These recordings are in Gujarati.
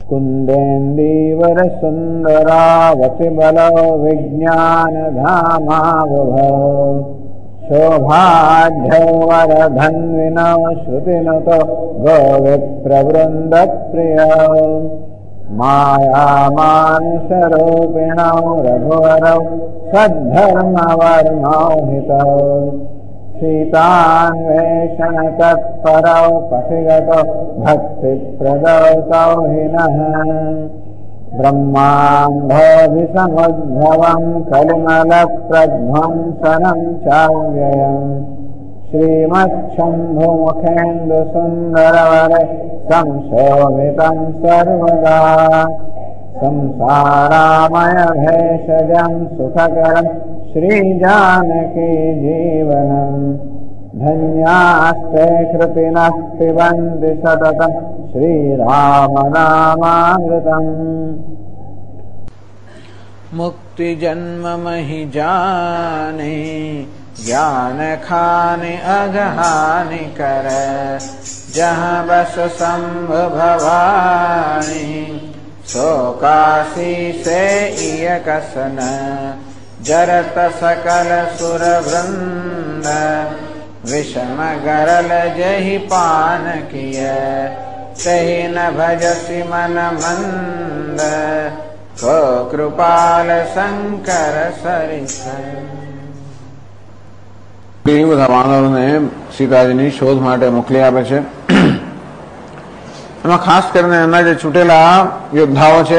कुन्देन्दीवर सुन्दरावति बलो विज्ञानधामावभौ शोभाढ्यो वरधन्विनो श्रुतिनुतो गोविप्रवृन्दप्रियो मायामानुषरूपिणौ रघुवरौ सद्धर्मवर्णौ हितौ सीतान्वेषणतत्परौ पथिगतो भक्तिप्रदौ तौ हिनः ब्रह्माण्डोऽभिसमुद्भवं कलिमलप्रध्वंसनं चाव्ययम् श्रीमच्छम्भुमुखेन्दुसुन्दरवरे संशोभितं सर्वदा संसारामयभेषजं सुखकरं श्रीजानकी जीवनम् धन्यास्ते कृतिनः पिबन्ति सततं श्रीरामनामामृतम्। मुक्तिजन्ममहि जाने ज्ञान खाने अगहानि कर जहाँ बस संभ भवानी सो काशी से इय कसन जरत सकल सुर वृंद विषम गरल जहि पान किय तहि न भजसि मन मंद को कृपाल शंकर सरिस। બધા વાનરોને સીતાજીની શોધ માટે મોકલી આપે છે. એમાં ખાસ કરીને એના જે છૂટેલા યોદ્ધાઓ છે,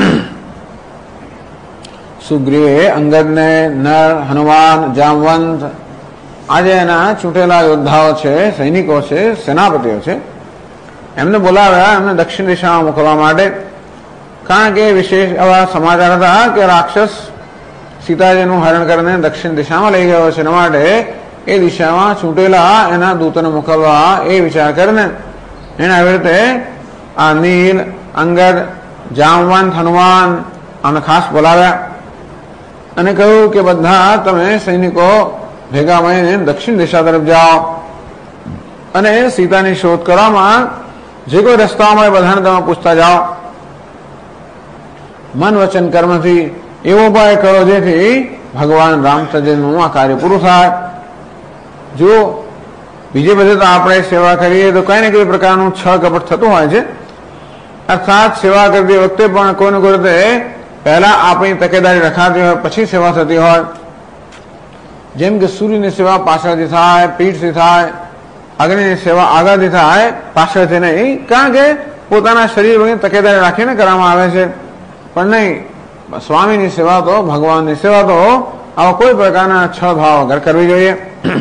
સુગ્રીવે અંગદને, નર, હનુમાન, જામવંત, આજે એના છૂટેલા યોદ્ધાઓ છે, સૈનિકો છે, સેનાપતિઓ છે, એમને બોલાવ્યા એમને દક્ષિણ દિશામાં મોકલવા માટે. કારણ કે વિશેષ એવા સમાચાર હતા કે રાક્ષસ સીતાજીનું હરણ કરીને દક્ષિણ દિશામાં લઈ ગયો છે. એના માટે એ દિશામાં છૂટેલા એના દૂતને મોકલવા એ વિચાર કરીને એને આવી રીતે આ નીલ, અંગદ, જામવંત, હનુમાન આને ખાસ બોલાવ્યા અને કહ્યું કે બધા તમે સૈનિકો ભેગા મળીને દક્ષિણ દિશા તરફ જાઓ અને સીતાની શોધ કરવામાં જે કોઈ રસ્તાઓ મળે બધાને તમે પૂછતા જાઓ. મન વચન કર્મથી એવો ઉપાય કરો જેથી ભગવાન રામચંદ્રનું આ કાર્ય પૂરું થાય. જો બીજે બધે તો આપણે સેવા કરીએ તો કઈ ને કઈ પ્રકારનું છળ કપટ થતું હોય છે. અર્થાત સેવા કરતી વખતે પણ કોઈને કોઈ રીતે પહેલા આપણી તકેદારી રખાતી હોય પછી સેવા થતી હોય. જેમ કે સૂર્યની સેવા પાછળથી થાય, પીઠથી થાય, અગ્નિની સેવા આગળથી થાય, પાછળથી નહીં. કારણ કે પોતાના શરીરની તકેદારી રાખીને કરવામાં આવે છે. પણ નહીં, સ્વામીની સેવા તો, ભગવાનની સેવા તો આવા કોઈ પ્રકારના છળ ભાવ વગર કરવી જોઈએ.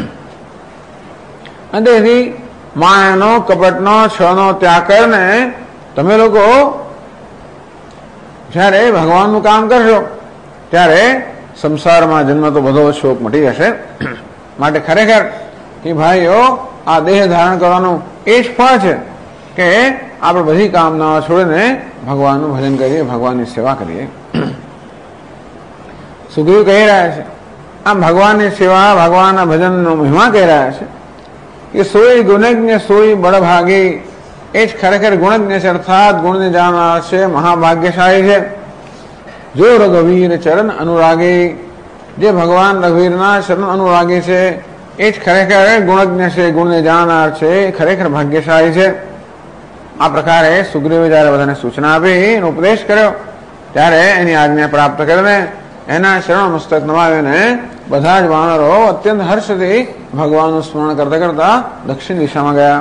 અને તેથી માયાનો, કપટનો, છળનો ત્યાગ કરીને તમે લોકો જ્યારે ભગવાનનું કામ કરશો ત્યારે સંસારમાં જન્મતો બધો શોક મટી જશે. માટે ખરેખર કે ભાઈઓ આ દેહ ધારણ કરવાનું એ જ ફળ છે કે આપણે બધી કામનાઓ છોડીને ભગવાનનું ભજન કરીએ, ભગવાનની સેવા કરીએ. સુગ્રીવ કહી રહ્યા છે આમ ભગવાનની સેવા, ભગવાનના ભજનનો મહિમા કહી રહ્યા છે કે સોય ગુણજ્ઞ સોય બળભાગી. એ જ ખરેખર ગુણજ્ઞ છે, અર્થાત ગુણને જાણનાર છે, મહાભાગ્યશાળી છે. જો રઘુવીર ચરણ અનુરાગી, જે ભગવાન રઘુવીરના ચરણ અનુરાગી છે એ જ ખરેખર ગુણજ્ઞ છે, ગુણને જાણનાર છે, ખરેખર ભાગ્યશાળી છે. આ પ્રકારે સુગ્રીવે જયારે બધાને સૂચના આપી, ઉપદેશ કર્યો ત્યારે એની આજ્ઞા પ્રાપ્ત કરીને એના શરણ મસ્તક નમાવીને બધા જ વાનરો અત્યંત હર્ષથી ભગવાનનું સ્મરણ કરતા કરતા દક્ષિણ દિશામાં ગયા.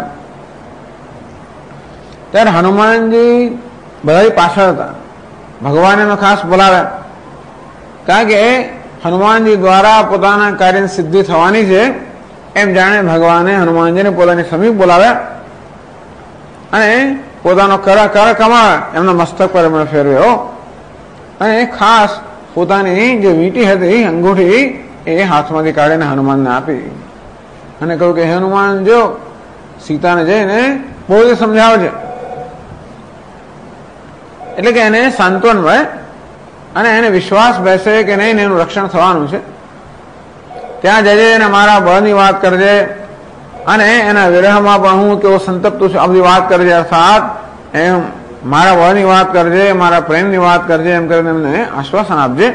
ત્યારે હનુમાનજી બધા પાછળ હતા. ભગવાન એનો ખાસ બોલાવ્યા કારણ કે હનુમાનજી દ્વારા પોતાના કાર્યની સિદ્ધિ થવાની છે એમ જાણે ભગવાને હનુમાનજીને પોતાની સમીપ બોલાવ્યા અને પોતાનો કર કમળ એમના મસ્તક પર એમણે ફેરવ્યો અને ખાસ પોતાની જે વીંટી હતી, અંગૂઠી, એ હાથમાંથી કાઢીને હનુમાનને આપી અને કહ્યું કે હનુમાન જો સીતાને જઈને બહુ જ સમજાવજે, એટલે કે એને સાંત્વન મળે અને એને વિશ્વાસ બેસે કે નહીં એનું રક્ષણ થવાનું છે. ત્યાં જજે અને મારા બળની વાત કરજે અને એના વિરહમાં પણ હું કેવો સંતપ્ત છું આ બધી વાત કરજે. અર્થાત એમ મારા વરની વાત કરજે, મારા પ્રેમની વાત કરજે એમ કરીને એમને આશ્વાસન આપજે.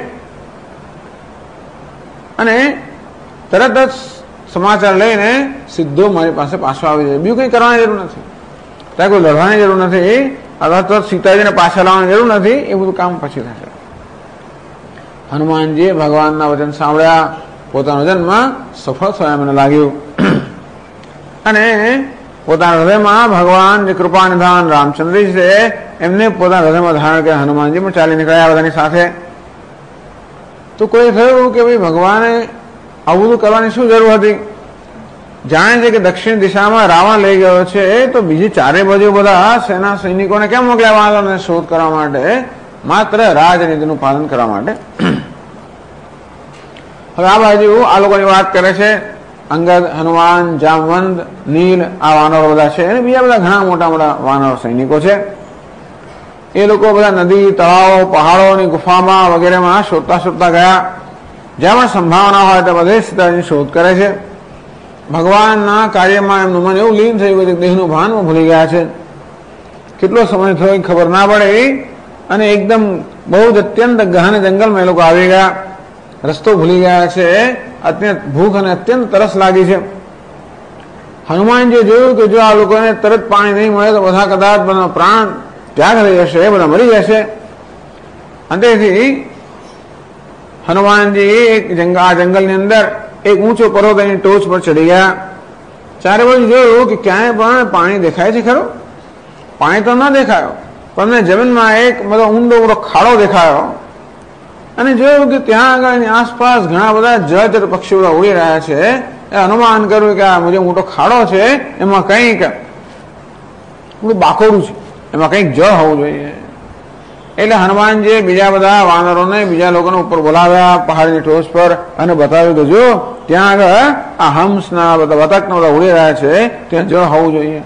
અને તરત જ સમાચાર લઈને સીધો મારી પાસે પાછો આવી જાય. બીજું કંઈ કરવાની જરૂર નથી, ત્યાં કોઈ લડવાની જરૂર નથી, અથવા તો સીતાજીને પાછા લાવવાની જરૂર નથી. એ બધું કામ પછી થશે. હનુમાનજીએ ભગવાનના વચન સાંભળ્યા, પોતાનો જન્મ સફળ થયા મને લાગ્યું. અને પોતાના હૃદયમાં ભગવાન જે કૃપા નિધાન રામચંદ્રજી છે એમને પોતાના હૃદયમાં ધારણ કર્યા. હનુમાનજી પણ ચાલી નીકળ્યા બધાની સાથે. તો કોઈ થયું કે ભાઈ ભગવાને આવું બધું કરવાની શું જરૂર હતી? જાણે છે કે દક્ષિણ દિશામાં રાવણ લઈ ગયો છે, તો બીજી ચારે બાજુ બધા સેના સૈનિકોને કેમ મોકલ્યા વાનરોને શોધ કરવા માટે? માત્ર રાજનીતિનું પાલન કરવા માટે. હવે આ બાજુ આ લોકોની વાત કરે છે. અંગદ, હનુમાન, જામવંત, નીલ, આ વાનરો બધા છે અને બીજા બધા ઘણા મોટા મોટા વાનર સૈનિકો છે. એ લોકો બધા નદી, તળાવો, પહાડોની ગુફામાં વગેરેમાં શોધતા શોધતા ગયા. જ્યાં પણ સંભાવના હોય ત્યાં બધે સીતાજીની શોધ કરે છે. ભગવાનના કાર્યમાં એમનું મન એવું લીન થયું કે દેહનું ભાનમાં ભૂલી ગયા છે. કેટલો સમય થયો ખબર ના પડે. અને એકદમ બહુ જ અત્યંત ગહન જંગલમાં એ લોકો આવી ગયા. રસ્તો ભૂલી ગયા છે. અત્યંત ભૂખ અને અત્યંત તરસ લાગી છે. હનુમાનજીએ જોયું કે જો આ લોકોને તરત પાણી નહીં મળે તો બધા કદાચ બધા પ્રાણ ત્યાગ થઈ જશે, બધા મરી જશે. અંતેથી હનુમાનજી આ જંગલની અંદર એક ઊંચો પર્વત એની ટોચ પર ચડી ગયા. ચારે બાજુ જોયું કે ક્યાંય પણ પાણી દેખાય છે ખરો? પાણી તો ન દેખાયો, પણ જમીનમાં એક બધો ઊંડો ખાડો દેખાયો. અને જોયું કે ત્યાં આગળ એની આસપાસ ઘણા બધા જળચર પક્ષીઓ ઉડી રહ્યા છે. એ અનુમાન કર્યું કે આ જે મોટો ખાડો છે એમાં કંઈક બાકોડું છે, એમાં કંઈક જળ હોવું જોઈએ. એટલે હનુમાનજીએ બીજા બધા વાનરોને, બીજા લોકોને ઉપર બોલાવ્યા પહાડની ટોચ પર અને બતાવ્યું કે જો ત્યાં આગળ આ હંસના બધા બતકના બધા ઉડી રહ્યા છે, ત્યાં જળ હોવું જોઈએ.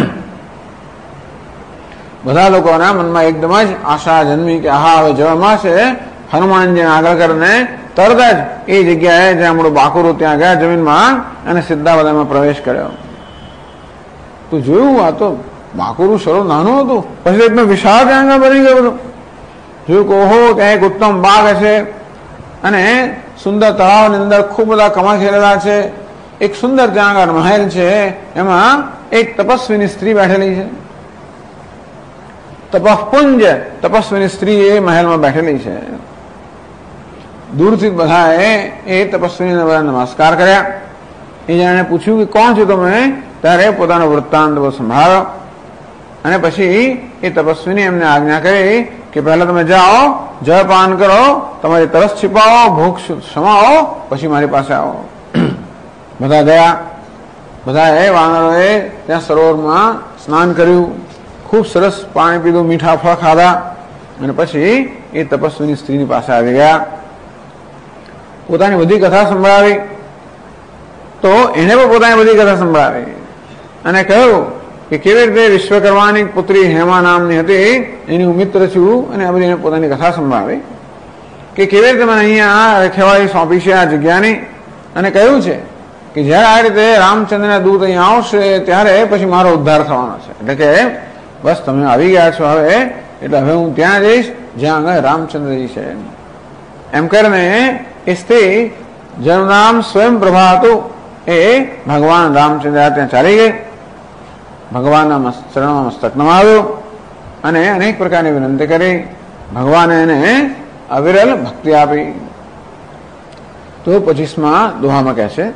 બધા લોકોના મનમાં એકદમ જ આશા જન્મી કે હા હવે જળમાં છે. હનુમાનજીને આગળ કરીને તરત જ એ જગ્યાએ જ્યાં આપણું બાકુરું ત્યાં ગયા જમીનમાં અને સીધા બધામાં પ્રવેશ કર્યો. તો જોયું આ તો બાકુરું સરો નાનું હતું, પછી એકદમ વિશાળ ત્યાં આગળ બની ગયું હતું. જોયું કે ઓહો ત્યાં એક ઉત્તમ બાગ હશે અને સુંદર તળાવની અંદર ખૂબ બધા કમળ ખેલેલા છે. એક સુંદર ત્યાં આગળ મહેલ છે, એમાં એક તપસ્વીની સ્ત્રી બેઠેલી છે. તપઃપુંજ તપસ્વીની સ્ત્રી એ મહેલમાં બેઠેલી છે. દૂરથી બધાએ એ તપસ્વીને બધા નમસ્કાર કર્યા. એ જાણે પૂછ્યું કે કોણ છો તમે? ત્યારે પોતાનો વૃત્તાંત સંભાળ્યો. અને પછી એ તપસ્વીને એમને આજ્ઞા કરી કે પહેલા તમે જાઓ, જળપાન કરો, તમારી તરસ छिपाવો, ભૂખ સમાવો, પછી મારી પાસે આવો. બધા ગયા. બધાએ વાનરોએ ત્યાં સરોવરમાં સ્નાન કર્યું, ખૂબ સરસ પાણી પીધું, મીઠા ફળ ખાધા અને પછી એ તપસ્વીની સ્ત્રીની પાસે આવી ગયા. પોતાની બધી કથા સંભળાવી. તો એને પણ પોતાની બધી કથા સંભળાવી અને કહ્યું કે કેવી રીતે વિશ્વકર્માની પુત્રી હેમા નામની હતી, એની હું મિત્ર છું. અને આ બધી એને પોતાની કથા સંભળાવી કે કેવી રીતે મને અહીંયા રખેવાળી સોંપી છે આ જગ્યાની. અને કહ્યું છે કે જ્યારે આ રીતે રામચંદ્રના દૂત અહીંયા આવશે ત્યારે પછી મારો ઉદ્ધાર થવાનો છે. એટલે કે બસ તમે આવી ગયા છો હવે, એટલે હવે હું ત્યાં જઈશ જ્યાં આગળ રામચંદ્રજી છે. એમ કરીને એ સ્ત્રી જેનું નામ સ્વયં પ્રભા હતું એ ભગવાન રામચંદ્ર ત્યાં ચાલી ગઈ. ભગવાનના ચરણમાં મસ્તક નમાવ્યું અને અનેક પ્રકારની વિનંતી કરી. ભગવાને એને અવિરલ ભક્તિ આપી. તો 25મા દોહામાં કહે છે,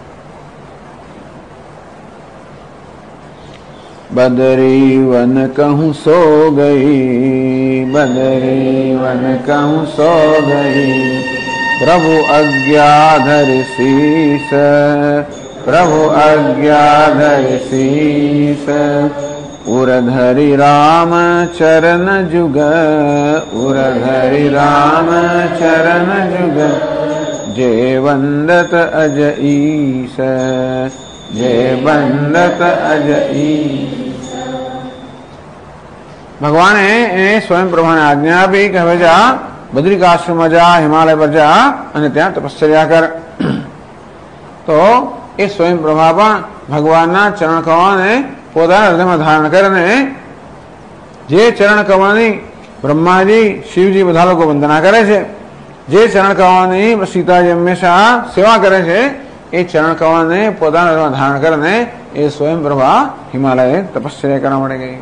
बदरी वन कहूँ सो गई, बदरी वन कहूँ सो गई, प्रभु आज्ञाधर शीस, प्रभु आज्ञाधर शीस, उरधरि राम चरण जुग, उरधरि राम चरण जुग, जे वंदत अज ईस, जे वंदत अज ईस. ભગવાને એને સ્વયં પ્રભાને આજ્ઞા આપી કે હવે જા બદ્રિકાશ્રમમાં જા, હિમાલય પર જા અને ત્યાં તપશ્ચર્યા કર. તો એ સ્વયં પ્રભા પણ ભગવાનના ચરણ કમળને પોતાના હૃદયમાં ધારણ કરીને જે ચરણ કમળની બ્રહ્માજી શિવજી બધા લોકો વંદના કરે છે, જે ચરણ કમળની સીતાજી હંમેશા સેવા કરે છે, એ ચરણ કમળને પોતાના ધારણ કરીને એ સ્વયં પ્રભા હિમાલયે તપશ્ચર્યા કરવા માટે ગઈ.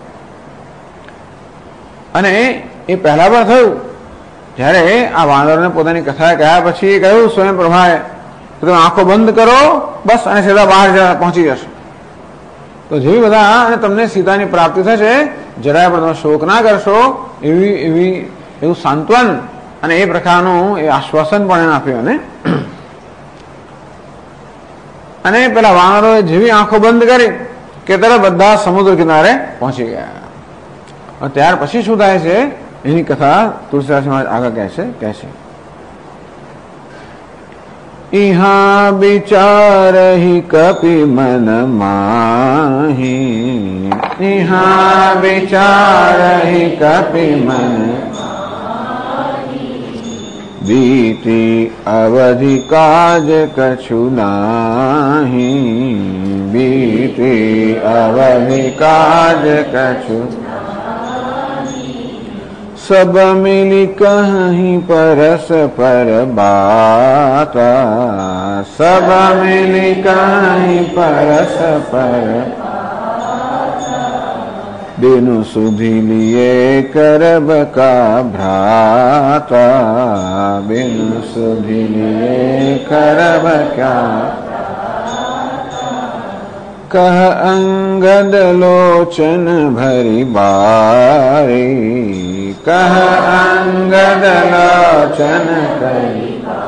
અને એ પહેલા પણ થયું, જ્યારે આ વાનરને પોતાની કથા કહ્યા પછી કહ્યું સ્વયં પ્રભાએ, તમે આંખો બંધ કરો બસ અને સીધા બહાર પહોંચી જશો તો જેવી બધા અને તમને સીતાની પ્રાપ્તિ થશે, જરાય પણ તમે શોક ના કરશો, એવું સાંત્વન અને એ પ્રકારનું એ આશ્વાસન પણ એને આપ્યું. અને પેલા વાનરોએ જેવી આંખો બંધ કરી કે તરત બધા સમુદ્ર કિનારે પહોંચી ગયા. ત્યાર પછી શું થાય છે એની કથા તુલસીદાસ મહારાજ આગળ કહે છે. इहा विचारहि कपि मन माहि, इहा विचारहि कपि मन बीती अवधि काज कछु नाहि, बीती अवधि काज कछु सब मिली कहीं परस पर बाता, सब मिली कहीं परस पर बिनु सुधि लिए करब का भ्राता, बिनु सुधि लिए करब क्या कह अंगद लोचन भरी बारी, कह अंगद लोचन करी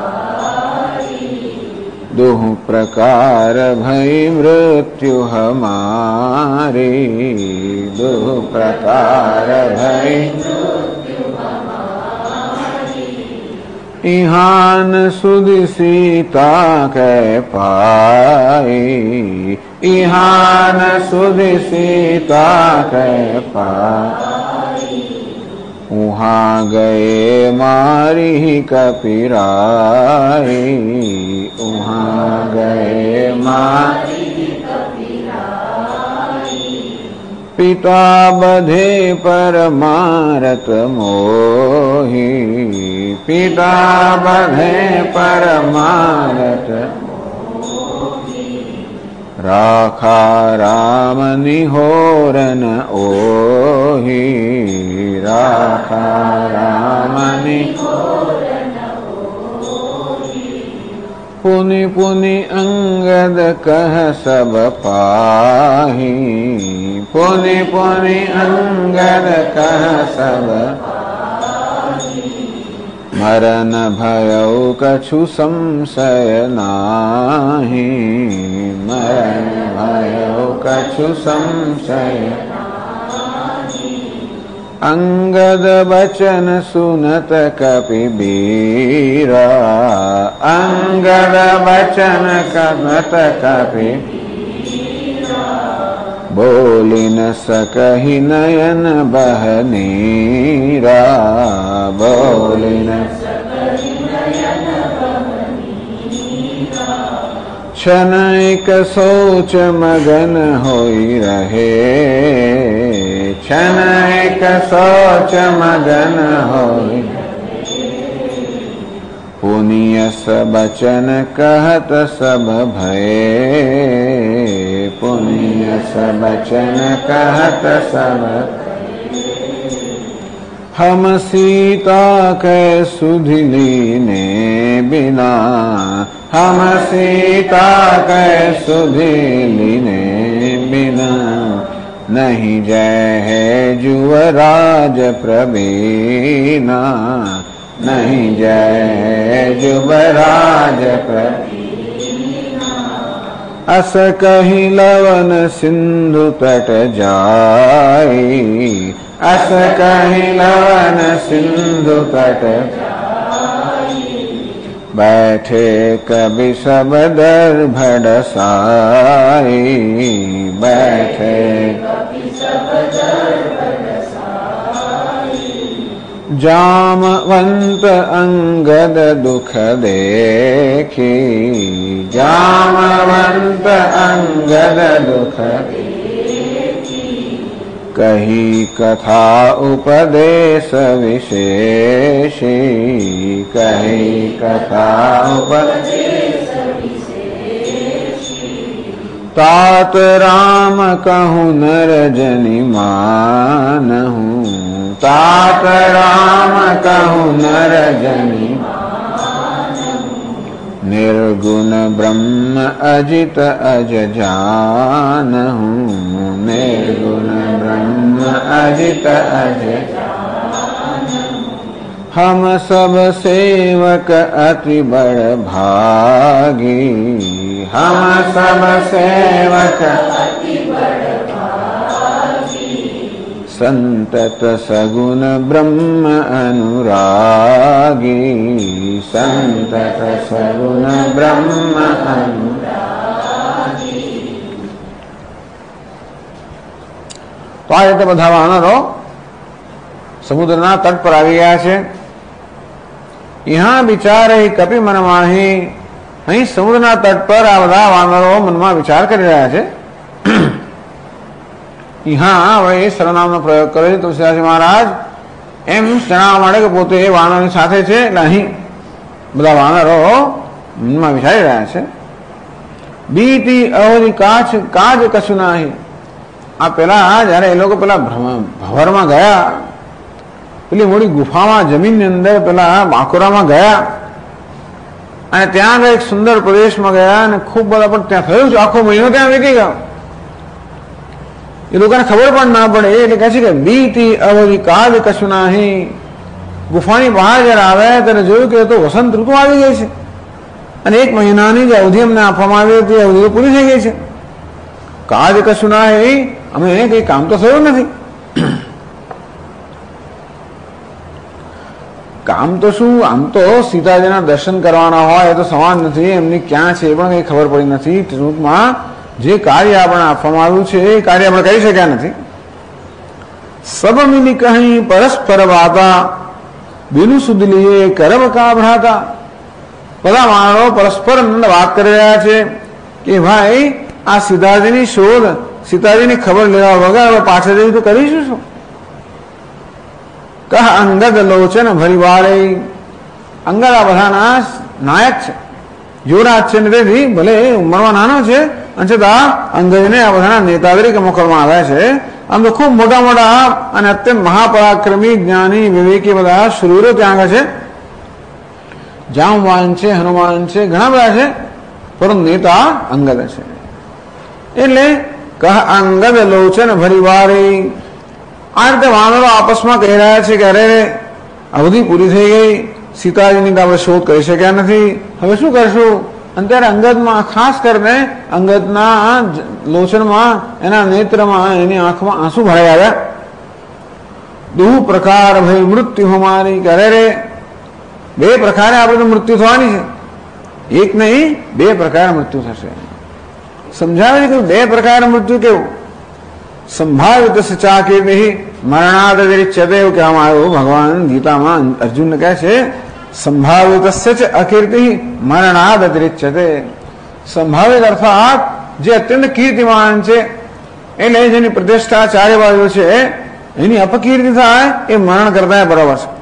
दुहु प्रकार भई मृत्यु हमारी, दुहु प्रकार भई इहान सुधि सीता कै पाई, इहान सुधि सीता कै पाई उहाँ गए मारी कपिराई, उहाँ गए मारी पिता बधे पर मारत मोही, पिता बधे पर मारत राखा राम निहोरन ओही, राखा राम निहोरन ओही पुनि पुनि अंगद कह सब पाही, पुनि पुनि अंगद कह सब मरन भयउ कछु संशय नाही, मरन भयउ कछु संशय अंगद बचन सुनत कपि बीरा, अंगद बचन सुनत कपि बोली न सकहि नयन बहनीरा, बोली न सकहि नयन बहनीरा क्षण एक सोच मगन होई रहे, क्षण एक सोच मगन होई पुनियस बचन कहत सब भये, पुनियस बचन कहत सब हम सीता कै सुधि लीने बिना, हम सीता कै सुधि लीने बिना नहीं जय है जुवराज प्रवीणा, नहीं जय जुवराज प्रवीणा अस कहि लवन सिंधु तट जाई, अस कहि लवन सिंधु तट बैठे कवि सब दर्भ डसाई, बैठे कवि सब दर्भ डसाई जामवंत अंगद दुख देखी, जामवंत अंगद दुख देखी कही कथा उपदेश विशेषी, कही कथा उपदेश तात राम कहूँ नर जनि मानहूँ, तात राम कहूँ नर जनि निर्गुण ब्रह्म अजित अज जानहूँ, निर्गुण ब्रह्म अजित अज हम सब सेवक अति बड़ भागी, हम सब सेवक अति बड़ भागी संतत सगुण ब्रह्म अनुरागी, संतत सगुण ब्रह्म अनुरागी। तो आ रीते बधा वानरो समुद्રના તટ પર આવી ગયા છે। यहाँ બિચારે કપિ મનમાહી, અહીં સમુદ્રના તટ પર આ બધા વાનરો મનમાં વિચાર કરી રહ્યા છે। यहाँ હવે એ સર્વનામનો પ્રયોગ કરે છે તુલસીદાસજી મહારાજ એમ જણાવવા માટે કે પોતે એ વાનરોની સાથે છે, એટલે અહીં બધા વાનરો મનમાં વિચારી રહ્યા છે। બીતી અવધિ કાજ કશું નાહી, આ પેલા જયારે એ લોકો પેલા ભંવરમાં ગયા, પેલી મોટી ગુફામાં જમીનની અંદર પેલા બાકોરામાં ગયા અને ત્યાં એક સુંદર પ્રદેશમાં ગયા અને ખૂબ બધા પણ ત્યાં થયું છે, આખો મહિનો ત્યાં વીતી ગયો, એ લોકોને ખબર પણ ના પડે। એટલે કહે છે કે બીતી અવધિ કાજ કશું નાહી, ગુફાની બહાર જયારે આવે ત્યારે જોયું કે તો વસંત ઋતુ આવી ગઈ છે અને એક મહિનાની જે અવધિ અમને આપવામાં આવી હતી અવધિ પૂરી થઈ ગઈ છે। કાજ કશું નાહી, અમે કઈ કામ તો થયું નથી। કામ તો શું, આમ તો સીતાજીના દર્શન કરવાના હોય એ તો સવાલ નથી, એમની ક્યાં છે એ પણ કઈ ખબર પડી નથી। ટૂંકમાં જે કાર્ય આપણે આપવામાં આવ્યું છે એ કાર્ય આપણે કરી શક્યા નથી। સબ મિલી કહી પરસ્પર વાતા, બિનુ સુધ લીએ કરબ કા ભ્રાતા, બધા માણસો પરસ્પર વાત કરી રહ્યા છે કે ભાઈ આ સીતાજીની શોધ, સીતાજીની ખબર લેવા વગર પાછળ જઈ તો કરીશું શું। કહ અંગદ લોચન ભરી વાળે, અંગદ આ બધાના નાયક છે, યુવરાજ છે, તેથી ભલે ઉંમરમાં નાનો છે અને છતાં અંગદને આ બધાના નેતા તરીકે મોકલવામાં આવ્યા છે। આમ તો ખૂબ મોટા મોટા અને અત્યંત મહાપરાક્રમી જ્ઞાની વિવેકી બધા શૂરો ત્યાં આગળ છે, જામવાન છે, હનુમાન છે, ઘણા બધા છે, પરંતુ નેતા અંગદ છે। એટલે કહ અંગદ લોચન ભરી વાળે, આ રીતે વાનરો આપસમાં કહી રહ્યા છે કે અરે અવધિ પૂરી થઈ ગઈ, સીતાજીની આપણે શોધ કરી શક્યા નથી, હવે શું કરશું। અને ત્યારે અંગદમાં, ખાસ કરીને અંગદના લોચનમાં, એના નેત્રમાં, એની આંખમાં આંસુ ભરાઈ આવ્યા। દુ પ્રકાર ભય મૃત્યુ હમારી, કે અરે રે બે પ્રકારે આપણે તો મૃત્યુ થવાની છે, એક નહીં બે પ્રકાર મૃત્યુ થશે। સમજાવે છે કે બે પ્રકાર મૃત્યુ કેવું, સંભાવિત ચાકીર્તિ મરણાદ વિરિચ્યતે એવું કહેવામાં આવ્યું। ભગવાન ગીતામાં અર્જુનને કહે છે સંભાવિત અકીર્તિ મરણાદ વિરિચ્યતે, સંભાવિત અર્થાત જે અત્યંત કીર્તિમાન છે, એટલે જેની પ્રતિષ્ઠા ચારે બાજુ છે, એની અપકીર્તિ થાય એ મરણ કરતા બરાબર છે।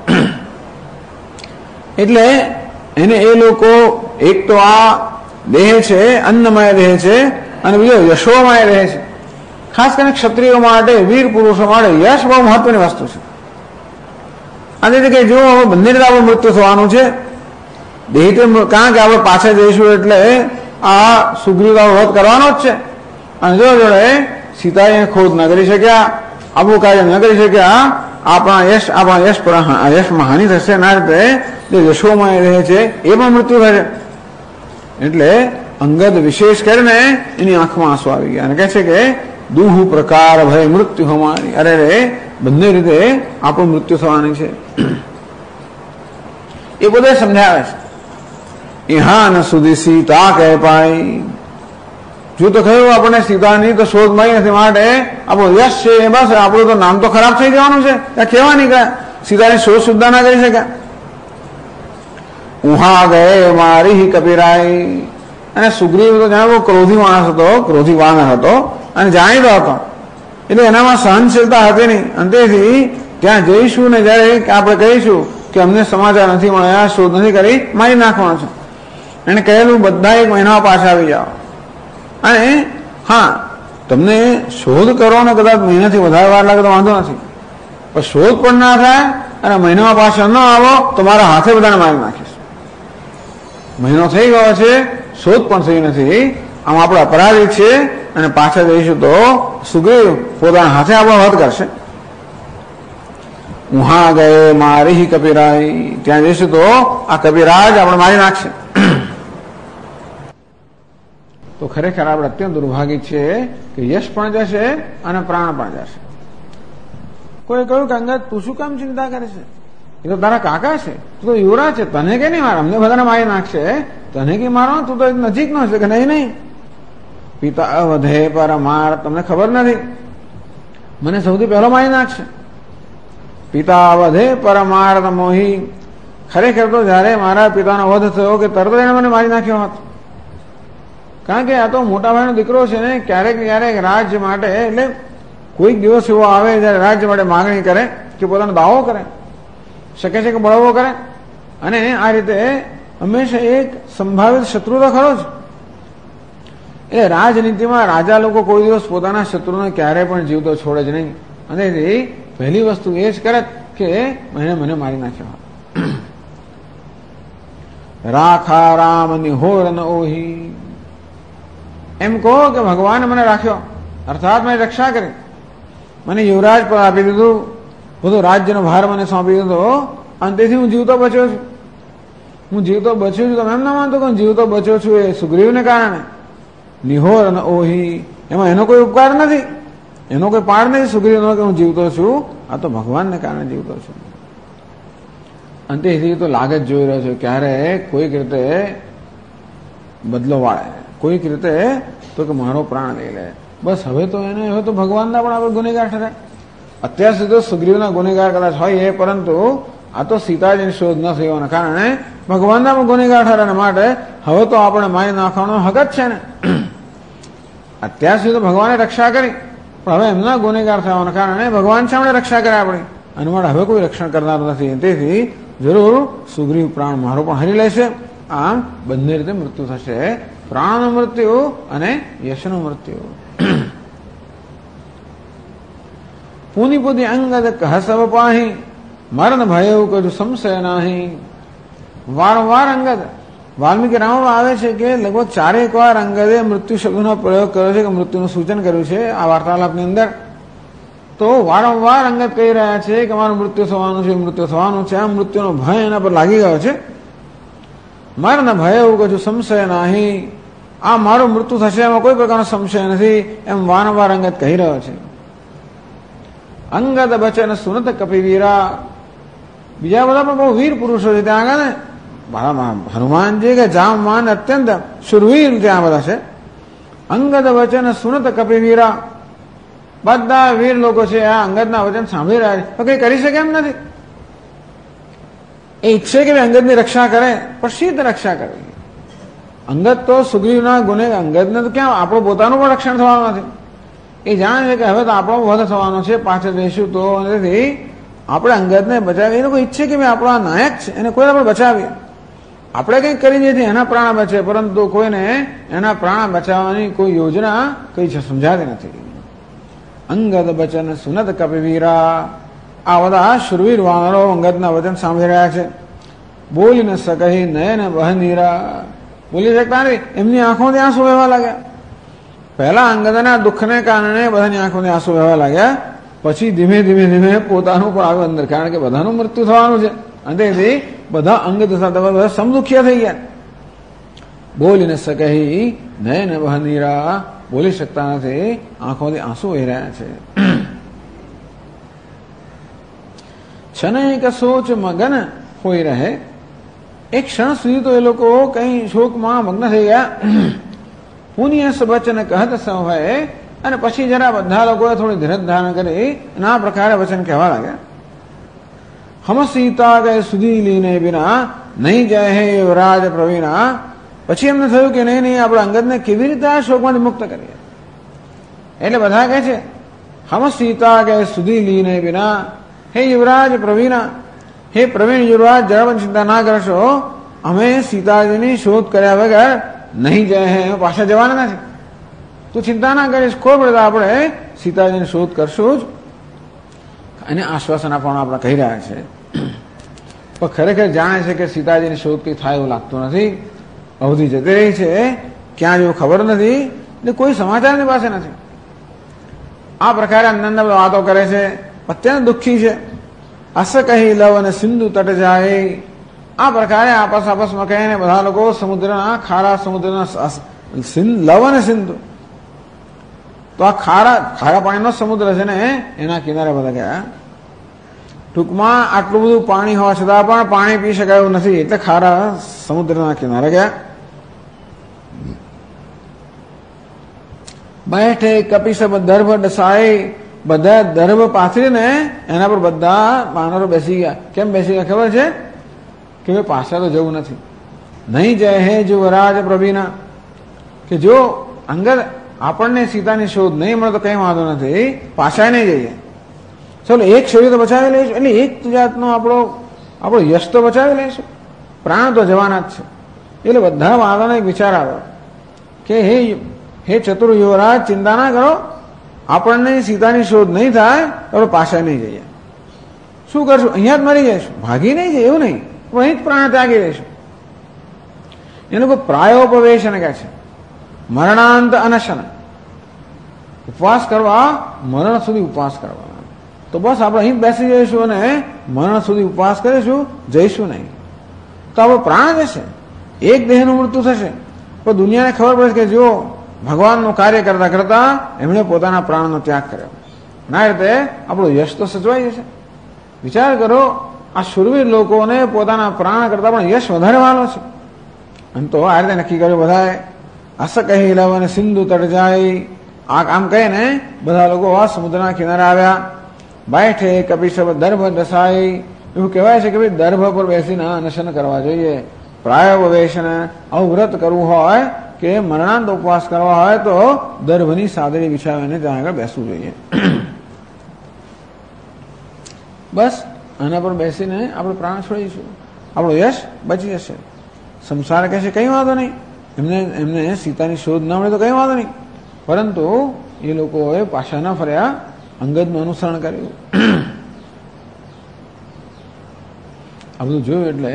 એટલે એને એ લોકો એક તો આ દેહ છે, અન્નમય દેહ છે, અને બીજો યશોમય દેહ છે। ખાસ કરીને ક્ષત્રિયો માટે, વીર પુરુષો માટે યશ બહુ મહત્વની વસ્તુ છે। અને કે જો હવે બંને રીતે આપણું મૃત્યુ થવાનું છે, દેહ તો કારણ કે આપણે પાછળ જઈશું એટલે આ સુગ્રીવ વ્રત કરવાનો જ છે, અને જો જોડે સીતાજીને ખોદ ન કરી શક્યા, આપણું કાર્ય ન કરી શક્યા, આપણા યશમાં હાનિ થશે, એના રીતે જે યશોમય રહે છે એ પણ મૃત્યુ થશે। એટલે અંગદ વિશેષ કરીને એની આંખમાં આંસુ આવી ગયા અને કહે છે કે દુહુ પ્રકાર ભય મૃત્યુ હમારી, અરે રે બંને રીતે આપણું મૃત્યુ થવાની છે, એ બધે સમજાવે છે। ઇહાન સુધી સીતા કહે પાઈ, જો તો કહ્યું આપણને સીતાની તો શોધ મળી નથી, માટે આપણું યશ છે એ બસ, આપણું તો નામ તો ખરાબ થઈ જવાનું છે, ત્યાં કેવા નીકળ્યા, સીતાની શોધ સુદ્ધા ના કરી શક્યા। ઉહા ગયે મારી કપિરાઈ, અને સુગ્રીવ તો જાણે ક્રોધી માણસ હતો, ક્રોધી વાનર હતો અને જાણીતો હતો, એટલે એનામાં સહનશીલતા હતી નહીં. અંતેથી ત્યાં જઈશું ને જયારે આપણે કહીશું કે અમને સમાચાર નથી મળ્યા, શોધ નથી કરી, મારી નાખવાનો છે. એને કહેલું બધા 1 મહિના પાછા આવી જાઓ. અને હા, તમને શોધ કરો ને કદાચ મહિનાથી વધારે વાર લાગે તો વાંધો નથી, પણ શોધ પણ ના થાય અને મહિનામાં પાછા ન આવો તો મારા હાથે બધાને મારી નાખીશ. મહિનો થઈ ગયો છે, શોધ પણ થઈ નથી, આમ આપણે અપરાધી છે અને પાછા જઈશું તો સુગ્રીવ પોતાના હાથે આપણો વધ કરશે. ઉહા ગયે મારી કપિરાઈ, ત્યાં જઈશું તો આ કપિરાજ આપણે મારી નાખશે. તો ખરેખર આપણે અત્યંત દુર્ભાગી છે કે યશ પણ જશે અને પ્રાણ પણ જશે. કોઈ કહ્યું કે અંગદ તું શું કામ ચિંતા કરે છે, એ તો તારા કાકા છે, તું તો યુવરાજ છે, તને કે નહીં મારે, અમને બધાને મારી નાખશે, તને કે મારો, તું તો નજીક નો છે કે નહીં. પિતા વધે પર માર, તમને ખબર નથી, મને સૌથી પહેલો મારી નાખશે. પિતા વધે પર માર મોહી, ખરેખર તો જયારે મારા પિતાનો વધ થયો કે તરત એને મને મારી નાખ્યો હતો. કારણ કે આ તો મોટા ભાઈનો દીકરો છે ને, ક્યારેક ક્યારેક રાજ્ય માટે, એટલે કોઈક દિવસ એવો આવે જયારે રાજ્ય માટે માગણી કરે કે પોતાનો દાવો કરે, શકે છે કે બળવો કરે, અને આ રીતે હંમેશા એક સંભાવિત શત્રુ તો ખરો જ. એટલે રાજનીતિમાં રાજા લોકો કોઈ દિવસ પોતાના શત્રુને ક્યારેય પણ જીવતો છોડે જ નહીં. અને પહેલી વસ્તુ એ જ કરે કે મને મારી નાખ્યો. રાખા રામ નિહોર ન ઓહી, એમ કહો કે ભગવાને મને રાખ્યો, અર્થાત મેં રક્ષા કરી, મને યુવરાજ પર આપી દીધું, બધો રાજ્યનો ભાર મને સોંપી દીધો, અને તેથી હું જીવતો બચ્યો છું. હું જીવતો બચ્યો છું, તમે એમ ના માનતો કે હું જીવતો બચ્યો છું એ સુગ્રીવને કારણે. નિહોર અને ઓહી, એમાં એનો કોઈ ઉપકાર નથી, એનો કોઈ પાર નથી સુગ્રીવનો કે હું જીવતો છું, આ તો ભગવાનને કારણે જીવતો છું. અંતેથી તો લાગે જ જોઈ રહ્યો છે ક્યારે કોઈક રીતે બદલો વાળે, કોઈક રીતે તો કે મારો પ્રાણ લઈ લે. બસ હવે તો એને હવે તો ભગવાનના પણ આપણે ગુનેગાર ઠરાય. અત્યાર સુધી તો સુગ્રીવના ગુનેગાર કદાચ હોય એ, પરંતુ આ તો સીતાજીની શોધ ન થઈ હોવાના કારણે ભગવાનના પણ ગુનેગાર ઠરાય. માટે હવે તો આપણે મારી નાખવાનો હક જ છે ને. અત્યાર સુધી તો ભગવાને રક્ષા કરી, પણ હવે એમના ગુનેગાર થવાના કારણે ભગવાન સામે રક્ષા કરે આપણી, અને માટે હવે કોઈ રક્ષણ કરનાર નથી. તેથી જરૂર સુગ્રીવ પ્રાણ મારો પણ હરી લેશે. આમ બંને રીતે મૃત્યુ થશે, પ્રાણનું મૃત્યુ અને યશનું મૃત્યુ. પૂની પૂની અંગદ કહ સબ પાહી, મરણ ભયો કજુ સંશય નાહી. વારંવાર અંગદ, વાલ્મીકી રામાયણમાં આવે છે કે લગભગ 4 વાર અંગદે મૃત્યુ શબ્દનો પ્રયોગ કર્યો છે, કે મૃત્યુનું સૂચન કર્યું છે આ વાર્તાલાપની અંદર. તો વારંવાર અંગદ કહી રહ્યા છે કે મારું મૃત્યુ થવાનું છે, મૃત્યુ થવાનું છે. આ મૃત્યુનો ભય એના પર લાગી ગયો છે. મરણ ભય એવું કશું સંશય નહીં, આ મારું મૃત્યુ થશે એમાં કોઈ પ્રકારનો સંશય નથી, એમ વારંવાર અંગદ કહી રહ્યો છે. અંગદ બચન સુનત કપિવીરા, બીજા બધા પણ બહુ વીર પુરુષો છે ત્યાં આગળ ને, હનુમાનજી કે જામવાન અત્યંત શુરવીર ત્યાં બધા છે. અંગદ વચન સુનત કપિવીરા, બધા વીર લોકો છે, આ અંગદના વચન સાંભળી રહ્યા છે, પણ કઈ કરી શકે એમ નથી. એ ઈચ્છે કે અંગદની રક્ષા કરે, પણ શી રીતે રક્ષા કરે? અંગદ તો સુગ્રીવના ગુને, અંગદને તો ક્યાં આપણું પોતાનું પણ રક્ષણ થવાનું નથી. એ જાણે છે કે હવે તો આપણો વધ થવાનો છે, પાછળ જઈશું તો, નથી આપણે અંગદને બચાવીએ. એ લોકો ઈચ્છે કે આપણો આ નાયક છે, એને કોઈ આપણે બચાવીએ. આપણે કંઈક કરી દઈએ એના પ્રાણ બચે, પરંતુ કોઈને એના પ્રાણ બચાવવાની કોઈ યોજના કઈ છે સમજાતી નથી. અંગદ બચન સુનત કપિવીરા, આ બધા શુરવીર વાનરો અંગદના વચન સાંભળી રહ્યા છે. બોલી ન શકહી નયન બહનીરા, બોલી શકતા નથી, એમની આંખોથી આંસુ વહેવા લાગ્યા. પહેલા અંગદના દુઃખને કારણે બધાની આંખોથી આંસુ વહેવા લાગ્યા, પછી ધીમે ધીમે ધીમે પોતાનું પણ આવ્યું અંદર, કારણ કે બધાનું મૃત્યુ થવાનું છે. અંતેથી બધા અંગદ સાથે બધા સમદુખિયા થઈ ગયા. બોલી ન શકહી નયન બહનીરા, બોલી શકતા નથી, આંખોથી આંસુ વહી રહ્યા છે. છનૈક સોચ મગન હોઈ રહે, એક ક્ષણ સુધી તો એ લોકો કઈ શોકમાં મગ્ન થઈ ગયા. પુનિયસ વચન કહત સૌહે, અને પછી જરા બધા લોકોએ થોડી ધીરજ ધારણ કરી અને આ પ્રકારે વચન કહેવા લાગ્યા. હમ સીતા ગયે સુધી લીને બિના નહીં જાય હે યુવરાજ પ્રવીણા. પછી એમને થયું કે નહીં આપણે અંગદને કેવી રીતે આ શોકમાંથી મુક્ત કરીએ. એટલે બધા કહે છે हम सीता के सुधी लीने बिना, हे युवराज प्रवीणा, हे प्रवीण युवराज, जरा પણ ચિંતા ના કરશો, અમે સીતાજીની શોધ કર્યા વગર નહીં જાય હે, પાછા જવાના નથી. તું ચિંતા ના કરીશ, કોઈ પણ આપણે સીતાજીની શોધ કરશું જ. અને આશ્વાસન આપવાનું આપણે કહી રહ્યા છે. પણ ખરેખર જાણે છે કે સીતાજીની શોધ કઈ થાય એવું લાગતું નથી. અવધિ જતી રહી છે, ક્યાં જેવું ખબર નથી, ને કોઈ સમાચાર એની પાસે નથી. આ પ્રકારે અંદરના વાતો કરે છે, અત્યંત દુઃખી છે. અસ કહી લવ અને સિંધુ તટ જાય, આ પ્રકારે આપસમાં કહીને બધા લોકો સમુદ્રના, ખારા સમુદ્રના લવ અને સિંધુ, તો આ ખારા પાણીનો સમુદ્ર છે ને એના કિનારે બધા ગયા. ટૂંકમાં આટલું બધું પાણી હોવા છતાં પણ પાણી પી શકાયું નથી, એટલે ખારા સમુદ્રના કિનારે ગયા. બેઠે કપિસબ દર્ભ ડસાય, બધા દર્ભ પાથરીને એના પર બધા વાનરો બેસી ગયા. કેમ બેસી ગયા ખબર છે? કે ભાઈ પાછા તો જવું નથી. નહીં જાય હે યુવરાજ પ્રવીણા, કે જો અંગદ આપણને સીતાની શોધ નહીં મળે તો કઈ વાંધો નથી, પાછા નહીં જઈએ. ચલો એક શરીર તો બચાવી લઈશું, એટલે એક જાતનો આપણો યશ તો બચાવી લઈશું, પ્રાણ તો જવાના જ છે. એટલે બધા વાંધોનો એક વિચાર આવ્યો કે હે ચતુર યુવરાજ, ચિંતા ના કરો, આપણને સીતાની શોધ નહીં થાય તો પાછા નહીં જઈએ. શું કરશું? અહીંયા જ મરી જઈશું, ભાગી નહીં જાય એવું નહીં, અહીં જ પ્રાણ ત્યાગી દઈશું. એ લોકો પ્રાયોપવેશન કહે છે, મરણાંત અનશન, ઉપવાસ કરવા, મરણ સુધી ઉપવાસ કરવા. તો બસ આપણે અહીં બેસી જઈશું અને મરણ સુધી ઉપવાસ કરીશું, જઈશું નહીં તો આપણો પ્રાણ જશે, એક દેહનું મૃત્યુ થશે. પણ દુનિયાને ખબર પડે કે જો ભગવાનનું કાર્ય કરતા કરતા એમણે પોતાના પ્રાણનો ત્યાગ કર્યો, ના રીતે આપણું યશ તો સચવાઈ જશે. વિચાર કરો, આ શુરવીર લોકોને પોતાના પ્રાણ કરતા પણ યશ વધારે વાલો છે. અને તો આ રીતે નક્કી કર્યું બધાએ. અસ કહી લવ અને સિંધુ તટ જાય, આ કામ કહીને બધા લોકો આ સમુદ્રના કિનારે આવ્યા. બેઠે કપિસબ દર્ભ દસાઈ, એવું કહેવાય છે કે ભાઈ દર્ભ પર બેસીને અનશન કરવા જોઈએ. પ્રાયોપવેશન, આવું વ્રત કરવું હોય કે મરણાંત ઉપવાસ કરવા હોય તો દર્ભની સાદડી બિછાવીને ત્યાં આગળ બેસવું જોઈએ. બસ આના પર બેસીને આપણે પ્રાણ છોડીશું, આપણો યશ બચી જશે. સંસાર કહે છે કઈ વાંધો નહીં, એમને સીતાની શોધ ના મળે તો કઈ વાંધો નહીં, પરંતુ એ લોકોએ પાછા ના ફર્યા, અંગદનું અનુસરણ કર્યું. આ બધું જોયું એટલે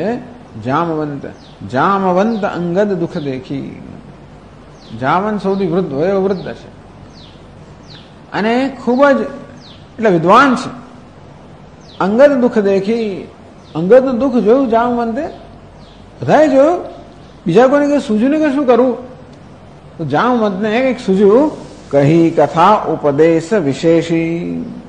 જામવંત અંગદ દુઃખ દેખી. જામવંત સૌથી વૃદ્ધ વયોવૃદ્ધ છે અને ખૂબ જ એટલે વિદ્વાન છે. અંગદ દુઃખ દેખી, અંગદનું દુઃખ જોયું જામવંતે, બધાએ જોયું. બીજા કોઈને કઈ સૂઝ્યું ને કે શું કરવું, તો જામવંતને કંઈક સૂઝ્યું. કહી કથા ઉપદેશ વિશેષી,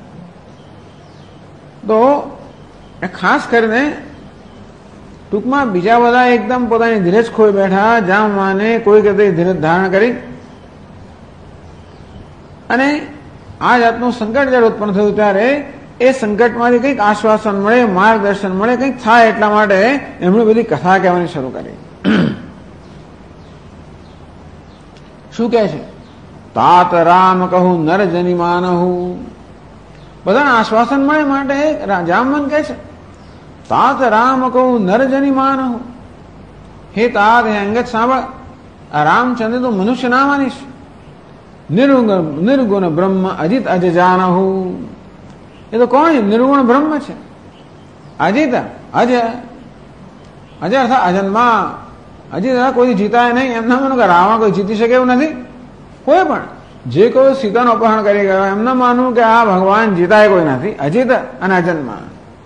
તો ખાસ કરીને ટૂંકમાં બીજા બધા એકદમ પોતાની ધીરજ ખોઈ બેઠા, જામવાને કોઈ રીતે ધીરજ ધારણ કરી અને આ જાતનું સંકટ જ્યારે ઉત્પન્ન થયું ત્યારે એ સંકટમાંથી કંઈક આશ્વાસન મળે, માર્ગદર્શન મળે, કંઈક થાય એટલા માટે એમણે બધી કથા કહેવાની શરૂ કરી. શું કહે છે? તાત રામ કહું નર જની માનહું, બધાને આશ્વાસન મળે માટે જામવંત કહે છે તાત રામ કહું નર જની માનહું. હે તાત, હે અંગદ સાંભળ, આ રામચંદ્ર તો મનુષ્ય ના માનીશ. નિર્ગુણ બ્રહ્મ અજિત અજ જાનહું, એ તો કોણ? નિર્ગુણ બ્રહ્મ છે. અજિત અજ, અજય અર્થાત અજન્મા, અજિત કોઈ જીતાય નહીં. એમના માનું કે રાવણ કોઈ જીતી શકે એવું નથી. કોઈ પણ જે કોઈ સીતાનું અપહરણ કરી ગયો એમને માનવું કે આ ભગવાન જીતાય કોઈ નથી, અજિત અને અજન્મા.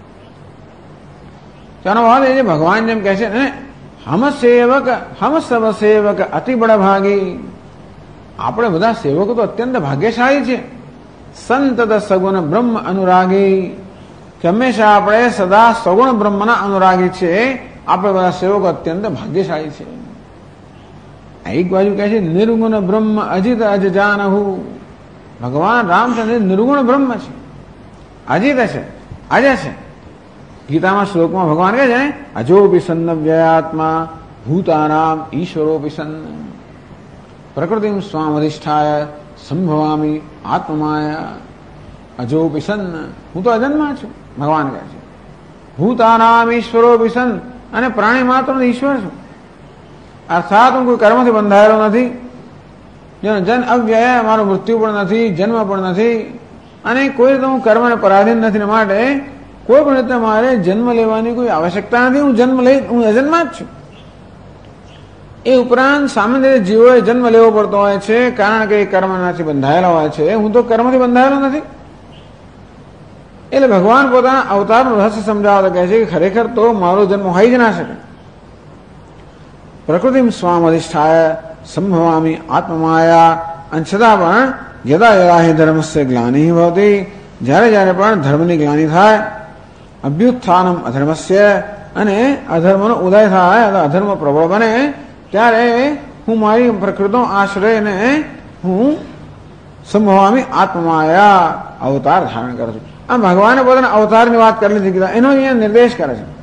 તેનો ભાવ એ જે ભગવાન જેમ કહે છે ને, હમ સેવક હમ સબ સેવક અતિ બડા ભાગી, આપણે બધા સેવકો તો અત્યંત ભાગ્યશાળી છે. સંતત સગુણ બ્રહ્મ અનુરાગી, કે હંમેશા આપણે સદા સગુણ બ્રહ્મના અનુરાગી છે. આપણે બધા સેવકો અત્યંત ભાગ્યશાળી છે. એક બાજુ કહે છે નિર્ગુણ બ્રહ્મ અજિત અજ જાનહુ, ભગવાન રામચંદ્ર નિર્ગુણ બ્રહ્મ છે, અજિત છે, અજય છે. ગીતામાં શ્લોકમાં ભગવાન કહે છે ને, અજોપી સન્ન વ્યયાત્મા ભૂતાનામ ઈશ્વરોપી સન્ન પ્રકૃતિમ સ્વામ અધિષ્ઠાય સંભવામી આત્માયા. અજો પિસન, હું તો અજન્મા છું, ભગવાન કહે છે. ભૂતાનામ ઈશ્વરો પિસન, અને પ્રાણી માત્ર ઈશ્વર છું. અર્થાત હું કોઈ કર્મથી બંધાયેલો નથી, જેનો જન્મ અવ્યય, મારો મૃત્યુ પણ નથી, જન્મ પણ નથી, અને કોઈ રીતે હું કર્મને પરાધીન નથી. માટે કોઈ પણ રીતે મારે જન્મ લેવાની કોઈ આવશ્યકતા નથી. હું અજન્મા જ છું. એ ઉપરાંત સામાન્ય રીતે જીવોએ જન્મ લેવો પડતો હોય છે, કારણ કે એ કર્મનાથી બંધાયેલા હોય છે. હું તો કર્મથી બંધાયેલો નથી. એટલે ભગવાન પોતાના અવતારનું રહસ્ય સમજાવતા કહે છે કે ખરેખર તો મારો જન્મ હોઈ જ ના શકે. પ્રકૃતિ સ્વામ અધિષ્ઠાય સંભવામી આત્મમાયા. અને છતાં પણ યદા યદા હિ ધર્મસ્ય ગ્લાનિ ભવતી, જ્યારે જ્યારે પણ ધર્મની ગ્લાનિ થાય, અભ્યુત્થાનમ અધર્મસ્ય, અને અધર્મનો ઉદય થાય, અધર્મ પ્રબળ બને, ત્યારે હું મારી પ્રકૃતિનો આશ્રયને હું સંભવામી આત્મમાયા અવતાર ધારણ કરું છું. આ ભગવાને પોતાના અવતારની વાત કરી લીધી, એનો અહીંયા નિર્દેશ કરે છે.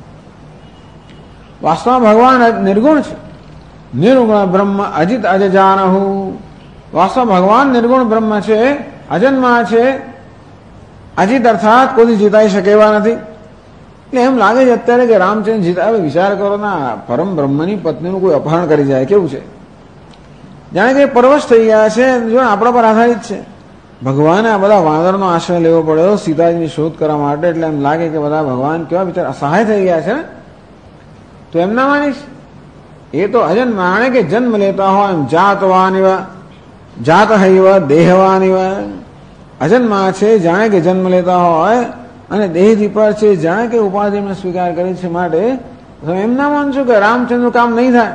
વાસ્તવમાં ભગવાન નિર્ગુણ છે. નિર્ગુણ બ્રહ્મ અજિત અજજાનહુ. વાસ્તવ ભગવાન નિર્ગુણ બ્રહ્મ છે, અજન્મા છે. અજિત અર્થાત કોઈ જીતાઈ શકે એવા નથી. એટલે એમ લાગે છે અત્યારે કે રામચંદ્ર જીતા. વિચાર કરો ના, પરમ બ્રહ્મની પત્નીનું કોઈ અપહરણ કરી જાય કેવું છે. જાણે કે પરવશ થઈ ગયા છે, જો આપણા પર આધારિત છે. ભગવાને આ બધા વાનરનો આશ્રય લેવો પડ્યો સીતાજીની શોધ કરવા માટે. એટલે એમ લાગે કે બધા ભગવાન કેવા બિચારા અસહાય થઈ ગયા છે ને. તો એમ ના માનીશ. એ તો અજન્મ, માણે કે જન્મ લેતા હોય એમ જાતવાનિવ જાત હૈવ દેહવાનિવ. અજન્મા છે, જાણે કે જન્મ લેતા હોય, અને દેહથી પર છે, જાણે કે ઉપાધિનો સ્વીકાર કરે છે. માટે તમે એમ ના માનશો કે રામચંદ્રનું કામ નહીં થાય.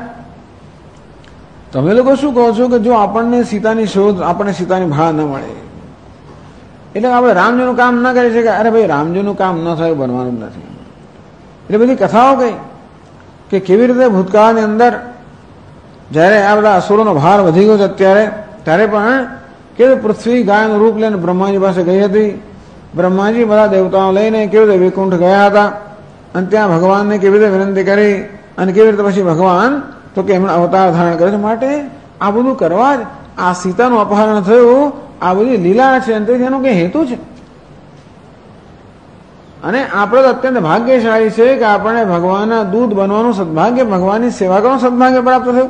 તમે લોકો શું કહો છો કે જો આપણને સીતાની શોધ, આપણને સીતાની ભાળ ન મળે, એટલે આપણે રામજીનું કામ ન કરી શકે. અરે ભાઈ, રામજીનું કામ ન થયું બનવાનું જ નથી. એટલે બધી કથાઓ કઈ કે કેવી રીતે ભૂતકાળની અંદર જ્યારે આ બધા અસુરોનો ભાર વધી ગયો છે અત્યારે, ત્યારે પણ કેવી પૃથ્વી ગાયનું રૂપ લઈને બ્રહ્માજી પાસે ગઈ હતી. બ્રહ્માજી બધા દેવતાઓ લઈને કેવી રીતે વૈકુંઠ ગયા હતા, અને ત્યાં ભગવાનને કેવી રીતે વિનંતી કરી, અને કેવી રીતે પછી ભગવાન તો કે એમણે અવતાર ધારણ કરે છે. માટે આ બધું કરવા જ આ સીતાનું અપહરણ થયું, આ બધી લીલા છે, અને તેથી એનો કઈ હેતુ છે. અને આપણે તો અત્યંત ભાગ્યશાળી છે કે આપણને ભગવાનના દૂત બનવાનું સદભાગ્ય, ભગવાનની સેવા કરવાનું સદભાગ્ય પ્રાપ્ત થયું.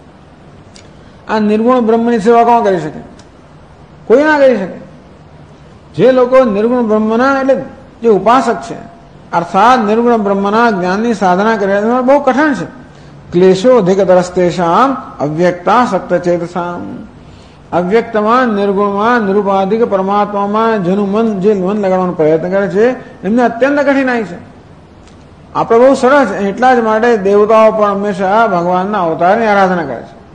આ નિર્ગુણ બ્રહ્મની સેવા કોણ કરી શકે? કોઈ ના કરી શકે. જે લોકો નિર્ગુણ બ્રહ્મના, એટલે જે ઉપાસક છે, અર્થાત નિર્ગુણ બ્રહ્મના જ્ઞાનની સાધના કરી બહુ કઠણ છે. ક્લેશો અધિકતરસ્તેષામ અવ્યક્તા સક્તચેતસામ. અવ્યક્તમાં, નિર્ગુણમાં, નિરુપાધિક પરમાત્મામાં જેનું મન, જે મન લગાડવાનો પ્રયત્ન કરે છે, એમને અત્યંત કઠિનાઈ છે. આપણે બહુ સરસ. એટલા જ માટે દેવતાઓ પણ હંમેશા ભગવાનના અવતારની આરાધના કરે છે.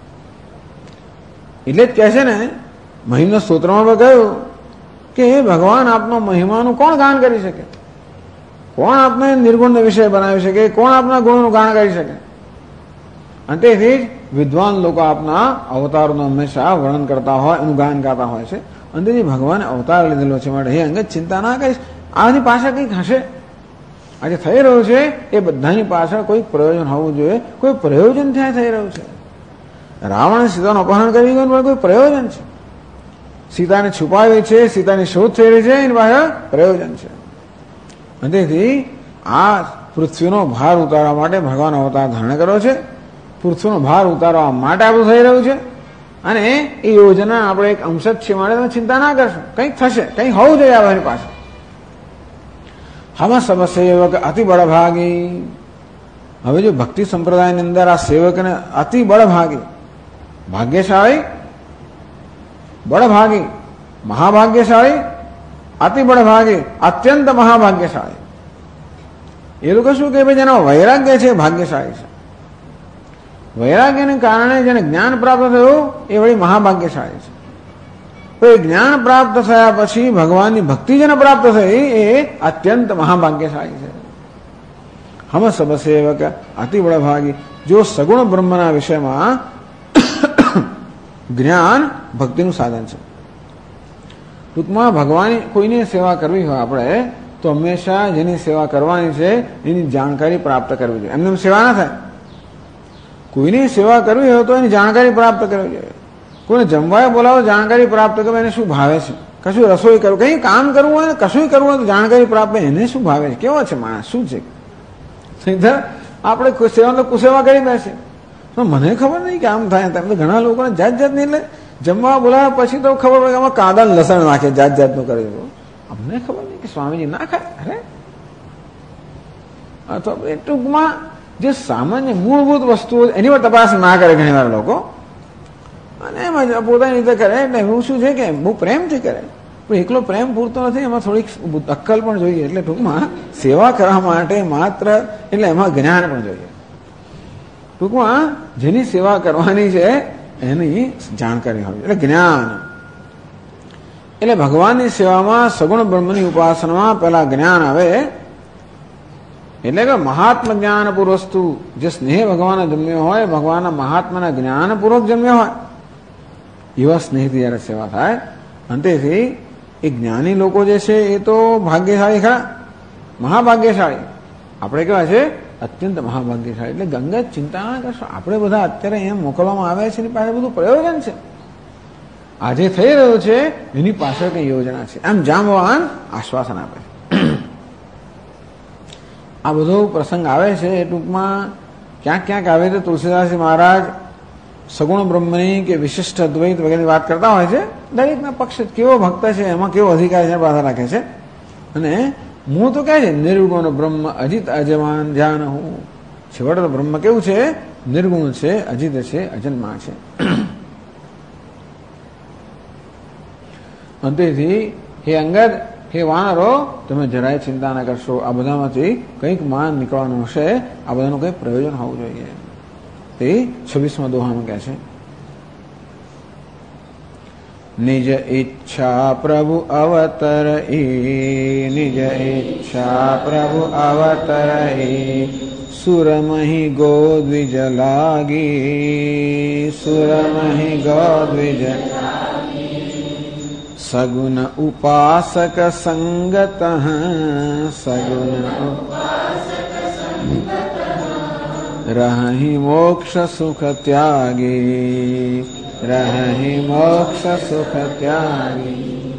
એટલે જ કહે છે ને, મહિમના સ્તોત્રમાં પણ કહ્યું કે ભગવાન આપનો મહિમાનું કોણ ગાન કરી શકે? કોણ આપને નિર્ગુણ વિષય બનાવી શકે? કોણ આપના ગુણનું ગાન કરી શકે? અને તેથી જ વિદ્વાન લોકો આપના અવતારોનું હંમેશા વર્ણન કરતા હોય, એનું ગાન ગાતા હોય છે. અને તેથી ભગવાને અવતાર લીધેલો છે. માટે હે અંગત, ચિંતા ના કરીશ. આની પાછળ કંઈક હશે. આજે થઈ રહ્યું છે એ બધાની પાછળ કોઈક પ્રયોજન હોવું જોઈએ. કોઈ પ્રયોજન ત્યાં થઈ રહ્યું છે. રાવણ સીતાનું અપહરણ કરી ગયું, પણ કોઈ પ્રયોજન છે. સીતાને છુપાવી છે, સીતાની શોધ થઈ રહી છે, એની પાછળ પ્રયોજન છે. અને તેથી આ પૃથ્વીનો ભાર ઉતારવા માટે ભગવાન અવતાર ધારણ કર્યો છે. પૃથ્વીનો ભાર ઉતારવા માટે આપણું થઈ રહ્યું છે. અને એ યોજના આપણે એક અંશ જ છે. માટે તમે ચિંતા ના કરશો, કંઈક થશે, કંઈક હોવું જોઈએ આ બધાની પાસે. હમ સબ સેવક અતિ બળભાગી. હવે જો ભક્તિ સંપ્રદાયની અંદર આ સેવકને અતિ બળભાગી, ભાગ્યશાળી, બળભાગી, મહાભાગ્યશાળી, અતિ બળભાગી, અત્યંત મહાભાગ્યશાળી. એ લોકો શું કે ભાઈ જેનો વૈરાગ્ય છે ભાગ્યશાળી છે. વૈરાગ્યને કારણે જેને જ્ઞાન પ્રાપ્ત થયું એ વળી મહાભાગ્યશાળી છે. તો એ જ્ઞાન પ્રાપ્ત થયા પછી ભગવાનની ભક્તિ જેને પ્રાપ્ત થઈ એ અત્યંત મહાભાગ્યશાળી છે. હમ સબ સેવક અતિ બળભાગી. જો સગુણ બ્રહ્મના વિષયમાં જ્ઞાન ભક્તિનું સાધન છે. ટૂંકમાં ભગવાન કોઈની સેવા કરવી હોય આપણે તો હંમેશા જેની સેવા કરવાની છે એની જાણકારી પ્રાપ્ત કરવી જોઈએ. એમને સેવા ના થાય. કોઈની સેવા કરવી હોય તો એની જાણકારી પ્રાપ્ત કરવી જોઈએ. કોઈને જમવાએ બોલાવો, જાણકારી પ્રાપ્ત કરવી એને શું ભાવે છે, કશું રસોઈ કરવું, કંઈ કામ કરવું હોય ને કશું કરવું હોય તો જાણકારી પ્રાપ્ત, એને શું ભાવે છે, કેવો છે માણસ, શું છે. આપણે સેવા તો કુસેવા કરી બેસે, મને ખબર નહીં કે આમ થાય તેમ. તો ઘણા લોકોને જાત જાતની, એટલે જમવા બોલાવ્યા પછી તો ખબર પડે કે આમાં કાદા લસણ નાખે, જાત જાતનું કરે. અમને ખબર નહીં કે સ્વામીજી ના ખાય. અરે અથવા એ ટૂંકમાં જે સામાન્ય મૂળભૂત વસ્તુઓ એની પર તપાસ ના કરે ઘણી વાર લોકો, અને એમાં પોતાની રીતે કરે. એટલે એવું શું છે કે બહુ પ્રેમથી કરે, પણ એકલો પ્રેમ પૂરતો નથી, એમાં થોડીક અક્કલ પણ જોઈએ. એટલે ટૂંકમાં સેવા કરવા માટે માત્ર, એટલે એમાં જ્ઞાન પણ જોઈએ. ટૂંકમાં જેની સેવા કરવાની છે એની જાણકારી હોવી, એટલે જ્ઞાન. એટલે ભગવાનની સેવામાં સગુણ બ્રહ્મની ઉપાસનામાં પહેલા જ્ઞાન આવે. એટલે કે મહાત્મા જ્ઞાનપૂર્વસ્તુ, જે સ્નેહ ભગવાન જન્મ્યો હોય, ભગવાનના મહાત્માના જ્ઞાનપૂર્વક જન્મ્યો હોય, એવા સ્નેહથી જયારે સેવા થાય. અંતેથી એ જ્ઞાની લોકો જે છે એ તો ભાગ્યશાળી ખરા, મહાભાગ્યશાળી. આપણે કેવા છે? અત્યંત મહાભાગ્યશાળી. એટલે ગંગા ચિંતા ના કરશો. આપણે બધા અત્યારે એમ મોકલવામાં આવે છે, એની પાસે બધું પ્રયોજન છે. આજે થઈ રહ્યું છે એની પાછળ કઈ યોજના છે, એમ જાંબવાન આશ્વાસન આપે. આ બધો પ્રસંગ આવે છે એ ટૂંકમાં ક્યાંક ક્યાંક આવે તો તુલસીદાસજી મહારાજ સગુણ બ્રહ્મની કે વિશિષ્ટ અદ્વૈત વગેરેની વાત કરતા હોય છે. દરેકના પક્ષ કેવો ભક્ત છે, એમાં કેવો અધિકાર છે પાછા રાખે છે. અને હું તો કહે છે નિર્ગુણ બ્રહ્મ અજિત અજમાન જાન હું. છેવટે તો બ્રહ્મ કેવું છે? નિર્ગુણ છે, અજિત છે, અજન્મા છે. અંતેથી હે અંગદ, હે વાનરો, તમે જરાય ચિંતા ના કરશો. આ બધામાંથી કંઈક માન નીકળવાનું હશે, આ બધાનું કંઈક પ્રયોજન હોવું જોઈએ. તે 26મા દોહામાં કહે છે, નિજ ઈચ્છા પ્રભુ અવતરઈ, નિજ ઈચ્છા પ્રભુ અવતરઈ, સુરમહી ગોદ્વિજ લાગી, સુરમહી ગોદ્વિજ સગુન ઉપાસક સંગત, સગુન રહી મોક્ષ સુખ ત્યાગી, રહી મોક્ષ સુખ ત્યાગી.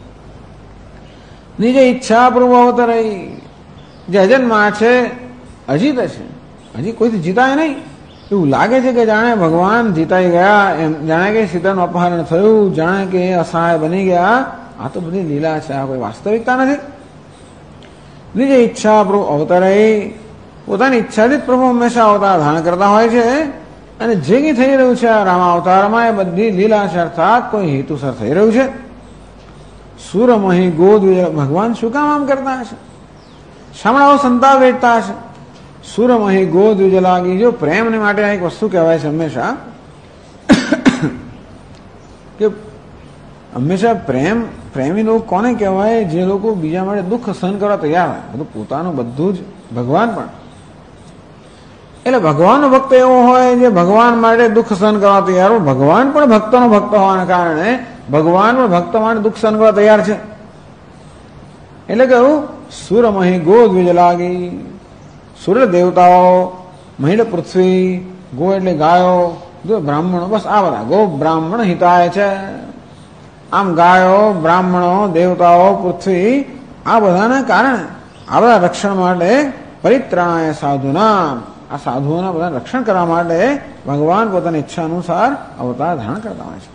નિજ ઈચ્છા પ્રભુ અવતરઈ, જે અજન્મા છે, અજીત છે, હજી કોઈથી જીતાય નહીં. એવું લાગે છે કે જાણે ભગવાન જીતાઈ ગયા, એમ જાણે કે સીતાનું અપહરણ થયું, જાણે કે અસહાય બની ગયા. આ તો બધી લીલા છે, આ કોઈ વાસ્તવિકતા નથી. નિજ ઈચ્છા પ્રભુ અવતરઈ, પોતાની ઈચ્છાથી જ પ્રભુ હંમેશા અવતાર ધારણ કરતા હોય છે. અને જે કંઈ થઈ રહ્યું છે આ રામા અવતારમાં, એ બધી લીલા છે, અર્થાત કોઈ હેતુસર થઈ રહ્યું છે. સુરમહી ગોદ, ભગવાન શું કામ આમ કરતા હશે? શામળાઓ સંતાપ વેઠતા હશે. સુરમહી ગોદ લાગી, જો પ્રેમને માટે એક વસ્તુ કહેવાય છે હંમેશા, કે હંમેશા પ્રેમી લોકો કોને કહેવાય? જે લોકો બીજા માટે દુઃખ સહન કરવા તૈયાર હોય. બધું પોતાનું બધું જ, ભગવાન પણ. એટલે ભગવાનનો ભક્ત એવો હોય જે ભગવાન માટે દુઃખ સહન કરવા તૈયાર હોય. ભગવાન પણ ભક્તનો ભક્ત હોવાના કારણે ભગવાન પણ ભક્ત માટે દુઃખ સહન કરવા તૈયાર છે. એટલે કહ્યું સુરમહી ગોદ લાગી, સૂર્ય દેવતાઓ, મહિડ પૃથ્વી, ગો એટલે ગાયો, બ્રાહ્મણો, બસ આ બધા ગો બ્રાહ્મણ હિતાય છે. આમ ગાયો, બ્રાહ્મણો, દેવતાઓ, પૃથ્વી, આ બધાના કારણે, આ બધા રક્ષણ માટે પરિત્રાણાય સાધુના, આ સાધુઓના બધા રક્ષણ કરવા માટે ભગવાન પોતાની ઈચ્છા અનુસાર અવતાર ધારણ કરતા હોય છે.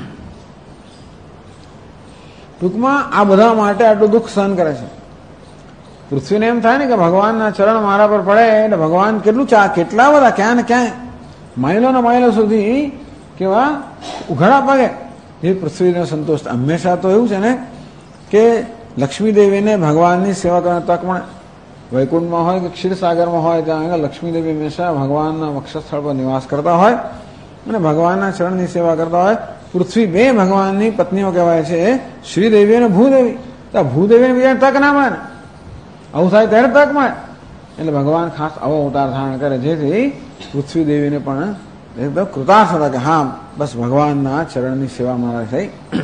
ટૂંકમાં આ બધા માટે આટલું દુઃખ સહન કરે છે. પૃથ્વીને એમ થાય ને કે ભગવાનના ચરણ મારા પર પડે એટલે ભગવાન કેટલું કેટલા બધા ક્યાં ને ક્યાંય માઇલોના માઇલો સુધી કેવા ઉઘાડા પગે જે પૃથ્વીનો સંતોષ. હંમેશા તો એવું છે ને કે લક્ષ્મીદેવીને ભગવાનની સેવા કરવાની તક મળે. વૈકુંઠમાં હોય કે ક્ષીરસાગરમાં હોય, ત્યાં આગળ લક્ષ્મીદેવી હંમેશા ભગવાનના વક્ષસ્થળ પર નિવાસ કરતા હોય અને ભગવાનના ચરણની સેવા કરતા હોય. પૃથ્વી બે ભગવાનની પત્નીઓ કહેવાય છે, શ્રીદેવી અને ભૂદેવી. તો ભૂદેવીને બીજાને તક ના મળે ને, આવું થાય ત્યારે તક મળે. એટલે ભગવાન ખાસ આવો અવતાર ધારણ કરે, જેથી પૃથ્વી દેવીને પણ એકદમ કૃતાર્થ હતા કે હા બસ ભગવાનના ચરણની સેવા મારા થઈ.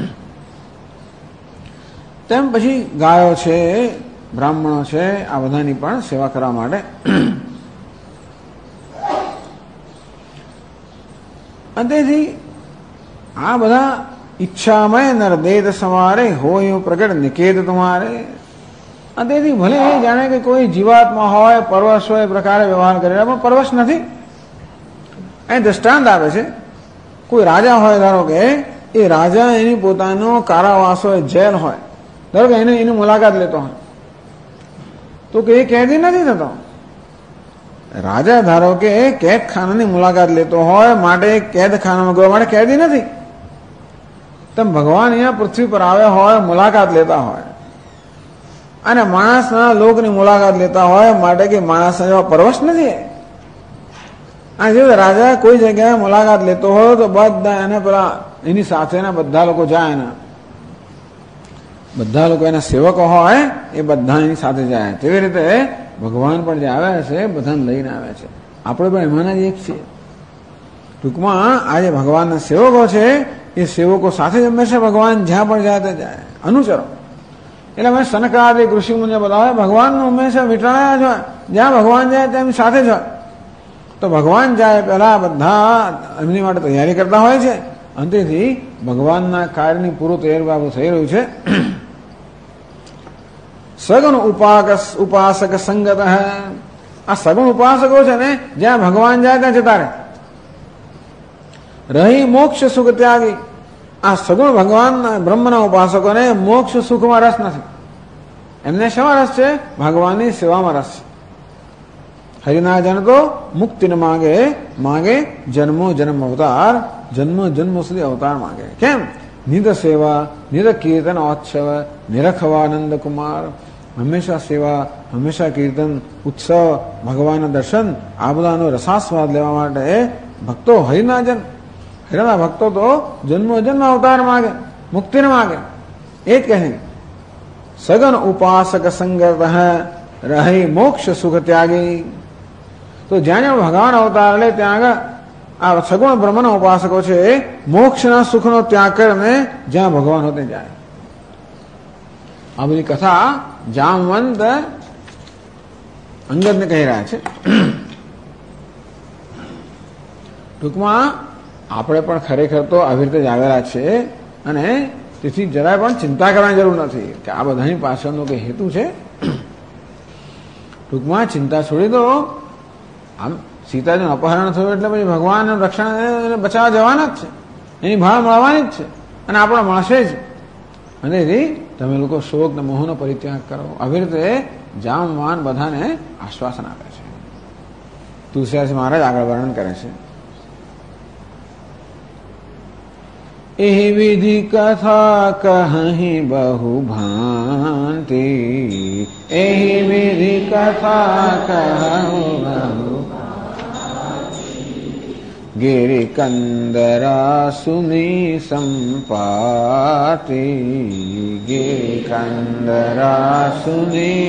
તેમ પછી ગાયો છે, બ્રાહ્મણો છે, આ બધાની પણ સેવા કરવા માટે. અને તેથી આ બધા ઈચ્છામય નરદેદ સમારે હોય પ્રગટ નિકેત તમારે. તેથી ભલે જાણે કે કોઈ જીવાત્મા હોય, પરવશ હોય, પ્રકારે વ્યવહાર કરે, પણ પરવશ નથી. અહીં દ્રષ્ટાંત આપે છે, કોઈ રાજા હોય, ધારો કે એ રાજા એની પોતાનો કારાવાસ હોય, જેલ હોય, ધારો કે એની મુલાકાત લેતો હોય, તો કે એ કેદી નથી થતો. રાજા ધારો કે કેદખાનાની મુલાકાત લેતો હોય, માટે કેદખાનામાં ગયો માટે કેદી નથી. તેમ ભગવાન અહીંયા પૃથ્વી પર આવ્યા હોય, મુલાકાત લેતા હોય, અને માણસના લોકની મુલાકાત લેતા હોય, માટે કે માણસના જેવા પરવશ નથી. આ જે રાજા કોઈ જગ્યાએ મુલાકાત લેતો હોય તો બધા એને પેલા એની સાથેના બધા લોકો જાય, એના બધા લોકો એના સેવકો હોય, એ બધા એની સાથે જાય. તેવી રીતે ભગવાન પણ જે આવ્યા છે બધાને લઈને આવ્યા છે. આપણે પણ એમાંના જ એક છીએ. ટૂંકમાં આ જે ભગવાનના સેવકો છે એ સેવકો સાથે જ હંમેશા ભગવાન જ્યાં પણ જાય તે જાય, અનુચરો. એટલે અમે સનકાદિક ઋષિ મુનિઓ બધા હોય, ભગવાનનું હંમેશા વિટાળ્યા જ હોય, જ્યાં ભગવાન જાય તેમની સાથે જ હોય. તો ભગવાન જાય પહેલા બધા એમની માટે તૈયારી કરતા હોય છે. અંતેથી ભગવાનના કાર્યની પૂરું તૈયારી થઈ રહ્યું છે. સગુણ ઉપાસક સંગત. આ સગુણ ઉપાસકો છે ને, જ્યાં ભગવાન જાય ત્યાં જતા રહે. રહી મોક્ષ સુખ ત્યાગી. આ સગુણ ભગવાન બ્રહ્મના ઉપાસકોને મોક્ષ સુખમાં રસ નથી. એમને શેમાં રસ છે? ભગવાનની સેવામાં રસ છે. હરિના જન તો મુક્તિને માગે જન્મો જન્મ અવતાર, જન્મ જન્મ સુધી અવતાર માગે. કેમ? નિધ સેવા, નિધ કીર્તન ઓત્સવ, નિરખવાનંદ કુમાર. હંમેશા સેવા, હંમેશા કીર્તન, ઉત્સવ, ભગવાનના દર્શન, આ બધાનો રસાસ્વાદ લેવા માટે ભક્તો હરિના જન, હરિના ભક્તો તો જન્મો જન્મ અવતાર માગે, મુક્તિને માગે. એ જ કહે સગન ઉપાસક સંગત રહી મોક્ષ સુખ ત્યાગી. તો જ્યાં જ્યાં ભગવાન અવતાર લે ત્યાં આગળ આ સગુણ બ્રહ્મના ઉપાસકો છે, મોક્ષના સુખનો ત્યાગ કરીને જ્યાં ભગવાન હોતે જાય. આ બધી કથા જામવંત અંગદને કહી રહ્યા છે. ટૂંકમાં આપણે પણ ખરેખર તો આવી રીતે જ આવેલા છે, અને તેથી જરાય પણ ચિંતા કરવાની જરૂર નથી કે આ બધાની પાછળનો કઈ હેતુ છે. ટૂંકમાં ચિંતા છોડી દો. આમ સીતાજીનું અપહરણ થયું એટલે પછી ભગવાન રક્ષણ બચાવવા જવાના જ છે, એની ભાળ મળવાની જ છે, અને આપણે મળશે જ. અને તમે લોકો શોક ને મોહનો પરિત્યાગ કરો. આવી રીતે જામવાન બધાને આશ્વાસન આપે છે. તુલસીદાસ મહારાજ આગળ વર્ણન કરે છે. એ વિધિ કથા કહી બહુ ભાંતિ, એ વિધિ કથા કહું બહુ ગિરિ કંદરા સુની સંપાતિ, ગિરિ કંદરા સુની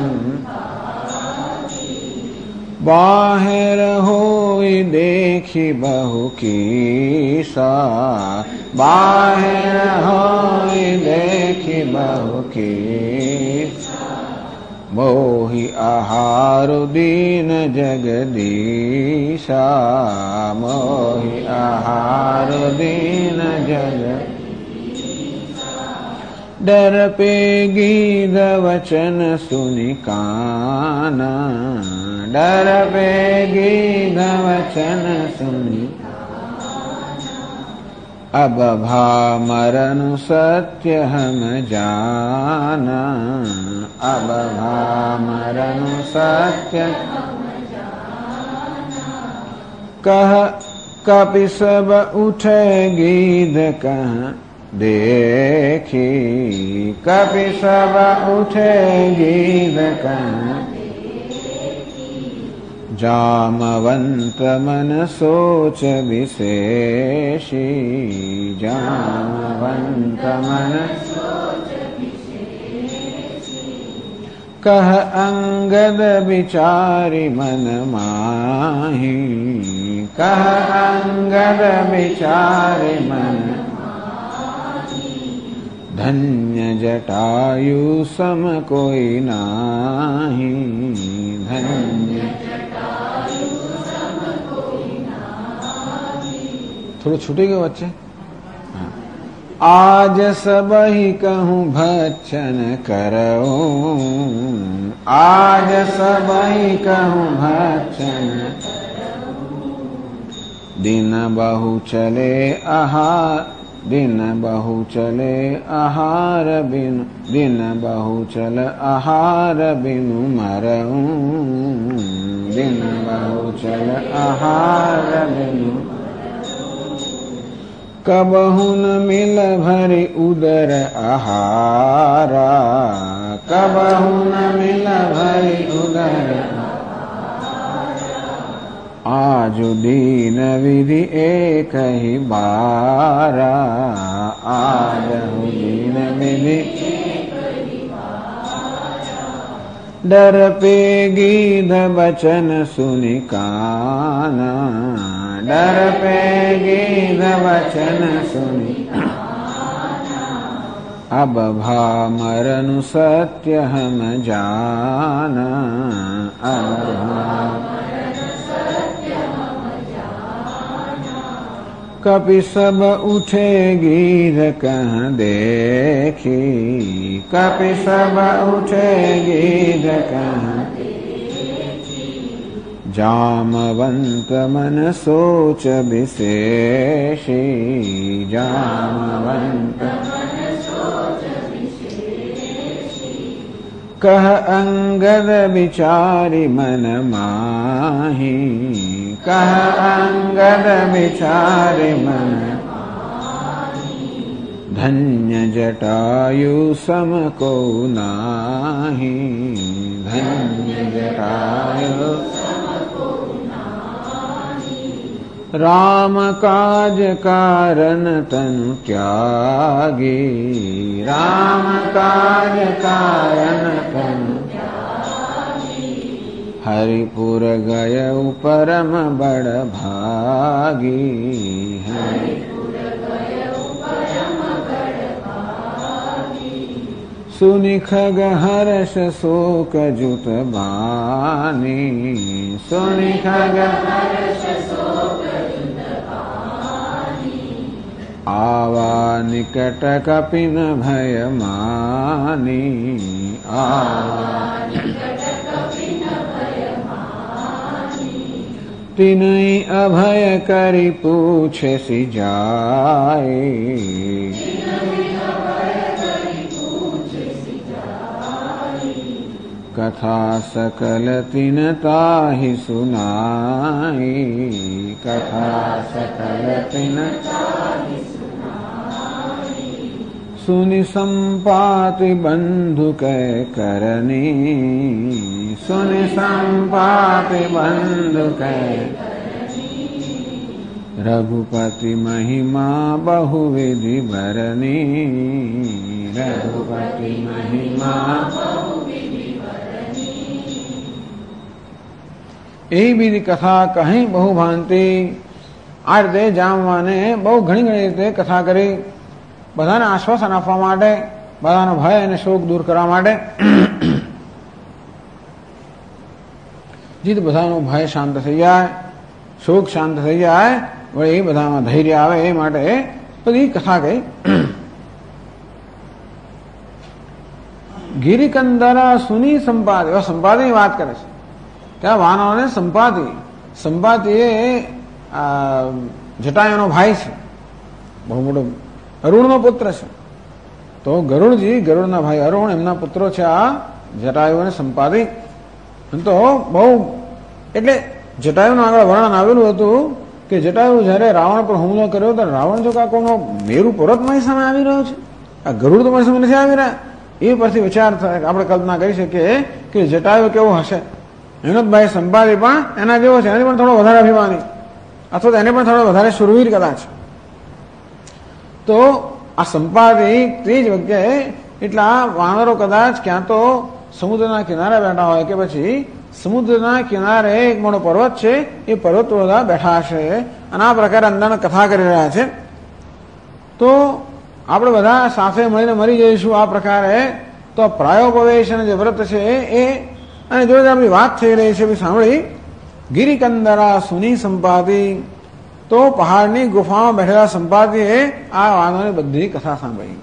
સંપાતિ. બાહેર હોય દેખી બહુ કીસા, બાહેર હોય દેખી બહુ કીસા. મોહી આહારો દીન જગદીશા, મોહી આહારો દીન જગદીશા. ડર પે ગીધ વચન સુની કાના, ડર પે ગીધ વચન સુની. अब भामरन सत्य हम जाना, अब भामरन सत्य कह कपि सब उठे गीध कह देखी, कपि सब उठे गीध कह. जामवंत मन सोच विशेषी, जामवंत मन सोच विशेषी. कह अंगद विचारी मन माही, कह अंगद विचारी मन माही. धन्य जटायु सम कोई नाही, धन्य. થોડું છૂટી ગયું વચ્ચે. आज सबहि कहूँ भक्षण करो, आज सबहि कहूँ भक्षण, दिन बहु चले आहार, दिन बहु चले आहार बिनु, दिन बहु चल आहार बिनु मरऊं, दिन बहु चल आहार बिनु, कबहु न मिल भरि उदर आहारा, कबहु न मिल भरि उदर, आजु दीन विधि एक ही बारा, आजु दीन विधि डर पे गीध बचन सुनि काना, डर पे गीध बचन सुनि, अब भामरनु सत्य हम जाना, अब कपि सब उठे गीध कहाँ देखी, कपि सब उठे गीध कहाँ, जामवंत मन सोच विशेषी, जामवंत कह अंगद विचारी मन माही, कह अंगद विचारी मन, धन्य जटायु सम को नाही, धन्य जटायु राम काज कारण तनु त्यागी, राम काज कारण तनु त्यागी, हरिपुर गयउ परम बड़ भागी, हरिपुर गयउ परम बड़ भागी, सुनि खग हर्ष शोक जुत बानी, सुनि खग हर्ष शोक आवा निकट कपिन भय मानी, आवा निकट कपिन भय मानी, तिनहि अभय करि पूछे सि जाए, तिनहि अभय करि पूछे सि जाए, कथा सकल तिन ताहि सुनाई, कथा सकल तिन ताहि सुनि संपाति बंधु कै करनी, सुनि संपाति बंधु कै करनी, रघुपति महिमा बहुविधि बरनी, रघुपति महिमा बहुविधि बरनी, एही बीधी कथा कहीं बहु भांति। आ રીતે જામવાને બહુ ઘણી ઘણી રીતે કથા કરી, બધાને આશ્વાસન આપવા માટે, બધાનો ભય અને શોક દૂર કરવા માટે, જેથી બધાનો ભય શાંત થઈ જાય, શોક શાંત થઈ જાય, વળી એ બધામાં ધૈર્ય આવે એ માટે બધી કથા કહી. ગિરિકંદરા સુની સંપાદ, એવા સંપાદની વાત કરે છે. ત્યાં વાનરોને સંપાદી, સંપાદી એ જટાયુનો ભાઈ છે, બહુ મોટો અરુણનો પુત્ર છે. તો ગરુડજી, ગરુડના ભાઈ અરુણ, એમના પુત્રો છે આ જટાયુ અને સંપાદી. તો બહુ એટલે જટાયુનું આગળ વર્ણન આવેલું હતું કે જટાયુ જયારે રાવણ પર હુમલો કર્યો ત્યારે રાવણ જો કાકોનો મેરુ પર્વત મારી સામે આવી રહ્યો છે, આ ગરુડ તો મારી સામે નથી આવી રહ્યા, એ પરથી વિચાર થાય, આપણે કલ્પના કરી શકીએ કે જટાયુ કેવો હશે. એનો જ ભાઈ સંપાદી પણ એના જેવો છે, એનાથી પણ થોડો વધારે અભિમાની, અથવા તો એને પણ થોડો વધારે શુરવીર કદાચ. તો આ સંપાદી તે જ વખતે એટલા વાનરો કદાચ ક્યાં તો સમુદ્રના કિનારે બેઠા હોય કે પછી સમુદ્રના કિનારે એક મોટો પર્વત છે, એ પર્વત બધા બેઠા હશે અને આ પ્રકારે અંદરના કથા કરી રહ્યા છે. તો આપણે બધા સાથે મળીને મરી જઈશું આ પ્રકારે. તો પ્રાયોપવેશ જે વ્રત છે એ, અને જોડે આપણી વાત થઈ રહી છે સાંભળી. ગિરિકંદરા સુની સંપાદી, તો તો પહાડની ગુફામાં બેઠેલા સંપાદીએ આ વાનરોની બધી કથા સાંભળી.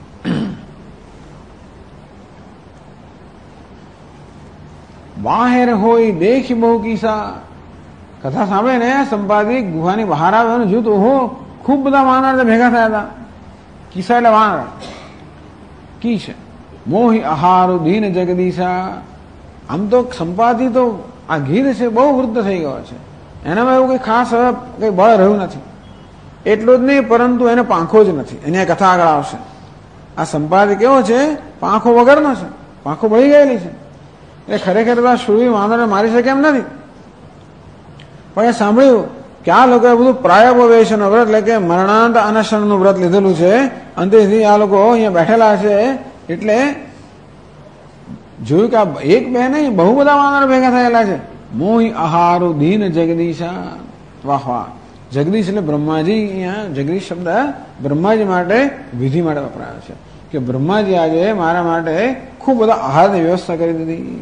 બાહેર હોય દેખી બહુ કિસ્સા, કથા સાંભળે ને સંપાદી ગુફાની બહાર આવે અને જોયું તો ઓહો ખૂબ બધા વાનર ભેગા થયા હતા. કિસ્સા એટલે વાનર. કી છે મોહી આહારો દીન જગદીશા. આમ તો સંપાદી તો આ ગીર છે બહુ વૃદ્ધ થઈ ગયો છે, એનામાં એવું કઈ ખાસ હવે કઈ બળ રહ્યું નથી. એટલું જ નહીં, પરંતુ એને પાંખો જ નથી. એની કથા આગળ આવશે. આ સંપાદી કેવો છે, પાંખો વગરનો છે, પાંખો બળી ગયેલી છે. એટલે ખરેખર તો આ શૂરવીર વાનરને મારી શકે એમ નથી. પણ એ સાંભળ્યું કે આ લોકોએ બધું પ્રાયોપવેશનનું વ્રત એટલે કે મરણાંત અનશનનું વ્રત લીધેલું છે. અંતેથી આ લોકો અહીંયા બેઠેલા છે. એટલે જોયું કે આ એક બે નહીં, બહુ બધા વાનર ભેગા થયેલા છે. મોહી આહારો દીન જગદીશા. વાહ વાહ. જગદીશ એટલે બ્રહ્માજી. અહીંયા જગદીશ શબ્દ બ્રહ્માજી માટે વિધિ માટે વપરાયો છે કે બ્રહ્માજી આજે મારા માટે ખૂબ બધા આહારની વ્યવસ્થા કરી દીધી.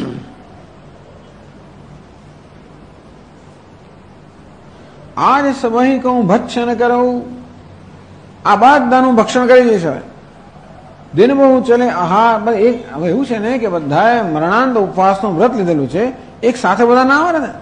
આજ સબહી કહું ભક્ષણ કરું. આ બધાનું ભક્ષણ કરી દઈશ. હવે દિન બહુ ચલે આહાર. એક હવે એવું છે ને કે બધાએ મરણાંત ઉપવાસનું વ્રત લીધેલું છે. એક સાથે બધા ના આવે ને.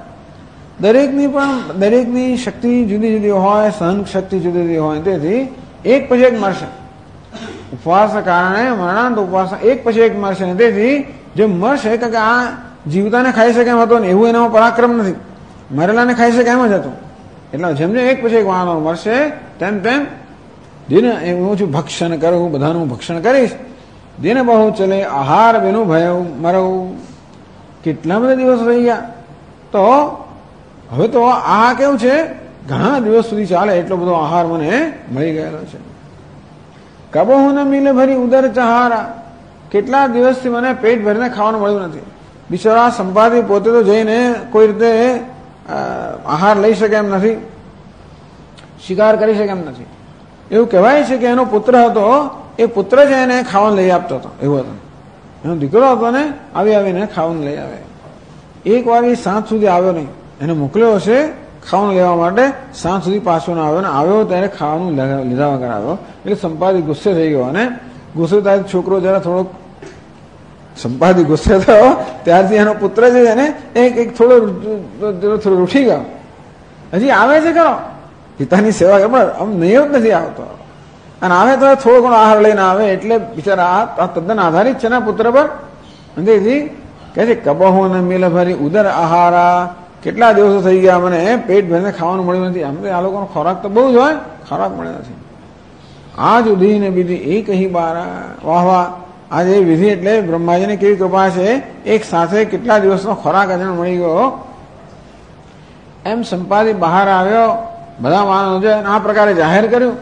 દરેકની શક્તિ જુદી જુદી હોય, સહન શક્તિ જુદી જુદી હોય. તેથી એક પછી એક મરશે. ઉપવાસના કારણે મરણાંત ઉપવાસ એક પછી એક મરશે. તેથી જે મરશે કે આ જીવતાને ખાઈ શકે એમ હતો ને, એવું એનામાં પરાક્રમ નથી. મરેલાને ખાઈ શકે એમ જ હતું. એટલે જેમ જેમ એક પછી એક વાનર મરશે તેમ તેમ દિન એવું છું ભક્ષણ કરું, બધાનું ભક્ષણ કરીશ. દિન બહુ ચલે આહાર બેનું ભય મરવું. કેટલા બધા દિવસ રહી ગયા. તો હવે તો આ કેવું છે, ઘણા દિવસ સુધી ચાલે એટલો બધો આહાર મને મળી ગયેલો છે. કબહુ ન મિલે ભરી ઉદર ચહારા. કેટલા દિવસથી મને પેટ ભરીને ખાવાનું મળ્યું નથી. બિચારા સંપાદી પોતે તો જઈને કોઈ રીતે આહાર લઈ શકે એમ નથી, શિકાર કરી શકે એમ નથી. એવું કહેવાય છે કે એનો પુત્ર હતો, એ પુત્ર છે એને ખાવાનું લઈ આપતો હતો. એવું હતું. એનો દીકરો હતો ને આવીને ખાવાનું લઈ આવે. એક વાર એ સાંજ સુધી આવ્યો નહીં. એને મોકલ્યો હશે ખાવાનું લેવા માટે, સાંજ સુધી પાછો ના આવ્યો. ને આવ્યો ત્યારે ખાવાનું લીધા વગર આવ્યો. એટલે સંપાદી ગુસ્સે થઈ ગયો. અને ગુસ્સે થાય છોકરો જરા થોડોક સંપાદી ગુસ્સે થયો. ત્યારથી એનો પુત્ર છે એને એક થોડો રૂઠી ગયો. હજી આવે છે ખરો પિતાની સેવા કરે, આમ નહીં જ નથી આવતો. અને આવે તો થોડો ઘણો આહાર લઈને આવે. એટલે બિચારા આ તદ્દન આધારિત છે ને પુત્ર પર. અંતેથી કહે છે કબહો ન મિલ ભરી ઉદર આહારા. કેટલા દિવસો થઈ ગયા મને પેટ ભરીને ખાવાનું મળ્યું નથી. આમ તો આ લોકોનો ખોરાક તો બહુ જ હોય, ખોરાક મળ્યો નથી. આજ ઉધી ને બીધી એક હી બારા. વાહ વાહ. આજે વિધિ એટલે બ્રહ્માજીની કેવી કૃપા છે, એક સાથે કેટલા દિવસનો ખોરાક અજણ મળી ગયો. એમ સંપાદી બહાર આવ્યો. બધા માનવ આ પ્રકારે જાહેર કર્યું.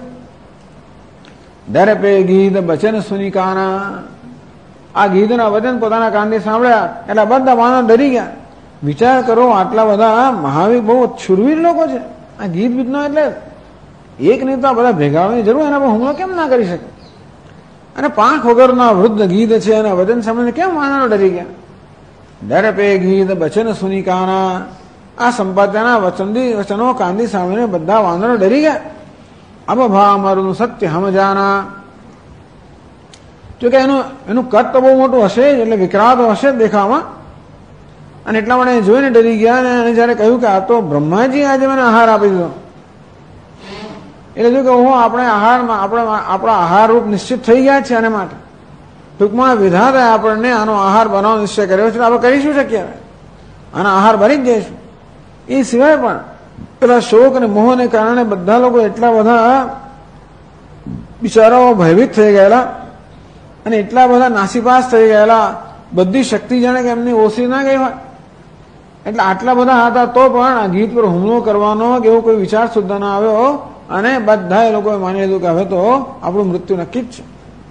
દર પે ગીત બચન સુનિકાના. આ ગીતના વચન પોતાના કાનથી સાંભળ્યા એટલે બધા માનવ ડરી ગયા. વિચાર કરો, આટલા બધા મહાવીર બહુ શુરવીર લોકો છે. આ ગીત બીતનો એટલે એક નહીં તો આ બધા ભેગા હોવાની જરૂર, એના પર હુમલો કેમ ના કરી શકે. અને પાંખ વગરના વૃદ્ધ ગીત છે અને વચન સાંભળીને કેમ માનવ ડરી ગયા. દર પે ગીત બચન સુનિકાના. આ સંપાદ્યના વચનો કાંદી સાંભળીને બધા વાંદરો ડરી ગયા. અબભા અમારું સત્ય હમજાના. જો કે એનું કદ તો બહુ મોટું હશે જ, એટલે વિકરાળ તો હશે જ દેખાવામાં. અને એટલા માટે જોઈને ડરી ગયા. અને જયારે કહ્યું કે આ તો બ્રહ્માજી આજે મને આહાર આપી દીધો, એટલે જો કે હું આપણે આહારમાં આપણા આહાર રૂપ નિશ્ચિત થઈ ગયા છે. આને માટે ટૂંકમાં વિધાતાએ આપણને આનો આહાર બનાવવાનો નિશ્ચય કર્યો છે. આપણે કરીશું શકીએ, આના આહાર બની જ જઈશું. એ સિવાય પણ પેલા શોક અને મોહને કારણે બધા લોકો એટલા બધા બિચારાઓ ભયભીત થઈ ગયેલા અને એટલા બધા નાસીપાસ થઈ ગયેલા. બધી શક્તિ જાણે કે એમની ઓછી ના ગઈ હોય. એટલે આટલા બધા હતા તો પણ આ ગીત પર હુમલો કરવાનો કે એવો કોઈ વિચાર સુદ્ધા ના આવ્યો. અને બધા એ લોકોએ માની લીધું કે હવે તો આપણું મૃત્યુ નક્કી જ છે.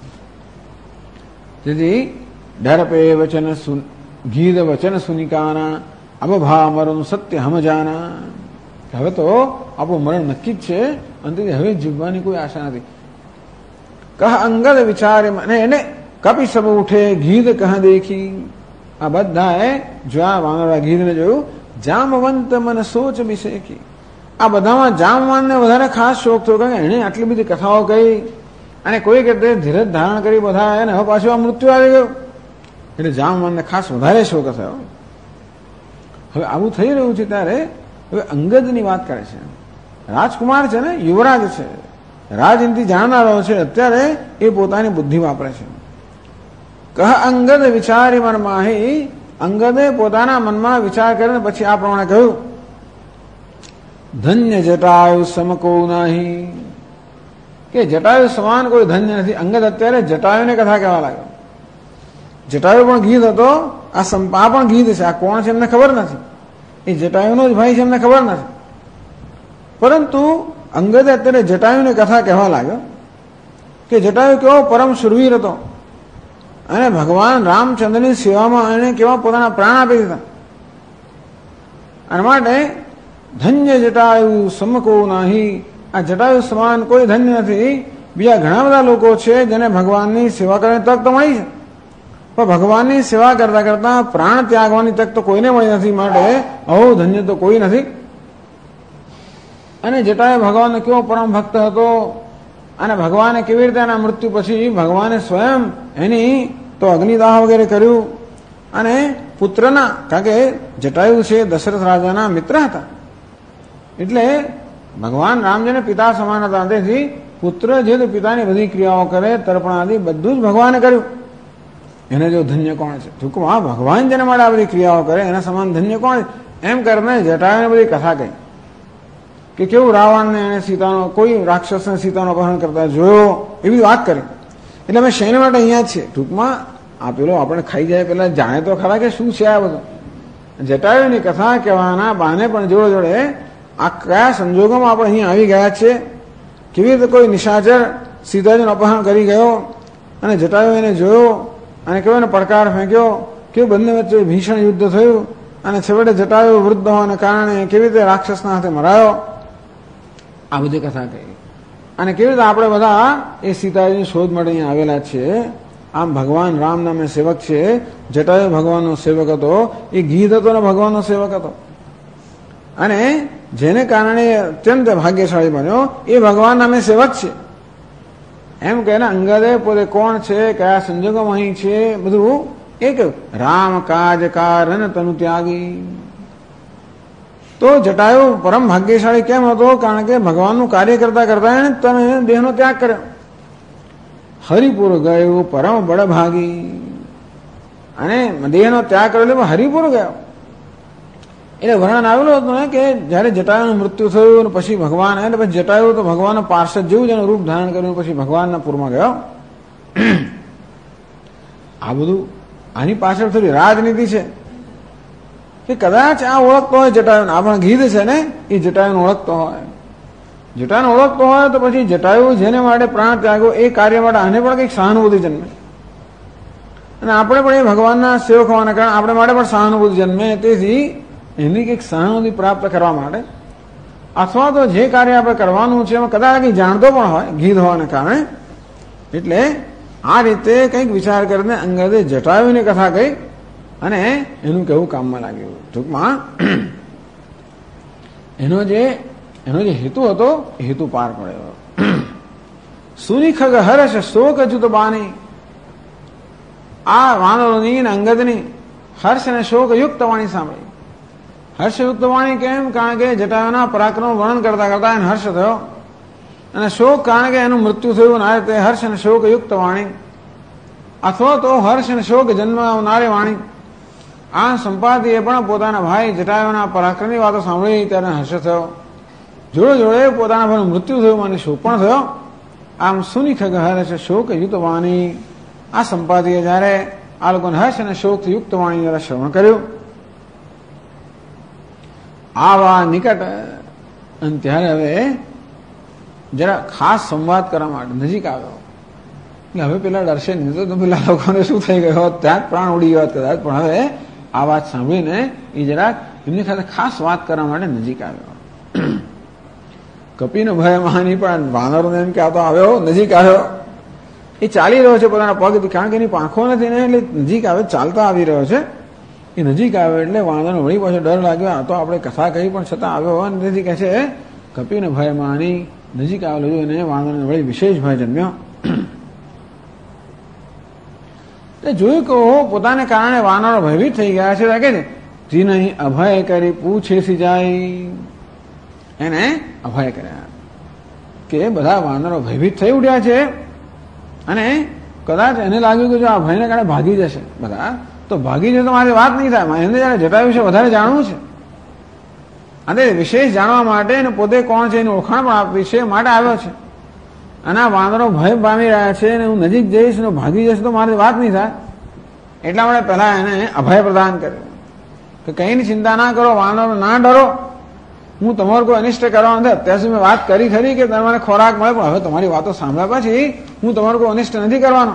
તેથી ડર પે વચન ગીત વચન સુનિકાના. અબભા મરણ સત્ય હમજાના. હવે તો આપણું મરણ નક્કી જ છે. અને હવે જીવવાની કોઈ આશા નથી. કહ અંગદ વિચારે મને એને કપી સબ ઉઠે ગીત કહ દેખી. આ બધાએ જોયા વાનરા ગીતને જોયું. જામવંત મન સોચ બિશેકી. આ બધામાં જામવાનને વધારે ખાસ શોખ થયો, કારણ કે એણે આટલી બધી કથાઓ કહી અને કોઈ કે ધીરજ ધારણ કરી બધા એને હવે પાછું આ મૃત્યુ આવી ગયું, એટલે જામવાનને ખાસ વધારે શોખ થયો. હવે આવું થઈ રહ્યું છે ત્યારે હવે અંગદની વાત કરે છે. રાજકુમાર છે ને, યુવરાજ છે, રાજનીતિ જાણનારો છે, અત્યારે એ પોતાની બુદ્ધિ વાપરે છે. કહ અંગદ વિચારી મન માહી, અંગદે પોતાના મનમાં વિચાર કરીને પછી આ પ્રમાણે કહ્યું, ધન્ય જટાયુ સમકો નહીં, કે જટાયુ સમાન કોઈ ધન્ય નથી. અંગદ અત્યારે જટાયુને કથા કહેવા લાગ્યો. જટાયુ પણ ગીત હતો, આ સંપા પણ ગીત છે. આ કોણ છે એમને ખબર નથી, એ જટાયુનો જ ભાઈ છે એમને ખબર નથી. પરંતુ અંગદે અત્યારે જટાયુને કથા કહેવા લાગ્યો કે જટાયુ કેવો પરમ શુરવીર હતો અને ભગવાન રામચંદ્રની સેવામાં એને કેવા પોતાના પ્રાણ આપી દીધા. અને માટે ધન્ય જટાયુ સમકો નહીં, આ જટાયુ સમાન કોઈ ધન્ય નથી. બીજા ઘણા બધા લોકો છે જેને ભગવાનની સેવા કરવાની તક તો મળી છે, પણ ભગવાનની સેવા કરતા કરતા પ્રાણ ત્યાગવાની તક તો કોઈને મળી નથી. માટે આવું ધન્ય તો કોઈ નથી. અને જટાયુ ભગવાનનો કેવો પરમ ભક્ત હતો અને ભગવાને કેવી રીતે એના મૃત્યુ પછી ભગવાને સ્વયં એની તો અગ્નિદાહ વગેરે કર્યું. અને પુત્રના, કારણ કે જટાયુ છે દશરથ રાજાના મિત્ર હતા, એટલે ભગવાન રામજીને પિતા સમાન હતા. તેથી પુત્ર જે તો પિતાની બધી ક્રિયાઓ કરે, તર્પણાદિ બધું જ ભગવાને કર્યું. એને જો ધન્ય કોણ છે? ટૂંકમાં ભગવાન જેને માટે આ બધી ક્રિયાઓ કરે એના સમાન ધન્ય કોણ છે? એમ કરીને જટાયુને બધી કથા કહી કે કેવું રાવણને એને સીતાનો, કોઈ રાક્ષસને સીતાનો અપહરણ કરતા જોયો, એવી વાત કરી. એટલે અમે શેને માટે અહીંયા છીએ? ટૂંકમાં આ પેલો આપણે ખાઈ જાય પેલા જાણે તો ખરા કે શું છે આ બધું. જટાયુની કથા કહેવાના બહાને પણ જોડે જોડે આ કયા સંજોગોમાં આપણે અહીંયા આવી ગયા છે, કેવી રીતે કોઈ નિશાચર સીતાજીનું અપહરણ કરી ગયો અને જટાયુ એને જોયો અને કેવો એને પડકાર ફેંક્યો, કેવું બંને વચ્ચે ભીષણ યુદ્ધ થયું અને છેવટે જટાયુ વૃદ્ધ હોવાને કારણે કેવી રીતે રાક્ષસના હાથે મરાયો, આ બધી કથા કહી. અને કેવી રીતે આપણે બધા એ સીતાજીની શોધ માટે અહીંયા આવેલા છીએ. આમ ભગવાન રામ નામે સેવક છે, જટાયુ ભગવાનનો સેવક હતો, એ ગીધ હતો ને ભગવાનનો સેવક હતો. અને જેને કારણે અત્યંત ભાગ્યશાળી બન્યો એ ભગવાન નામે સેવક છે. એમ કહે ને અંગદે પોતે કોણ છે, કયા સંજોગોમાં અહીં છે, બધું એ કહ્યું. રામ કાજ કારણ તનુ ત્યાગી. તો જટાયુ પરમ ભાગ્યશાળી કેમ હતો? કારણ કે ભગવાનનું કાર્ય કરતા કરતા એને તમે દેહનો ત્યાગ કર્યો. હરિપુર ગયો પરમ બળભાગી, અને દેહનો ત્યાગ કર્યો એટલે હરિપુર ગયો. એટલે વર્ણન આવેલું હતું ને કે જયારે જટાયુનું મૃત્યુ થયું પછી ભગવાન, એટલે પછી જટાયુ તો ભગવાનના પાર્ષદ જેવું જ એનું રૂપ ધારણ કર્યું, પછી ભગવાનના પૂરમાં ગયો. આ બધું આની પાછળ થોડી રાજનીતિ છે કે કદાચ આ ઓળખતો હોય જટાયુને, આ પણ ગીધ છે ને, એ જટાયુને ઓળખતો હોય. જટાયુને ઓળખતો હોય તો પછી જટાયુ જેને માટે પ્રાણ ત્યાગો એ કાર્ય માટે આને પણ કંઈક સહાનુભૂતિ જન્મે. અને આપણે પણ એ ભગવાનના સેવક હોવાના કારણે આપણે માટે પણ સહાનુભૂતિ જન્મે. તેથી એની કંઈક સહાનુભૂતિ પ્રાપ્ત કરવા માટે અથવા તો જે કાર્ય આપણે કરવાનું છે એમાં કદાચ કંઈક જાણતો પણ હોય ગીધ હોવાને કારણે. એટલે આ રીતે કંઈક વિચાર કરીને અંગદે જટાયુની કથા કહી અને એનું કેવું કામમાં લાગ્યું. ટૂંકમાં એનો જે હેતુ હતો એ હેતુ પાર પડ્યો. સુનિખગ હર્ષ શોક જુત બાની, આ વાનરોની અંગદની હર્ષ અને શોક યુક્ત વાણી સાંભળી. હર્ષયુક્ત વાણી કેમ? કારણ કે જટાયુના પરાક્રમ વર્ણન કરતા કરતા એને હર્ષ થયો, અને શોક કારણ કે એનું મૃત્યુ થયું. આ રીતે હર્ષ અને શોક યુક્ત વાણી, અથવા તો હર્ષ અને શોક જન્મ આવનારી વાણી. આ સંપાદીએ પણ પોતાના ભાઈ જટાયુના પરાક્રમની વાતો સાંભળી ત્યારે હર્ષ થયો. જોડે જોડે પોતાના ભાઈનું મૃત્યુ થયું અને શોક પણ થયો. આમ સુનિખગ હર્ષ શોક યુક્ત વાણી. આ સંપાદીએ જયારે આ લોકોને હર્ષ અને શોકથી યુક્ત વાણી જરા શ્રવણ કર્યું, આવા નિકટ, અને ત્યારે હવે જરા ખાસ સંવાદ કરવા માટે નજીક આવ્યો. હવે પેલા દર્શન નહીં તો પેલા લોકોને શું થઈ ગયો, ત્યાં જ પ્રાણ ઉડી ગયો કદાચ, પણ હવે આ વાત સાંભળીને એ જરાક એમની સાથે ખાસ વાત કરવા માટે નજીક આવ્યો. કપીનો ભય મહાની પણ વાનરોને એમ કે આ તો આવ્યો, નજીક આવ્યો. એ ચાલી રહ્યો છે પોતાના પગથી, કારણ કે એની પાંખો નથી ને, એટલે નજીક આવે, ચાલતા આવી રહ્યો છે. એ નજીક આવ્યો એટલે વાનરને વળી પાછો ડર લાગ્યો, આ તો આપણે કથા કહી પણ છતાં આવ્યો. અને તેથી કહે છે કપીને ભય માની નજીક આવેલો જોઈને વાનરને વળી વિશેષ ભય જન્મ્યો. જોયું કે પોતાને કારણે વાનરો ભયભીત થઈ ગયા છે. કે જી નહીં અભય કરી પૂછે જાય, એને અભય કર્યા કે બધા વાનરો ભયભીત થઈ ઉઠ્યા છે અને કદાચ એને લાગ્યું કે જો આ ભયને કારણે ભાગી જશે બધા, તો ભાગી જશે તો મારી વાત નહીં થાય. એને જયારે જટાયુ વિશે વધારે જાણવું છે અને વિશેષ જાણવા માટે અને પોતે કોણ છે એની ઓળખાણ પણ આપવી છે માટે આવ્યો છે. અને આ વાનરો ભય પામી રહ્યા છે અને હું નજીક જઈશ અને ભાગી જશે તો મારી વાત નહીં થાય. એટલા માટે પહેલા એને અભય પ્રદાન કર્યું કે કઈની ચિંતા ના કરો, વાનરો ના ડરો, હું તમારું કોઈ અનિષ્ટ કરવા નથી. અત્યાર સુધી મેં વાત કરી ખરી કે તમને ખોરાક મળે, પણ હવે તમારી વાતો સાંભળ્યા પછી હું તમારું કોઈ અનિષ્ટ નથી કરવાનો.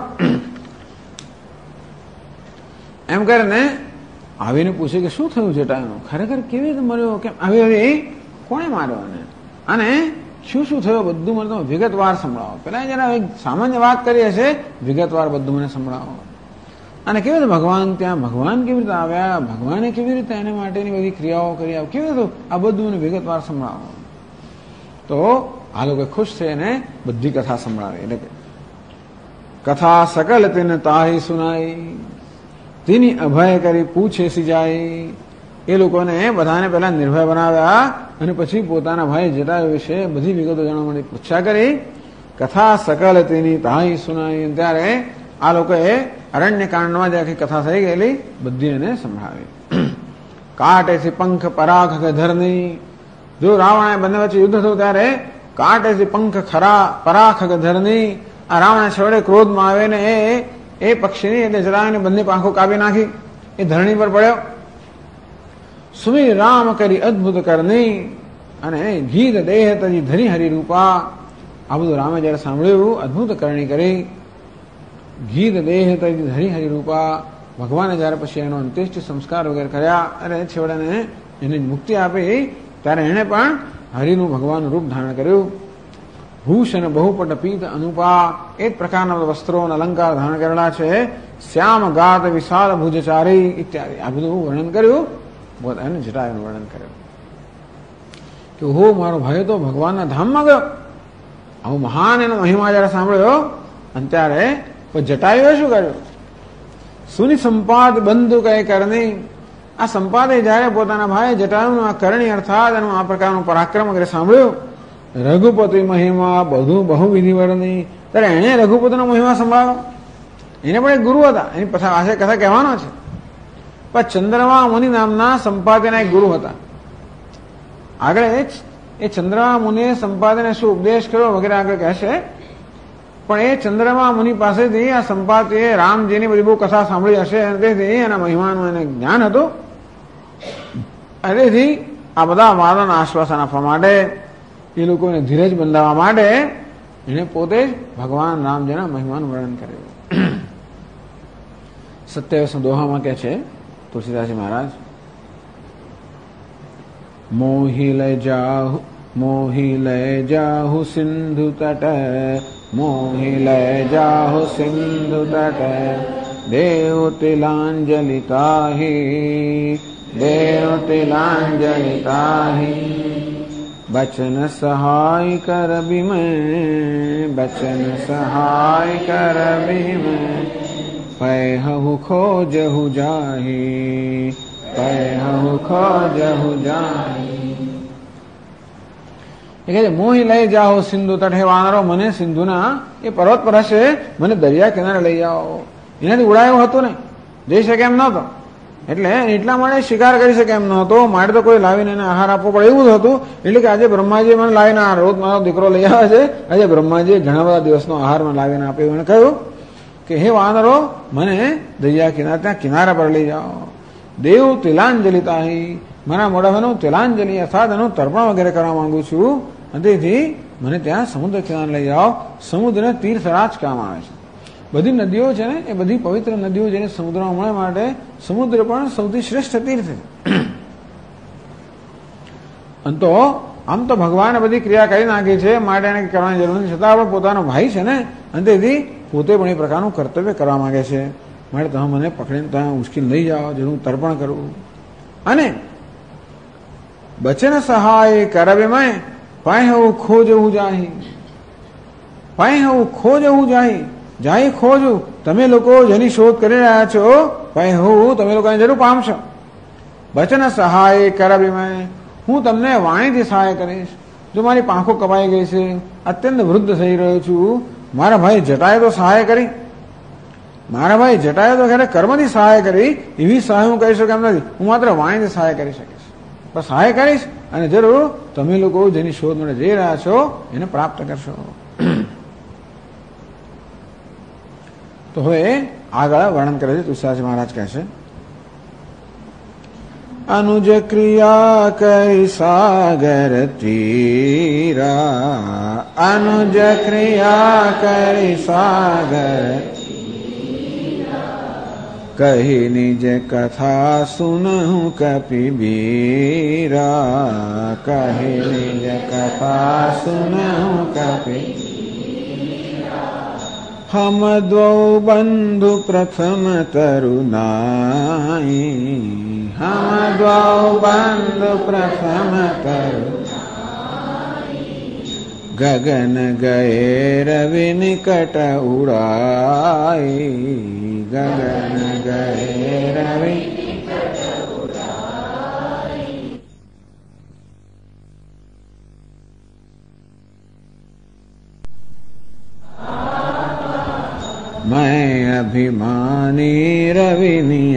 એમ કરીને આવીને પૂછે કે શું થયું જટાયુનું, ખરેખર કેવી રીતે મર્યો, કેમ આવી કોણે માર્યો અને શું શું થયું બધું મને તમે વિગતવાર સંભળાવો. પેલા જરા એક સામાન્ય વાત કરી હશે, વિગતવાર બધું મને સંભળાવો. અને કેવી રીતે ભગવાન ત્યાં, ભગવાન કેવી રીતે આવ્યા, ભગવાને કેવી રીતે એને માટેની બધી ક્રિયાઓ કરી, કેવી રીતે આ બધું મને વિગતવાર સંભળાવો. તો આ લોકો ખુશ થઈને બધી કથા સંભળાવી. એટલે કે કથા સકલ તેને તાહી સુનાઈ, તેની અભય કરી પૂછે સિજાઈ. એ લોકોને બધાને પહેલા નિર્ભય બનાવ્યા અને પછી પોતાના ભાઈ જટાયુ વિશે બધી વિગતો જાણવા માટે પૂછ્યા કરી. કથા સકલ તેની તાહી સુનાઈ. ત્યારે આ લોકોએ અરણ્ય કાંડમાં જે આખી કથા થઈ ગયેલી બધી એને સંભળાવી. કાટેથી પંખ પરાખ ગધરની, જો રાવણ બંને વચ્ચે યુદ્ધ થયું ત્યારે કાટેથી પંખ ખરા પરાખ ગધરની, આ રાવણ છેવડે ક્રોધમાં આવે ને એ પક્ષીની એટલે જરાને બંને પાંખો કાપી નાખી, એ ધરણી પર પડ્યો. સુમી રામ કરી અદભુત કરની, અને ગીત દેહ તજી ધરી હરિ રૂપા. આ બધું રામે જયારે સાંભળ્યું, અદભુત કરણી કરી. ગીત દેહ તજી ધરી હરિ રૂપા. ભગવાને જયારે પછી એનો અંત્યેષ્ટિ સંસ્કાર વગેરે કર્યા અને છેવડે એને મુક્તિ આપી, ત્યારે એને પણ હરિનું ભગવાનનું રૂપ ધારણ કર્યું. ભૂષણ બહુપટ પીત અનુપા, એ જ પ્રકારના વસ્ત્રો અને અલંકાર ધારણ કરેલા છે. શ્યામ ગાત વિશાળ ભુજચારી ઇત્યાદિ આ બધું વર્ણન કર્યું. એને જટાયુનું વર્ણન કર્યું કે હો મારો ભાઈ તો ભગવાનના ધામમાં ગયો. આવું મહાન એનો મહિમા જયારે સાંભળ્યો અને ત્યારે જટાયુએ શું કર્યું, સુની સંપાદ બંધુ કઈ કરણી. આ સંપાદે જયારે પોતાના ભાઈ જટાયુનું આ કરણી અર્થાત એનું આ પ્રકારનું પરાક્રમ વગેરે સાંભળ્યું, રઘુપતિ મહિમા બધું બહુવિધિ વર્ણની, ત્યારે એને રઘુપતિનો મહિમા સંભળાવ્યો. એને પણ એક ગુરુ હતા, એની પાસે કથા કહેવાનો છે. પણ ચંદ્રમા મુનિ નામના સંપાદના એક ગુરુ હતા. આગળ એ ચંદ્રમા મુનિએ સંપાદને શું ઉપદેશ કર્યો વગેરે આગળ કહેશે. પણ એ ચંદ્રમા મુનિ પાસેથી આ સંપાદીએ રામજીની બધી બહુ કથા સાંભળી હશે અને તેથી એના મહિમાનું એને જ્ઞાન હતું. તેથી આ બધા વાદોને આશ્વાસન આપવા માટે, એ લોકોને ધીરજ બંધાવવા માટે એને પોતે જ ભગવાન રામજીના મહિમાનું વર્ણન કર્યું. 27 દોહામાં કહે છે તુલસીદાસજી મહારાજ, મોહી લય જાહુ સિંધુ તટ, મોહી લય જાહુ સિંધુ તટ, દેવ તિલાંજલિ તાહી, દેવ તિલાંજલિ તાહી. बचन सहाय कर बिमें, बचन सहाय कर बिमें, पैहु खोजहु जाही, पैहु खोजहु जाही. એ કહે છે મોહી લઈ જાઓ સિંધુ તટે, વાનરો મને સિંધુના એ પર્વત પર હશે, મને દરિયા કિનારે લઈ જાઓ. એનાથી ઉડાયો હતો ને, જઈ શકે એમ નહોતો, એટલે એટલા માટે શિકાર કરી શકે એમ નહોતો, માટે તો કોઈ લાવીને એને આહાર આપવો પડે એવું જ હતું. એટલે કે આજે બ્રહ્માજી મને લાવીને રોજ મારો દીકરો લઈ આવે છે, આજે બ્રહ્માજી ઘણા બધા દિવસનો આહાર મને લાવીને આપ્યો. એને કહ્યું કે હે વાનરો મને દરિયા કિનારે ત્યાં કિનારા પર લઈ જાઓ. દેવ તિલાંજલિ તાહી, મારા મોઢાનું તિલાંજલિ અર્થાત એનું તર્પણ વગેરે કરવા માંગુ છું, અને તેથી મને ત્યાં સમુદ્ર કિનારે લઈ જાઓ. સમુદ્રને તીર્થરાજ કામ આવે છે. બધી નદીઓ છે ને એ બધી પવિત્ર નદીઓ જેને સમુદ્રમાં મળે માટે સમુદ્ર પણ સૌથી શ્રેષ્ઠ તીર્થ છે. અને તો આમ તો ભગવાને બધી ક્રિયા કરી નાખી છે, માટે એને કરવાની જરૂર નથી, છતાં પણ પોતાનો ભાઈ છે ને, અને તેથી પોતે પણ એ પ્રકારનું કર્તવ્ય કરવા માંગે છે. માટે તમે મને પકડીને ત્યાં મુશ્કેલ લઈ જાઓ, જેનું તર્પણ કરવું. અને બચન સહાય કરવે મેં, પાહ્યું ખોજવું જાહી, પાહ્યું ખોજવું જાહી, જાહી ખોજવું. તમે લોકો જેની શોધ કરી રહ્યા છો, પાહ્યું તમે લોકોને જરૂર પામશો. વચન સહાય કરાવી, હું તમને વાણીથી સહાય કરીશ. જો મારી પાંખો કપાઈ ગઈ છે, અત્યંત વૃદ્ધ થઈ રહ્યો છું, મારા ભાઈ જટાએ તો સહાય કરી, મારા ભાઈ જટાએ તો ખરે કર્મથી સહાય કરી, એવી સહાય હું કરી શકું એમ નથી. હું માત્ર વાણીથી સહાય કરી શકીશ. પણ સહાય કરીશ અને જરૂર તમે લોકો જેની શોધ માટે જઈ રહ્યા છો એને પ્રાપ્ત કરશો. તો હવે આગળ વર્ણન કરે છે. તુલસીદાસ મહારાજ કહે છે, અનુજ ક્રિયા કરી સાગર તીરા, અનુજ ક્રિયા કરી સાગર, કહી નિજ કથા સુનહું કપિબીરા, કહી નિજ કથા સુનહું કપિ. હમ દ્વૌ બંધુ પ્રથમ તરુનાઈ, હમ દ્વૌ બંધુ પ્રથમ તરુનાઈ, ગગન ગયે રવિ નિકટ ઉડાઈ, ગગન ગયે રવિ નિકટ ઉડાઈ. मैं अभिमानी रवि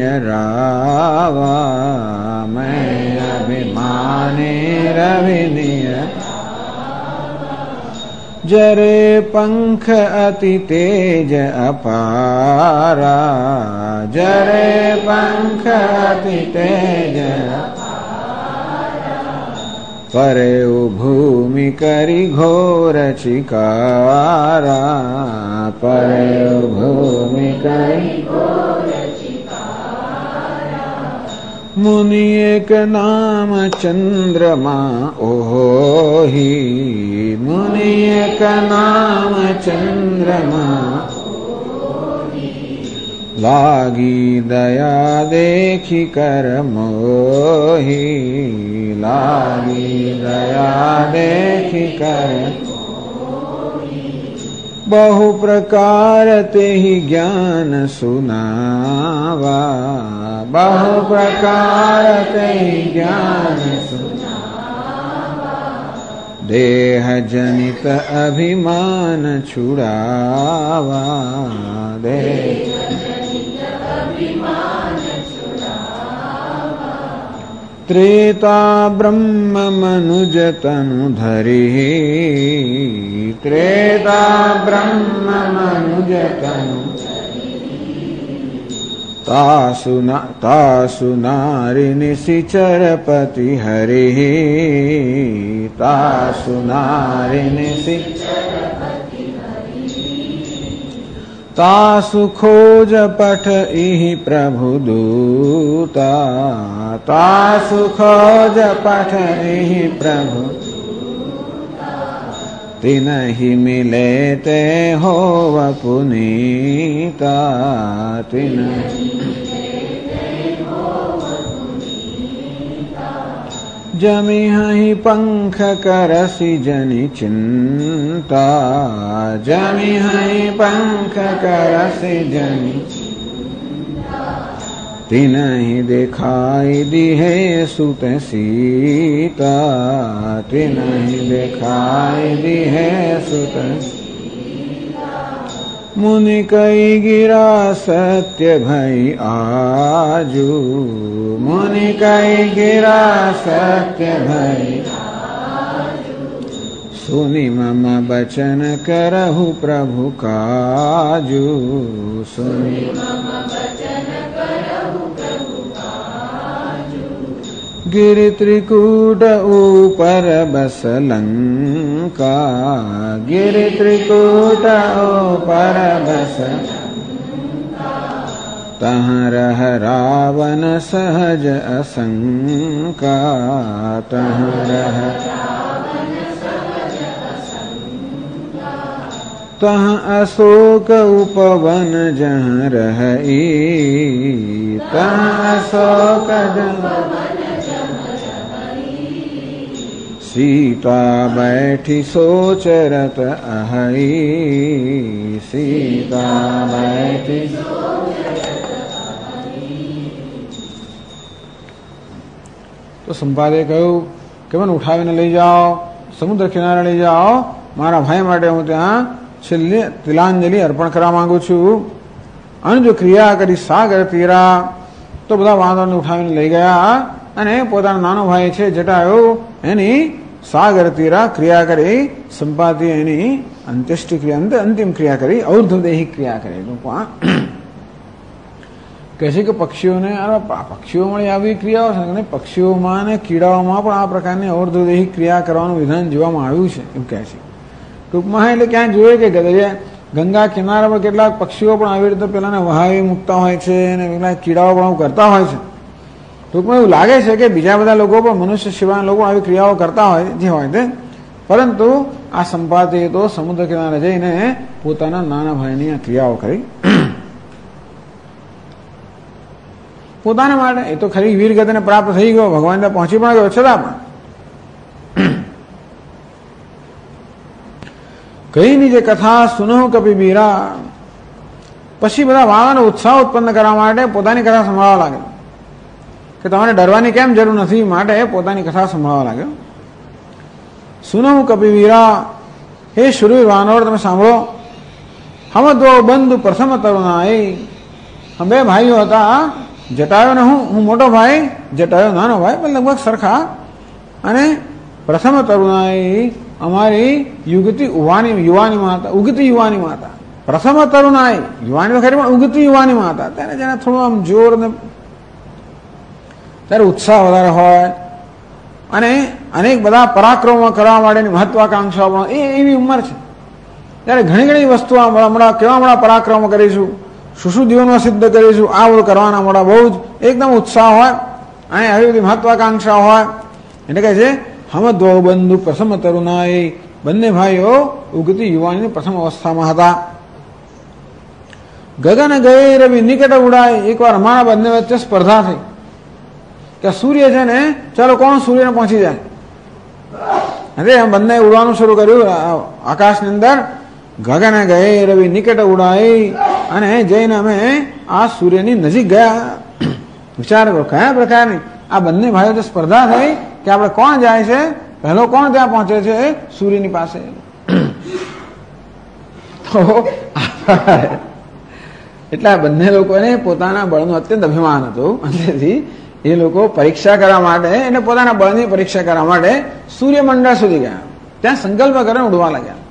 नियरावा, मैं अभिमानी रवि नियरावा, जरे पंख अति तेज अपारा, जरे पंख अति तेज परे भूमि करी घोर चिकारा, परे भूमि करी घोर चिकारा, मुनि एक नाम चंद्रमा ओहि, मुनि एक नाम चंद्रमा लागी दया देखी कर मोही, लागी दया देखी कर मोही, बहु प्रकार ते ही ज्ञान सुनावा, बहु प्रकार ते ही ज्ञान सुनावा, देह जनित अभिमान छुड़ावा, देह त्रेता ब्रह्म मनुज तनु धरि, त्रेता ब्रह्म मनुज तनु तासु नारि निशिचरपति हरि, तासु नारि निशिचरपति हरि, तासु खोज पठ इहि प्रभु दूता, तासु खोज पठ इहि प्रभु दूता, तिनहि मिले ते होव पुनीता, तिनहि जमिहि पंख करसि जनि चिंता, जमिहि पंख करसि जनि चिंता, तिनहि दिखाई दिहे सुत सीता, तिनहि दिखाई दिहे सुत सीता, मुनि कई गिरा सत्य भई आजू, मुनि कई गिरा सत्य भई आजू, सुनि मम बचन करहु प्रभु काजू, सुनि मम बचन करहु प्रभु काजू, गिरि त्रिकूट ऊपर बस लंका, गिरि त्रिकूट ऊपर बस लंका, तहाँ रह रावण सहज असंका, तहाँ रह रावण सहज असंका, तहाँ अशोक उपवन जहाँ रही, तहाँ अशोक उपवन सीता बैठी सोचरत अहई, सीता बैठी। તો સંપાદે કહ્યું કે મને ઉઠાવીને લઈ જાઓ, સમુદ્ર કિનારે લઈ જાઓ, મારા ભાઈ માટે હું ત્યાં છેલ્લી તિલાંજલિ અર્પણ કરવા માંગુ છું. અને જો ક્રિયા કરી સાગર તીરા, તો બધા વાંદરને ઉઠાવીને લઈ ગયા અને પોતાનો નાનો ભાઈ છે જટાયુ એની સાગર તીરા ક્રિયા કરી, સંપાદે એની અંત્યેષ્ટિ ક્રિયા અંતિમ ક્રિયા કરી, ઔર્ધ્વદેહી ક્રિયા કરી. કહે છે કે પક્ષીઓને પક્ષીઓમાં આવી ક્રિયાઓ છે અને પક્ષીઓમાં અને કીડાઓમાં પણ આ પ્રકારની ઔર્ધ્વદેહી ક્રિયા કરવાનું વિધાન જોવામાં આવ્યું છે એમ કહે છે. ટૂંકમાં એટલે ક્યાંક જોઈએ કે ગંગા કિનારા પર કેટલાક પક્ષીઓ પણ આવી રીતે પેલાને વહાવી મૂકતા હોય છે અને કેટલાક કીડાઓ પણ કરતા હોય છે. ટૂંકમાં એવું લાગે છે કે બીજા બધા લોકો પણ મનુષ્ય સિવાયના લોકો આવી ક્રિયાઓ કરતા હોય જે હોય તે, પરંતુ આ સંપાદે તો સમુદ્ર કિનારે જઈને પોતાના નાના ભાઈની આ ક્રિયાઓ કરી પોતાના માટે. એ તો ખરી વીરગતિને પ્રાપ્ત થઈ ગયો, ભગવાન ત્યાં પહોંચી પણ ગયો, છતાં પણ કહીની જે કથા સુનો કપી બીરા, પછી બધા વાળાનો ઉત્સાહ ઉત્પન્ન કરવા માટે પોતાની કથા સંભળાવવા લાગ્યો કે તમારે ડરવાની કેમ જરૂર નથી, માટે પોતાની કથા સંભળાવવા લાગ્યો. સુનો કપી બીરા, હે શુરવીર વાનર તમે સાંભળો. હમ દો બંધુ પ્રથમ તરુણાઈ, હમ બે ભાઈઓ હતા, જટાયો ને હું મોટો ભાઈ, જટાયો નાનો ભાઈ, પણ લગભગ સરખા. અને પ્રથમ તરુણાઈ અમારી યુગતી યુવાનીમાં હતા, ઉગતી યુવાનીમાં હતા. પ્રથમ તરુણાઈ યુવાની તો ખરી પણ ઉગતી યુવાનીમાં હતા. ત્યારે જેને થોડું આમ જોર ને ત્યારે ઉત્સાહ વધારે હોય અને અનેક બધા પરાક્રમો કરવા માટેની મહત્વાકાંક્ષાઓ પણ એવી ઉંમર છે. ત્યારે ઘણી ઘણી વસ્તુઓ હમણાં કેવા પરાક્રમો કરીશું, શું જીવનમાં સિદ્ધ કરીશું, આ બધું કરવાના મોડા બહુ જ એકદમ ઉત્સાહ હોય અને આવી બધી મહત્વાકાંક્ષા હોય. એટલે કહે છે હમ દો બંધુ પ્રથમ તરુણાઈ, બંને ભાઈઓ ઉગતી યુવાનીની પ્રથમ અવસ્થામાં હતા. ગગન ગયે રવિ નિકટ ઉડાય, એકવાર અમારા બંને વચ્ચે સ્પર્ધા થઈ કે સૂર્ય છે ને ચાલો કોણ સૂર્યને પહોંચી જાય. અરે બંને ઉડવાનું શરૂ કર્યું આકાશની અંદર. ગગન ગયે રવિ નિકટ ઉડાય, અને જઈને અમે આ સૂર્યની નજીક ગયા. વિચાર કરો કયા પ્રકારની આ બંને ભાઈઓ તો સ્પર્ધા થઈ કે આપણે કોણ જાય છે, પહેલો કોણ ત્યાં પહોંચે છે સૂર્યની પાસે. તો એટલે આ બંને લોકોને પોતાના બળનું અત્યંત અભિમાન હતું. તેથી એ લોકો પરીક્ષા કરવા માટે એટલે પોતાના બળની પરીક્ષા કરવા માટે સૂર્યમંડળ સુધી ગયા. ત્યાં સંકલ્પ કરીને ઉડવા લાગ્યા.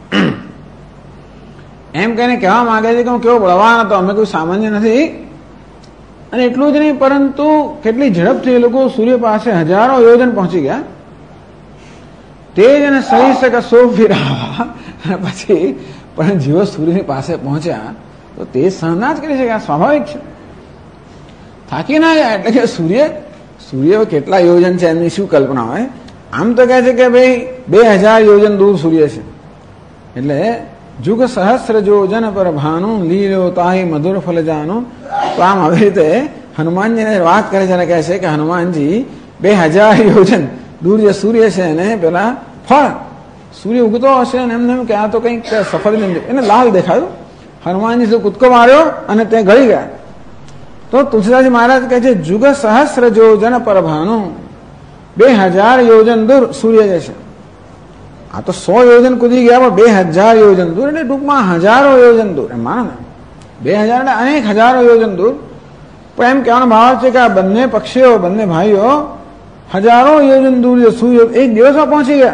એમ કહીને કહેવા માંગે છે કે હું કેવો બળવાન હતો, અમે કોઈ સામાન્ય નથી. અને એટલું જ નહીં, પરંતુ કેટલી ઝડપથી એ લોકો સૂર્ય પાસે હજારો યોજન પહોંચી ગયા. તેજ અને સહી શકે સો ફિરાવા, પછી પણ જેવો સૂર્યની પાસે પહોંચ્યા તો તે સહન ના જ કરી શકે. આ સ્વાભાવિક છે, થાકી ના જાય. એટલે કે સૂર્ય કેટલા યોજન છે એમની શું કલ્પના હોય. આમ તો કહે છે કે ભાઈ 2000 યોજન દૂર સૂર્ય છે. એટલે જુગ સહસ્ર જોજન પર ભાનું લીલો તાહી મધુર ફલ જાનું. તો આમ આવી રીતે હનુમાનજીને વાત કરે છે અને કહે છે કે હનુમાનજી 2000 યોજન દૂર જે સૂર્ય છે એને પેલા ફળ સૂર્ય ઉગતો હશે અને એમને એમ કે આ તો કંઈક સફળ એને લાલ દેખાયું. હનુમાનજી કૂદકો માર્યો અને તે ગળી ગયા. તો તુલસીદાસજી મહારાજ કહે છે જુગ સહસ્ર જોજન પર ભાનું, 2000 યોજન દૂર સૂર્ય જે છે. આ તો 100 યોજન કૂદી ગયા, પણ 2000 યોજન દૂર એટલે ટૂંકમાં હજારો યોજન દૂર એમ માનો ને. 2000 એટલે અનેક હજારો યોજન દૂર. પણ એમ કહેવાનો ભાવ છે કે આ બંને પક્ષીઓ બંને ભાઈઓ હજારો યોજન દૂર જે સૂર્ય એક દિવસમાં પહોંચી ગયા.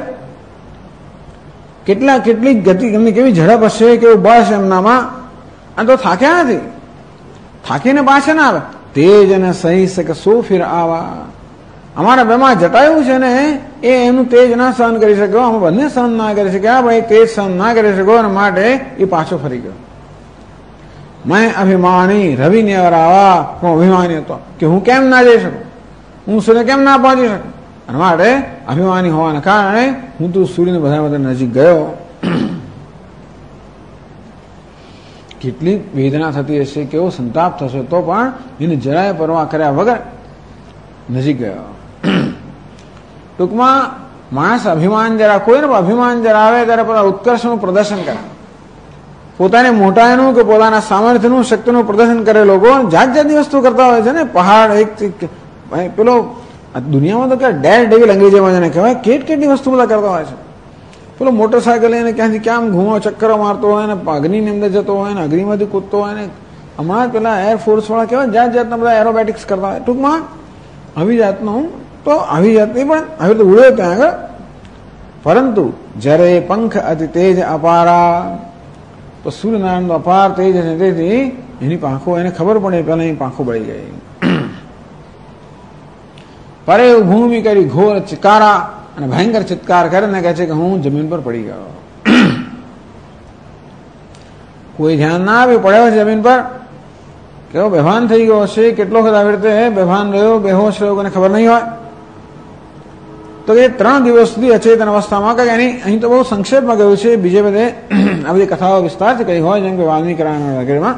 કેટલી ગતિ એમની કેવી ઝડપ હશે, કેવું બળ હશે એમનામાં. આ તો થાક્યા નથી, થાકીને પાછા ના આવે. તેજ અને સહી શકે સો ફિર આવા. અમારા બેમાં જટાયું છે ને એ એનું તેજ ના સહન કરી શક્યો, અમે બંને સહન ના કરી શક્યા. ભાઈ તેજ સહન ના કરી શક્યો અને માટે એ પાછો ફરી ગયો. મેં અભિમાની રવિ ને આવા, હું અભિમાની હતો કે હું કેમ ના જઈ શકું, હું સૂર્ય કેમ ના પહોંચી શકું. અને માટે અભિમાની હોવાના કારણે હું તો સૂર્યને બધા નજીક ગયો. કેટલી વેદના થતી હશે, કેવો સંતાપ થશે, તો પણ એને જરાય પરવા કર્યા વગર નજીક ગયો. ટૂંકમાં માણસ અભિમાન જરા કોઈને અભિમાન જરાવે ત્યારે પોતાના ઉત્કર્ષનું પ્રદર્શન કરે, પોતાની મોટાઈનું કે પોતાના સામર્થ્યનું શક્તિનું પ્રદર્શન કરે. લોકો જાત જાતની વસ્તુ કરતા હોય છે ને, પહાડ એક પેલો દુનિયામાં તો ક્યાં ડેર ડેવિલ અંગ્રેજીમાં જેને કહેવાય, કેટલી વસ્તુ બધા કરતા હોય છે. પેલો મોટરસાયકલ લઈને ક્યાંથી ક્યાં ઘૂમો ચક્કરો મારતો હોય ને, અગ્નિની અંદર જતો હોય ને, અગ્નિમાંથી કૂદતો હોય ને, હમણાં પેલા એરફોર્સ વાળા કહેવાય જાત જાતના બધા એરોબેટિક્સ કરતા હોય. ટૂંકમાં આવી જાતનું તો આવી જાતની પણ આવી રીતે ઉડે ત્યાં આગળ. પરંતુ જ્યારે પંખ અતિ તેજ અપારા, તો સૂર્યનારાયણનો અપાર તેજ છે, તેથી એની પાંખો એને ખબર પડે પહેલા એની પાંખો બળી ગઈ. પરે ભૂમિ કરી ઘોર ચિકારા, અને ભયંકર ચિત્કાર કરે ને કહે છે કે હું જમીન પર પડી ગયો. કોઈ ધ્યાન ના આવ્યું, પડ્યો છે જમીન પર, કેવો બેભાન થઈ ગયો હશે, કેટલો વખત આવી રીતે બેભાન રહ્યો, બેહોશ રહ્યો, કોઈને ખબર નહીં હોય. તો એ 3 દિવસ સુધી અચેતન અવસ્થામાં, કે એની અહીં તો બહુ સંક્ષેપમાં કહ્યું છે, બીજે બધે આ બધી કથાઓ વિસ્તારથી કહી હોય, જેમ કે વાલ્મીકી રામાયણ વગેરેમાં.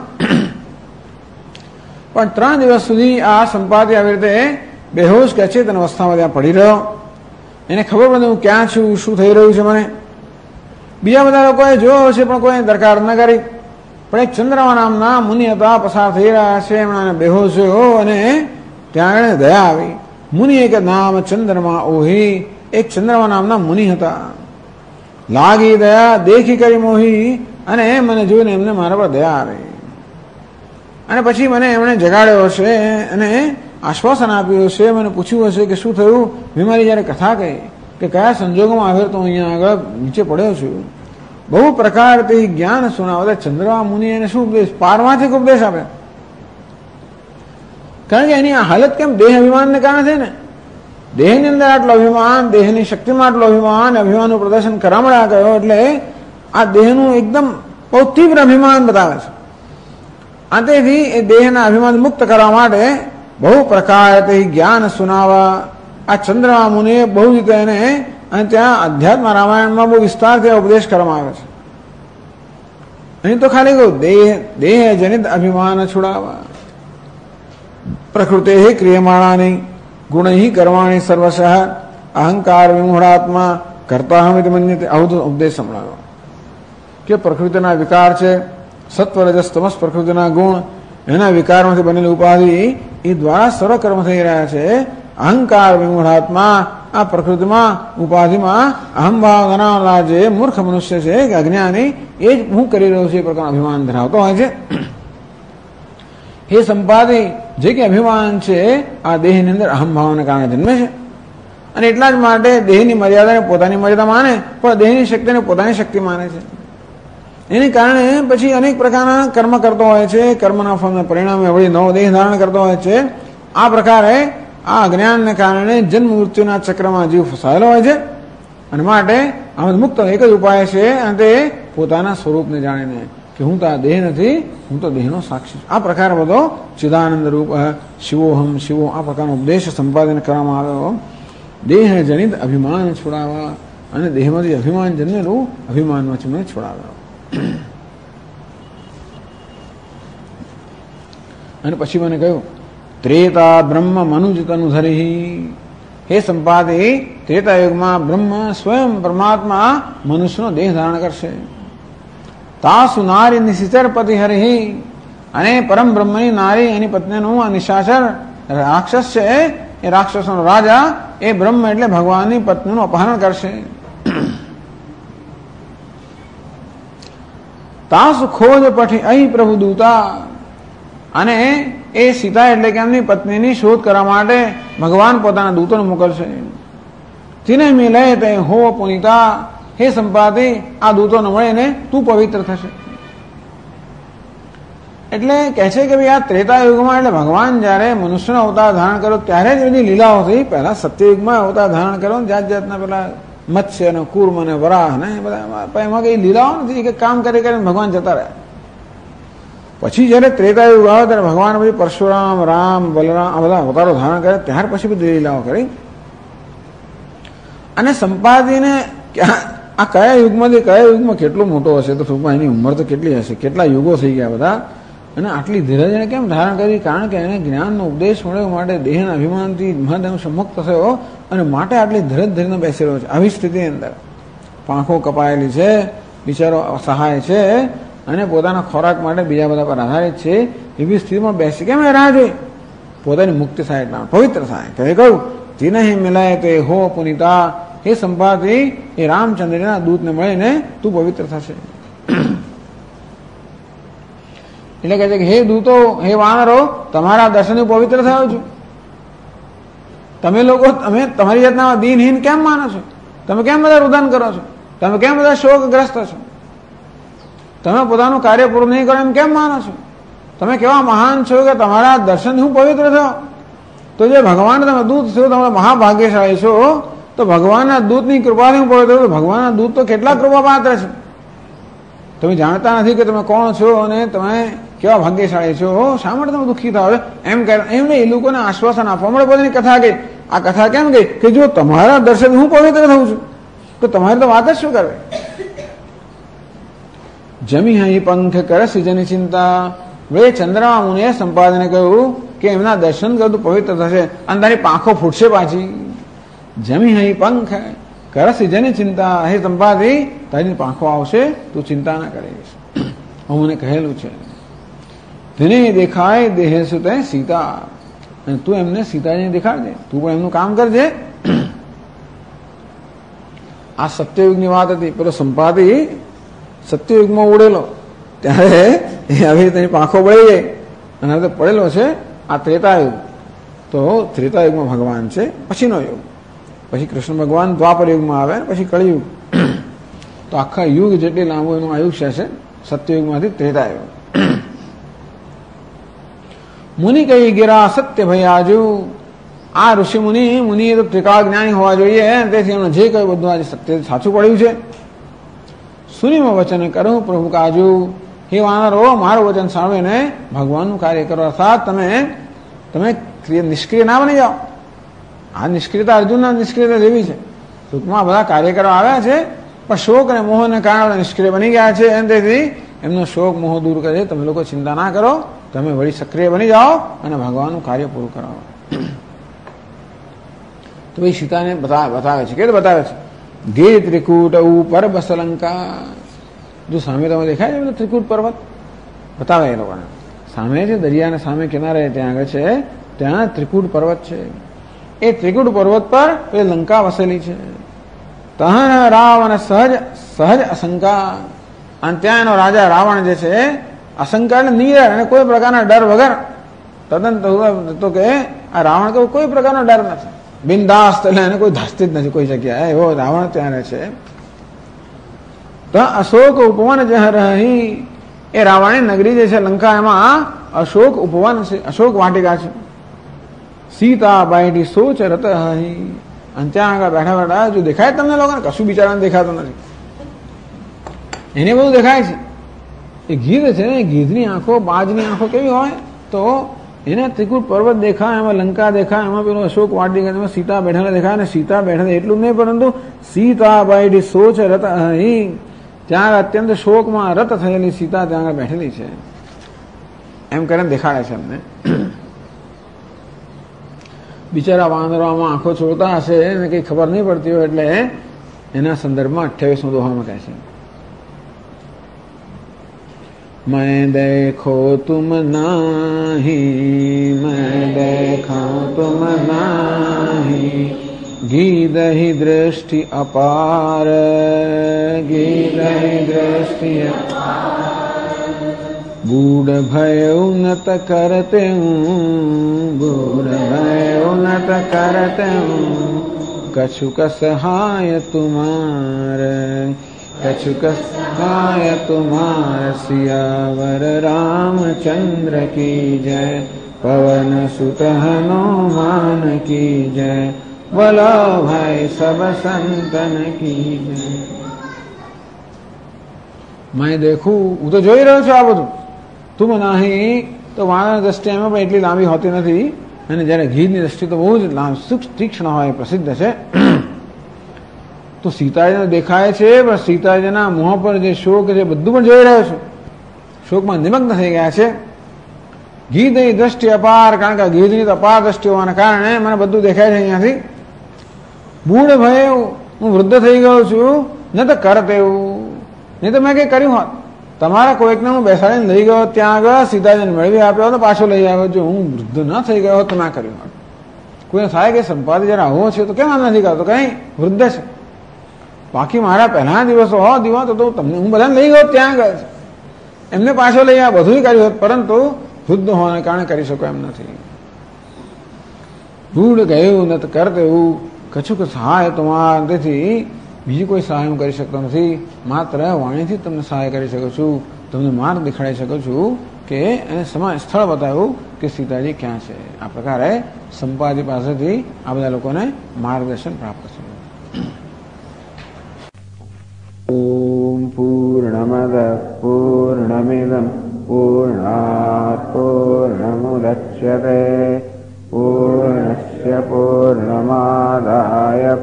પણ 3 દિવસ સુધી આ સંપાદી આવી રીતે બેહોશ કે અચેતન અવસ્થામાં ત્યાં પડી રહ્યો. એને ખબર પડે હું ક્યાં છું, શું થઈ રહ્યું છે મને. બીજા બધા લોકોએ જોયો હશે પણ કોઈ દરકાર ન કરી. પણ એક ચંદ્રમા નામના મુનિ હતા, પસાર થઈ રહ્યા છે, એમણે બેહોશ જોયો અને ત્યાં આગળ દયા આવી. મુનિ એક નામ ચંદ્રમા ઓહી, એક ચંદ્રમા નામના મુનિ હતા. લાગી દયા દેખી કરી મોહી, અને મને જોઈને એમને મારા પર દયા આવી. અને પછી મને એમણે જગાડ્યો હશે અને આશ્વાસન આપ્યું હશે, મને પૂછ્યું હશે કે શું થયું. મેં મારી જયારે કથા કહી કે કયા સંજોગોમાં આવ્યો તો અહીંયા આગળ નીચે પડ્યો છું, બહુ પ્રકારથી જ્ઞાન સુનાવે. ચંદ્રમા મુનિ એને શું ઉપદેશ, પારમાર્થિક ઉપદેશ આપે. કારણ કે એની આ હાલત કેમ દેહ અભિમાનને કારણે છે ને. દેહની અંદર આટલો અભિમાન, દેહની શક્તિમાં આટલો અભિમાન, અભિમાનનું પ્રદર્શન કરામણા ગયો, એટલે આ દેહનું એકદમ બહુ તીવ્ર અભિમાન બતાવે છે. આથી એ દેહના અભિમાન મુક્ત કરવા માટે બહુ પ્રકારથી જ્ઞાન સુનાવા આ ચંદ્રમા મુનિએ બહુ રીતે એને, અને ત્યાં અધ્યાત્મ રામાયણમાં બહુ વિસ્તારથી ઉપદેશ કરવામાં આવે છે. અહીં તો ખાલી કહું દેહ જનિત અભિમાન છોડાવા, પ્રકૃતિ ક્રિયમાણાની ગુણૈ કર્વાણી સર્વશ અહંકાર વિમૂઢાત્મા કરતા હમિત મન્યતે. આવું તો ઉપદેશ સંભળાવ્યો કે પ્રકૃતિના વિકાર છે, સત્વ રજસ તમસ પ્રકૃતિના ગુણ, એના વિકારમાંથી બનેલી ઉપાધિ એ દ્વારા સર્વ કર્મ થઈ રહ્યા છે. અહંકાર વિમૂઢાત્મા, આ પ્રકૃતિમાં ઉપાધિમાં અહમભાવ ધરાવનાર જે મૂર્ખ મનુષ્ય છે કે અજ્ઞાની, એ જ હું કરી રહ્યો છું એ પ્રકારનું અભિમાન ધરાવતો હોય છે. એ સંપાદી જે કે અભિમાન છે આ દેહની અંદર અહમભાવને કારણે જન્મે છે. અને એટલા જ માટે દેહની મર્યાદાને પોતાની મર્યાદા માને, પણ દેહની શક્તિને પોતાની શક્તિ માને છે. એને કારણે પછી અનેક પ્રકારના કર્મ કરતો હોય છે, કર્મના ફળના પરિણામે વળી નવો દેહ ધારણ કરતો હોય છે. આ પ્રકારે આ અજ્ઞાનને કારણે જન્મ મૃત્યુના ચક્રમાં જીવ ફસાયેલો હોય છે. અને માટે આમાં મુક્ત એક જ ઉપાય છે, અને તે પોતાના સ્વરૂપને જાણીને કે હું તો આ દેહ નથી, હું તો દેહનો સાક્ષી છું. આ પ્રકાર બધો ચિદાનંદ રૂપ શિવોહમ શિવો, આ પ્રકારનો ઉપદેશ સંપાદન કરવામાં આવ્યો. દેહ જનિત અભિમાન છોડાવવા, અને દેહમાંથી અભિમાન જન્મેલું અભિમાનમાંથી મને છોડાવ્યો. અને પછી મને કહ્યું ત્રેતા બ્રહ્મ મનુજ તનુ ધરી. હે સંપાદી, ત્રેતા યુગમાં બ્રહ્મ સ્વયં પરમાત્મા મનુષ્યનો દેહ ધારણ કરશે. તાસુ નારી નિશિચર પતિ હરિ, અને પરમ બ્રહ્મની નારી એની પત્નીનું આ નિશાચર રાક્ષસ છે, એ રાક્ષસનો રાજા એ બ્રહ્મ એટલે ભગવાનની પત્નીનું અપહરણ કરશે. તાસુ ખોજ પઠી અહીં પ્રભુ દૂતા, અને એ સીતા એટલે કે એમની પત્નીની શોધ કરવા માટે ભગવાન પોતાના દૂતોને મોકલશે. તિને મિલે તે હો પુનિતા, હે સંપાદી આ દૂતોને મળીને તું પવિત્ર થશે. એટલે કહે છે કે ભાઈ આ ત્રેતા યુગમાં એટલે ભગવાન જયારે મનુષ્યનો અવતાર ધારણ કર્યો ત્યારે જ બધી લીલાઓ થઈ. પહેલા સત્યયુગમાં અવતાર ધારણ કર્યો ને જાત જાતના પેલા મત્સ્ય ને કૂર્મ ને વરાહ ને બધા, એમાં કઈ લીલાઓ નથી કે કામ કરી કરીને ભગવાન જતા રહ્યા. પછી જયારે ત્રેતા યુગ આવ્યો ત્યારે ભગવાન પછી પરશુરામ, રામ, બલરામ આ બધા અવતારો ધારણ કરે, ત્યાર પછી બધી લીલાઓ કરી. અને સંપાદીને આ કયા યુગમાંથી કયા યુગમાં કેટલો મોટો હશે, તો ટૂંકમાં એની ઉંમર તો કેટલી હશે, કેટલા યુગો થઈ ગયા બધા. અને આટલી ધીરજ એને કેમ ધારણ કરી? કારણ કે એને જ્ઞાનનો ઉપદેશ મળ્યો માટે દેહના અભિમાનથી મહદ સમુક્ત થયો અને માટે આટલી ધીરજ ધરીને બેસેલો છે. આવી સ્થિતિની અંદર પાંખો કપાયેલી છે, બિચારો અસહાય છે અને પોતાના ખોરાક માટે બીજા બધા પર આધારિત છે. એવી સ્થિતિમાં બેસી કેમ એ રાહ જોઈ? પોતાની મુક્તિ થાય એટલા પવિત્ર થાય. તો એ કહ્યું જીને મિલાય તે હો પુનિતા, એ સંપાદથી એ રામચંદ્રના દૂતને મળીને તું પવિત્ર થશે. એટલે કહે છે કે હે દૂતો, હે વાનરો, તમારા દર્શનથી પવિત્ર થયો છું. તમે લોકો તમે તમારી જાતના દીનહીન કેમ માનો છો? તમે કેમ બધા રુદન કરો છો? તમે કેમ બધા શોકગ્રસ્ત છો? તમે પોતાનું કાર્ય પૂરું નહીં કરો એમ કેમ માનો છો? તમે કેવા મહાન છો કે તમારા દર્શનથી હું પવિત્ર થયો? તો જે ભગવાન તમે દૂત છો, તમે મહાભાગ્યશાળી છો. તો ભગવાનના દૂતની કૃપાથી હું પવિત્ર થયો. ભગવાનના દૂત તો કેટલા કૃપા પાત્ર છે. તમે જાણતા નથી કે તમે કોણ છો અને તમે કેવા ભાગ્યશાળી છો. શા માટે તમે દુઃખી થાવ? એમને એ લોકોને આશ્વાસન આપવા મળે. પોતાની કથા ગઈ. આ કથા કેમ ગઈ કે જો તમારા દર્શન હું પવિત્ર થઉં છું તો તમારે તો વાત જ શું કરવી? જમી હઈ પંખ કર સિજની ચિંતા. વે ચંદ્રમા મુનિએ સંપાદને કહ્યું કે એમના દર્શન કર તું પવિત્ર થશે અને તારી પાંખો ફૂટશે પાછી. જમી હઈ પંખ કર સિજની ચિંતા. હે સંપાદી, તારી પાંખો આવશે, તું ચિંતા ના કરીશ. હું મને કહેલું છે તેને દેખાય દેહે સુતે સીતા. અને તું એમને સીતાજીને દેખાડજે, તું પણ એમનું કામ કરજે. આ સત્યયુગની વાત હતી. પેલો સંપાદી સત્યયુગમાં ઉડેલો ત્યારે આવી તેની પાંખો બળી ગઈ અને હવે પડેલો છે આ ત્રેતાયુગ. તો ત્રેતાયુગમાં ભગવાન છે, પછીનો યુગ. પછી કૃષ્ણ ભગવાન દ્વાપર યુગમાં આવે, પછી કળિયુગ. તો આખા યુગ જેટલી લાંબુ એનું આયુષ્ય છે, સત્યયુગમાંથી ત્રેતાયુગ. મુનિ કહી ગિરા સત્ય ભયાજુ. આ ઋષિ મુનિ એ તો ત્રિકાળ જ્ઞાની હોવા જોઈએ. તેથી એમણે જે કહ્યું બધું આજે સત્ય સાચું પડ્યું છે. સુનિમાં વચન કરું પ્રભુ કાજુ. હે વાનરો, મારું વચન સાંભળીને ભગવાનનું કાર્ય કરો. અર્થાત તમે નિષ્ક્રિય ના બની જાઓ. આ નિષ્ક્રિયતા અર્જુનના નિષ્ક્રિયતા જેવી છે. ટૂંકમાં બધા કાર્યકરો આવ્યા છે પણ શોક અને મોહને કારણે નિષ્ક્રિય બની ગયા છે. અને તેથી એમનો શોક મોહ દૂર કરે. તમે લોકો ચિંતા ના કરો, તમે વળી સક્રિય બની જાઓ અને ભગવાનનું કાર્ય પૂરું કરાવો. તો ભાઈ સીતાને બતાવે છે. કે બતાવે છે ગે ત્રિકૂટ ઉપર બસલંકા. જો સામે તમે દેખાય છે ત્રિકૂટ પર્વત બતાવે એ લોકોને. સામે છે દરિયાના સામે કિનારે ત્યાં આગળ છે, ત્યાં ત્રિકૂટ પર્વત છે. એ ત્રિકૂટ પર્વત પર એ લંકા વસેલી છે. તહન રાવણ સહજ અશંકા. અને ત્યાં એનો રાજા રાવણ જે છે અશંકા એટલે નિડર અને કોઈ પ્રકારના ડર વગર તદ્દન તો કે આ રાવણ કે કોઈ પ્રકારનો ડર નથી. બિનદાસ એટલે એને કોઈ ધાસ્તી જ નથી કોઈ જગ્યાએ. એવો રાવણ ત્યાં રહે છે. તો અશોક ઉપવન જહ રહી. એ રાવણની નગરી જે છે લંકા, એમાં અશોક ઉપવન છે, અશોક વાટિકા છે. સીતા બાઈડી સોચ રત હહી. અને ત્યાં આગળ બેઠા બેઠા જો દેખાય તમને લોકોને, કશું બિચારાને દેખાતું નથી, એને બધું દેખાય છે. એ ગીધ છે ને, ગીધની આંખો, બાજની આંખો કેવી હોય? તો એને ત્રિકૂટ પર્વત દેખાય, એમાં લંકા દેખાય, એમાં પેલો અશોક વાટિકા, એમાં સીતા બેઠેલા દેખાય. અને સીતા બેઠા એટલું નહીં, પરંતુ સીતા બાઈડી સોચ રત હહી. ત્યાં અત્યંત શોકમાં રત થયેલી સીતા ત્યાં આગળ બેઠેલી છે એમ કરીને દેખાડે છે અમને. બિચારા વાંદરામાં આંખો છોડતા હશે એને કંઈ ખબર નહીં પડતી હોય એટલે એના સંદર્ભમાં 28મો દોહામાં કહે છે मैं देखो तुम नाही, मैं देखा तुम नाही, गीध ही दृष्टि अपार, गीध ही दृष्टि गूढ़ भय उन्नत करते हूँ, गूढ़ भय उन्नत करते हूँ, कछुक सहाय तुम्हारे, कछुक सहाय तुम्हार, सियावर रामचंद्र की जय, पवन सुत हनुमान की जय, बोलो भाई सब संतन की जय. मैं देखूं, હું તો જોઈ રહ્યો છું આ બધું. તું નહીં તો વાણની દ્રષ્ટિ એમાં પણ એટલી લાંબી હોતી નથી, અને જ્યારે ઘીની દ્રષ્ટિ તો બહુ જ તીક્ષ્ણ હોય, પ્રસિદ્ધ છે. તો સીતાજીને દેખાય છે, પણ સીતાજીના મોં પર જે શોક છે બધું પણ જોઈ રહ્યો છું, શોકમાં નિમગ્ન થઈ ગયા છે. ગીધની દ્રષ્ટિ અપાર, કારણ કે ગીધની તો અપાર દ્રષ્ટિ હોવાના કારણે મને બધું દેખાય છે અહીંયાથી. બૂઢ ભય હું વૃદ્ધ થઈ ગયો છું, ન તો કરત એવું, નહીં તો મેં કંઈ કર્યું હોત. તમારા કોઈકને હું બેસાડીને લઈ ગયો ત્યાં આગળ, સીતાજીને મેળવી આપ્યો તો પાછો લઈ આવ્યો. જો હું વૃદ્ધ ન થઈ ગયો તો ના કર્યું હોત. કોઈ થાય કે સંપાદી જરા આવો છે તો કેમ આમ નથી કરતો, કઈ વૃદ્ધ છે. બાકી મારા પહેલા દિવસો તો તમને હું બધાને લઈ ગયો ત્યાં આગળ, એમને પાછો લઈ આવ્યા, બધું કર્યું હોત, પરંતુ વૃદ્ધ હોવાને કારણે કરી શકો એમ નથી. રૂઢ ગયું ન કરતે એવું કછુક સહાય તમાર, તેથી બીજી કોઈ સહાય હું કરી શકતો નથી. માત્ર વાણીથી તમને સહાય કરી શકું છું, તમને માર્ગ દેખાડી શકું છું કે એને સમય સ્થળ બતાવ્યું કે સીતાજી ક્યાં છે. આ પ્રકારે સંપાદી પાસેથી આ બધા લોકોને માર્ગદર્શન પ્રાપ્ત થયું. ઓમ પૂર્ણમદ પૂર્ણમિદં પૂર્ણાત પૂર્ણમુદચ્યતે પૂર્ણસ્ય પૂર્ણમાદાય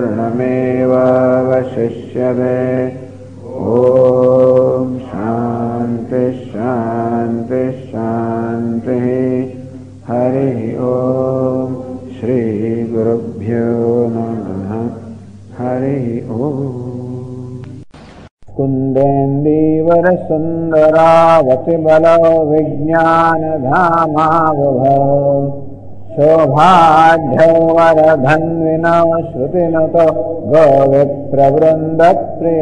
પૂર્ણમેવાવશિષ્યતે. ઓમ શાંતિ શાંતિ શાંતિ. હરિ ઓમ. શ્રી ગુરુભ્યો નમઃ. હરિ ઓમ. कुन्देन्दीवर सुन्दरावति बलो विज्ञानधामावभ शोभाढ्यो वरधन्विनो श्रुतिनुतो गोविप्रवृन्दप्रिय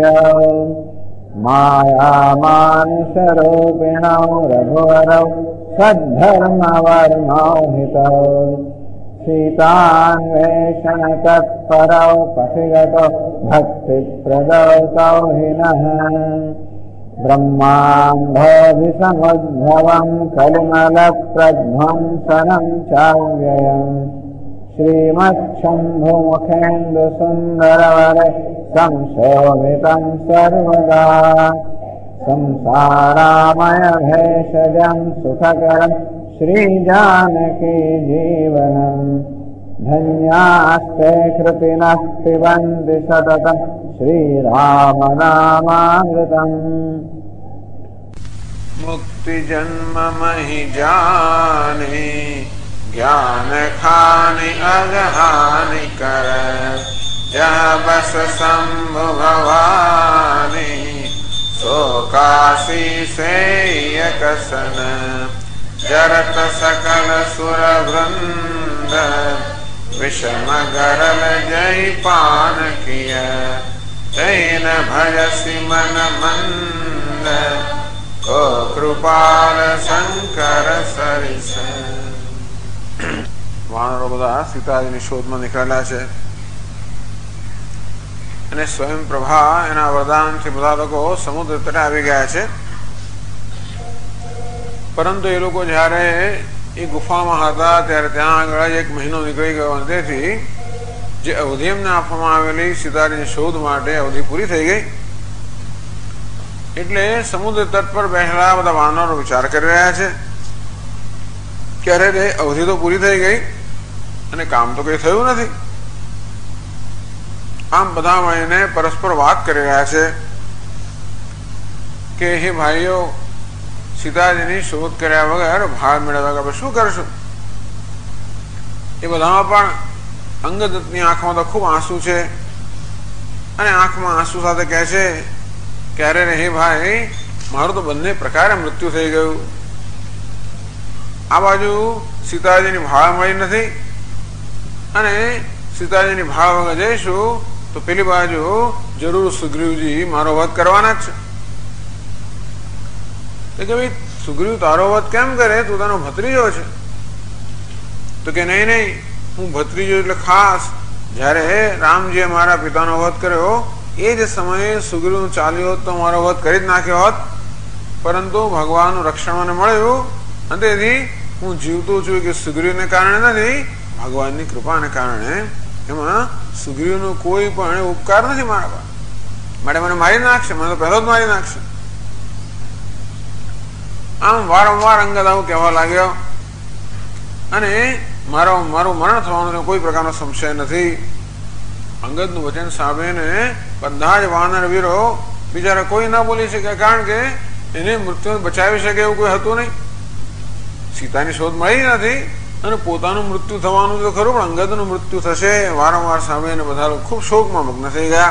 मायामानुषरूपिणो रघुवरौ सद्धर्मवर्णो हितौ सीतान्वेषणतत्परौ पथिगतो भक्तिप्रदौ हिनः ब्रह्माम्भोऽभिसमुद्भवं कलिमलप्रध्वंसनं चाव्ययम् श्रीमच्छम्भुमुखेन्दुसुन्दरवरे संशोभितं सर्वदा संसारामयभेषजं सुखकरं श्रीजानकी जीवनम् धन्यास्ते कृतिनः पिबन्ति सततं श्रीरामनामामृतम्. मुक्ति जन्म महि जाने ज्ञान खानि अगहानि कर जह बस शंभु भवानी सो काशी से यकसन जरत सकल सुर वृंद विषम गरल जय पान किय तैन भजसि मन मंद को कृपाल शंकर सरिस. વાનરો બધા સીતાજીની શોધમાં નીકળેલા છે અને સ્વયં પ્રભા એના વરદાનથી બધા લોકો સમુદ્ર તટે આવી ગયા છે. પરંતુ એ લોકો જ્યારે એ ગુફામાં હતા ત્યારે ત્યાં આગળ 1 મહિનો નીકળી ગયો અને તેથી જે અવધિ એમને આપવામાં આવેલી સીતાજીની શોધ માટે અવધિ પૂરી થઈ ગઈ. એટલે સમુદ્ર તટ પર બેઠેલા બધા વાનરો વિચાર કરી રહ્યા છે કે અરે રે અવધિ તો પૂરી થઈ ગઈ અને કામ તો કઈ થયું નથી. આમ બધા મળીને પરસ્પર વાત કરી રહ્યા છે કે હે ભાઈઓ, સીતાજીની શોધ કર્યા વગર ભાળ મેળવ્યા વગર શું કરશું? એ બધામાં પણ અંગદત્તની આંખમાં તો ખૂબ આંસુ છે અને આંખમાં આંસુ સાથે કહે છે કે અરે હે ભાઈ, મારું તો બંને પ્રકારે મૃત્યુ થઈ ગયું. આ બાજુ સીતાજીની ભાળ મળી નથી અને સીતાજીની ભાળ વગર જઈશું તો પેલી બાજુ જરૂર સુગ્રીવજી મારો વધ કરવાના જ છે. કે ભાઈ સુગ્રીવ તારો વધ કેમ કરે? તું તારો ભત્રીજો છે. તો કે નહીં નહીં, હું ભત્રીજો એટલે ખાસ જ્યારે રામજીએ મારા પિતાનો વધ કર્યો એ જ સમયે સુગ્રીવ ચાલ્યો હોત તો મારો વધ કરી જ નાખ્યો હોત, પરંતુ ભગવાનનું રક્ષણ મને મળ્યું અને તેથી હું જીવતો છું કે સુગ્રીવને કારણે નથી, ભગવાનની કૃપાને કારણે. એમાં સુગ્રીવનો કોઈ પણ ઉપકાર નથી મારા પર, માટે મને મારી નાખશે, મને તો પહેલો જ મારી નાખશે. આમ વારંવાર અંગદ આવું કહેવા લાગ્યો અને મારું મરણ થવાનો કોઈ પ્રકારનો સંશય નથી. અંગદનું વચન સાંભળીને બધા જ વાનર વીરો બિચારા કોઈ ના બોલી શકે, કારણ કે એને મૃત્યુ બચાવી શકે એવું કોઈ હતું નહીં. સીતાની શોધ મળી નથી અને પોતાનું મૃત્યુ થવાનું તો ખરું, પણ અંગદનું મૃત્યુ થશે વારંવાર સાંભળીને બધા લોકો ખૂબ શોકમાં મગ્ન થઈ ગયા.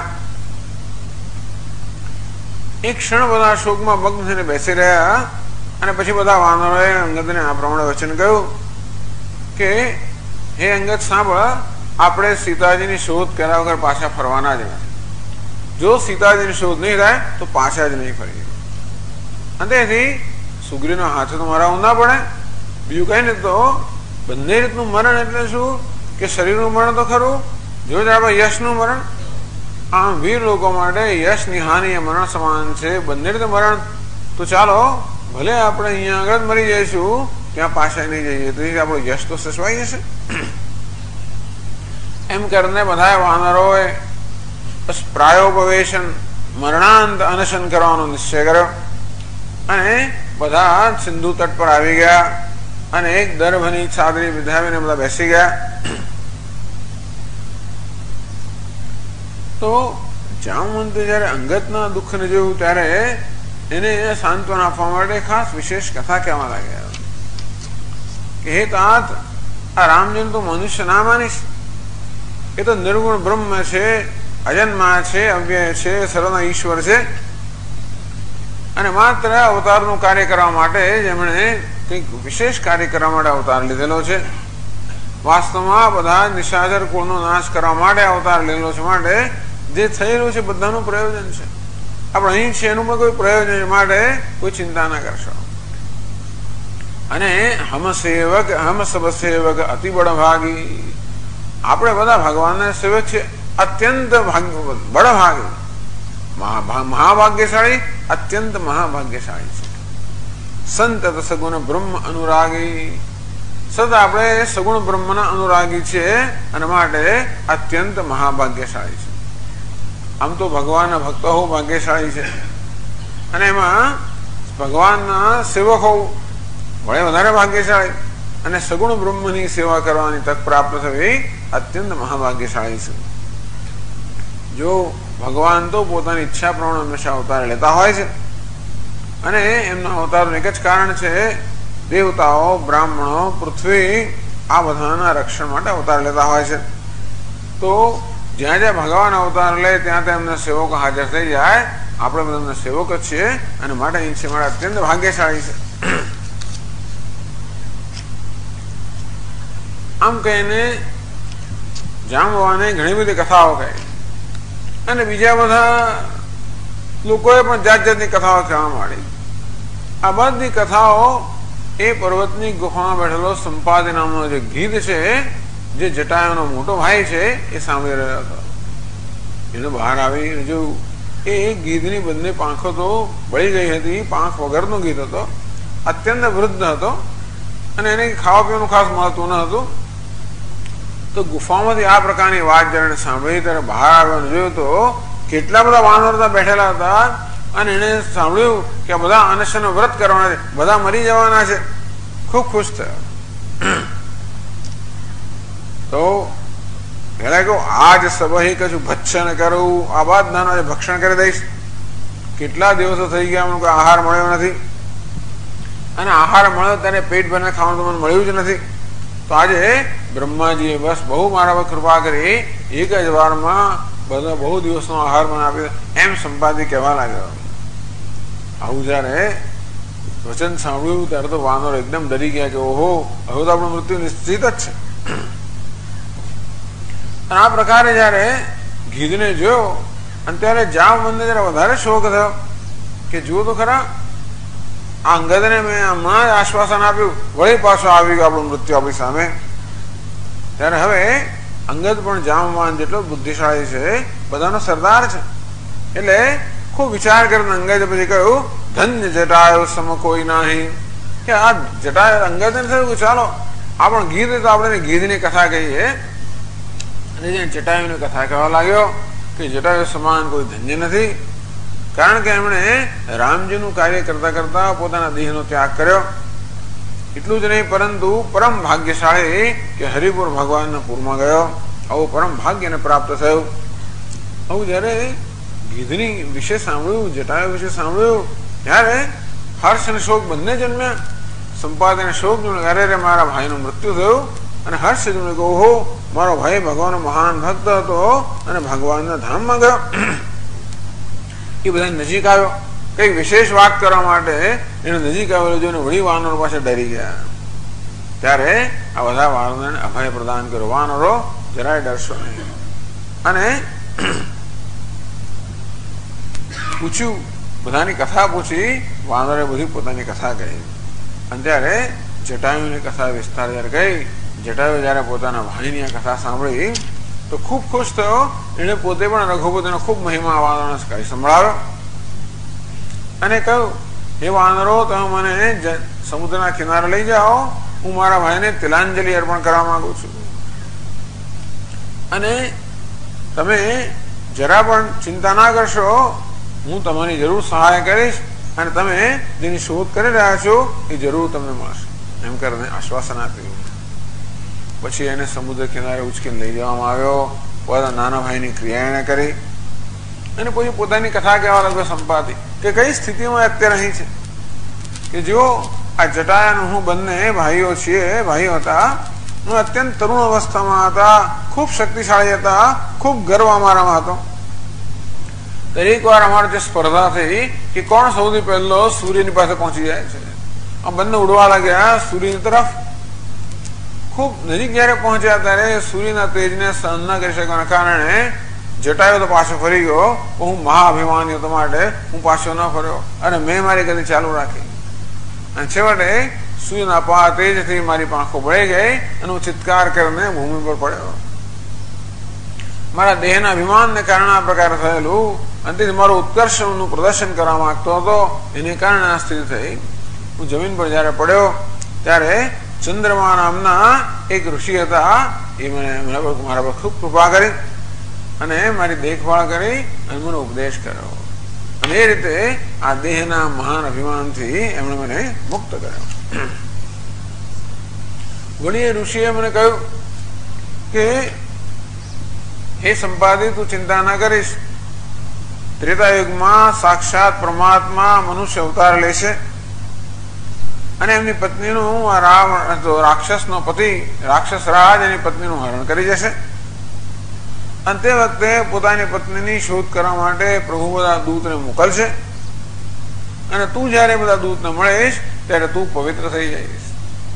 એક ક્ષણ બધા શોકમાં મગ્ન થઈને બેસી રહ્યા અને પછી બધા વાનરોએ અંગદને આ પ્રમાણે વચન કહ્યું કે હે અંગદ સાંભળ, આપણે સીતાજીની શોધ કર્યા વગર પાછા ફરવાના જ નથી. જો સીતાજીની શોધ નહીં થાય તો પાછા જ નહીં ફરીએ. અને તેથી સુગ્રીવનો હાથ તો મારા ઊંધા પડે. બીજું કઈ નહીં, તો બંને રીતનું મરણ એટલે શું કે શરીરનું મરણ તો ખરું, જો આપણે યશનું મરણ. આમ વીર લોકો માટે યશની હાનિ એ મરણ સમાન છે, બંને રીતે મરણ. તો ચાલો ભલે આપણે અહીંયા આગળ જ મરી જઈશું, ત્યાં પાછા નહીં જઈએ, તો આપણું યશ તો સચવાઈ જશે. એમ કરીને બધા વાનરોએ પ્રાયોપવેશન મરણાંત અનશન કરવાનો નિશ્ચય કર્યો અને બધા સિંધુ તટ પર આવી ગયા અને એક દર્ભની ચાદરી વિધાવીને બધા બેસી ગયા. તો જામવંતે જયારે અંગતના દુઃખને જોયું ત્યારે એને સાંત્વના આપવા માટે ખાસ વિશેષ કથા કહેવા લાગ્યા કે હે તાત, આ રામજીને તો મનુષ્ય ના માનીશ, એ તો નિર્ગુણ બ્રહ્મ છે, અજન્મા છે, અવ્યય છે, સર્વના ઈશ્વર છે અને માત્ર અવતારનું કાર્ય કરવા માટે જેમણે કંઈક વિશેષ કાર્ય કરવા માટે અવતાર લીધેલો છે. વાસ્તવમાં બધા નિશાચર કુળનો નાશ કરવા માટે અવતાર લીધેલો છે. માટે જે થયેલું છે બધાનું પ્રયોજન છે. આપણે અહીં છે એનું પણ કોઈ પ્રયોજન માટે કોઈ ચિંતા ના કરશો. અને હમ સેવક હમ સબ સેવક અતિ બળભાગી, આપણે બધા ભગવાનના સેવક છે, અત્યંત બળભાગી, મહાભાગ્યશાળી, અત્યંત મહાભાગ્યશાળી છે. સંત સગુણ બ્રહ્મ અનુરાગી, સત આપણે સગુણ બ્રહ્મના અનુરાગી છે અને માટે અત્યંત મહાભાગ્યશાળી છે. આમ તો ભગવાનના ભક્તો હોવું ભાગ્યશાળી છે અને એમાં ભગવાનના સેવક હોવું વળે વધારે ભાગ્યશાળી અને સગુણ બ્રહ્મની સેવા કરવાની તક પ્રાપ્ત થવી અત્યંત મહાભાગ્યશાળી છે. જો ભગવાન તો પોતાની ઈચ્છા પ્રમાણે હંમેશા અવતાર લેતા હોય છે અને એમના અવતારનું એક જ કારણ છે, દેવતાઓ, બ્રાહ્મણો, પૃથ્વી આ બધાના રક્ષણ માટે અવતાર લેતા હોય છે. તો જ્યાં જ્યાં ભગવાન અવતાર લે ત્યાં ત્યાં એમના સેવકો હાજર થઈ જાય. આપણે બધા એમના સેવક જ છીએ અને માટે અહીં છે માટે અત્યંત ભાગ્યશાળી છે. આમ કહીને જાંબવાને ઘણી બધી કથાઓ કહી અને બીજા બધા લોકોએ પણ જાત જાતની કથાઓ કહેવા માંડી. આ બધી કથાઓ એ પર્વતની ગુફામાં બેઠેલો સંપાદી નામનો જે ગીધ છે, જે જટાયુનો મોટો ભાઈ છે, એ સાંભળી રહ્યો હતો. એને બહાર આવી જોયું, એ ગીધની બંને પાંખો તો બળી ગઈ હતી, પાંખ વગરનો ગીધ હતો, અત્યંત વૃદ્ધ હતો અને એને ખાવા પીવાનું ખાસ મળતું ન હતું. તો ગુફામાંથી આ પ્રકારની વાત જયારે સાંભળી ત્યારે બહાર આવ્યો જોયું તો કેટલા બધા વાનરો બેઠેલા હતા અને એને સાંભળ્યું કે આ બધા અનશનનો વ્રત કરવાના છે, બધા મરી જવાના છે. ખૂબ ખુશ થયો. તો પેલા કહું આજ સબહી કશું ભક્ષણ કરું, આ બાદ નાના ભક્ષણ કરી દઈશ. કેટલા દિવસો થઈ ગયા મને કોઈ આહાર મળ્યો નથી અને આહાર મળ્યો ત્યારે પેટ ભરીને ખાવાનું તો મને મળ્યું જ નથી. તો આજે બ્રહ્માજીએ બસ બહુ મારા પર કૃપા કરી, એક જ વારમાં બધા બહુ દિવસનો આહાર મને આપ્યો એમ સંપાદી કહેવા લાગ્યો. આવું જયારે વચન સાંભળ્યું ત્યારે તો વાનર એકદમ ડરી ગયા કે ઓહો, હવે તો આપણું મૃત્યુ નિશ્ચિત જ છે. આ પ્રકારે જયારે ગીધને જોયો અને ત્યારે જામવંતને જયારે વધારે શોક થયો કે જુઓ તો ખરા, આ અંગદને મેં હમણાં જ આશ્વાસન આપ્યું, વળી પાછો આવી ગયો આપણું મૃત્યુ આપણી સામે. ત્યારે હવે અંગદ પણ જામવાન જેટલો બુદ્ધિશાળી છે, બધાનો સરદાર છે. એટલે ખૂબ વિચાર કરીને અંગદે પછી કહ્યું ધન્ય જટાયો સમ કોઈ નહીં, કે આ જટાયુ અંગદને થયું કે ચાલો આ પણ ગીધ તો આપણે ગીધની કથા કહીએ. અને જટાયુની કથા કહેવા લાગ્યો કે જટાયુ સમાન કોઈ ધન્ય નથી, કારણ કે એમણે રામજીનું કાર્ય કરતા કરતા પોતાના દેહનો ત્યાગ કર્યો. એટલું જ નહીં પરંતુ પરમ ભાગ્યશાળી કે હરિપુર ભગવાનના પૂરમાં ગયો. આવું પરમ ભાગ્યને પ્રાપ્ત થયું. આવું જયારે ગીધની વિશે સાંભળ્યું, જટાયુ વિશે સાંભળ્યું, ત્યારે હર્ષ અને શોક બંને જન્મ્યા. સંપાદીને શોક જોઈને અરે રે મારા ભાઈનું મૃત્યુ થયું, અને હર્ષ જોઈને કહો ઓહો મારો ભાઈ ભગવાનનો મહાન ભક્ત હતો અને ભગવાનના ધામમાં ગયો. એ બધા નજીક આવ્યો, કઈક વિશેષ વાત કરવા માટે એને નજીક આવેલો જોઈને વળી વાનરો પાસે ડરી ગયા. ત્યારે આ બધા વાનરોને અભય પ્રદાન કર્યો. વાનરો જરાય ડરશો નહીં. અને પૂછ્યું, બધાની કથા પૂછી, વાનરે બધી પોતાની કથા કહી. અને ત્યારે જટાયુની કથા વિસ્તાર જયારે કહી, જટાયુ જયારે પોતાના ભાઈની આ કથા સાંભળી તો ખૂબ ખુશ થયો. એને પોતે પણ રઘુપતિનો ખૂબ મહિમા વાનરોને કહી સંભળાવ્યો અને કહ્યું, હે વાનરો, તમે મને સમુદ્રના કિનારે લઈ જાઓ, હું મારા ભાઈને તિલાંજલિ અર્પણ કરવા માંગુ છું. અને તમે જરા પણ ચિંતા ના કરશો, હું તમારી જરૂર સહાય કરીશ, અને તમે જેની શોધ કરી રહ્યા છો એ જરૂર તમને મળશે, એમ કરીને આશ્વાસન આપ્યું. પછી એને સમુદ્ર કિનારે ઉચકીને લઈ જવામાં આવ્યો. પોતાના નાના ભાઈની ક્રિયા એને કરી અને પછી પોતાની કથા કહેવા લાગ્યો સંપાદી કે કઈ સ્થિતિમાં અત્યારે અહીં છે. કે જો આ જટાયા હું બંને ભાઈઓ છીએ, ભાઈઓ હતા, હું અત્યંત તરુણ અવસ્થામાં હતા, ખૂબ શક્તિશાળી હતા, ખૂબ ગર્વ અમારામાં હતો. દરેક વાર અમારે જે સ્પર્ધા થઈ કે કોણ સૌથી પહેલો સૂર્યની પાસે પહોંચી જાય છે. આ બંને ઉડવા લાગ્યા સૂર્યની તરફ. ખૂબ નજીક જયારે પહોંચ્યા ત્યારે સૂર્યના તેજને સહન ન કરી શકવાના કારણે જટાયો તો પાછો ફરી ગયો. હું મહાઅભિમાની હતો માટે હું પાછો ન ફર્યો અને મેં મારી ગતિ ચાલુ રાખી. અને છેવટે સૂર્યના પા તેજથી મારી પાંખો બળી ગઈ અને હું ચિત્કાર કરીને ભૂમિ પર પડ્યો. મારા દેહના અભિમાનને કારણે આ પ્રકારે થયેલું, અને મારું ઉત્કર્ષનું પ્રદર્શન કરવા માંગતો હતો, એને કારણે આ સ્થિતિ થઈ. હું જમીન પર જયારે પડ્યો ત્યારે ચંદ્રમા નામના એક ઋષિ હતા. એ મારા પર ખૂબ કૃપા કરી અને મારી દેખભાળ કરી અને મને ઉપદેશ કર્યો. અને એ રીતે આ દેહના મહાન અભિમાનથી એમણે મને મુક્ત કર્યો. વળી એ ઋષિએ મને કહ્યું કે હે સંપાદી, તું ચિંતા ના કરીશ. ત્રેતાયુગમાં સાક્ષાત પરમાત્મા મનુષ્ય અવતાર લેશે અને એમની પત્નીનું રાક્ષસનો પતિ રાક્ષસ રાજ એની પત્નીનું હરણ કરી જશે. અને તે વખતે પોતાની પત્નીની શોધ કરવા માટે પ્રભુ બધા દૂતને મોકલશે. અને તું જયારે બધા દૂતને મળીશ ત્યારે તું પવિત્ર થઈ જઈશ.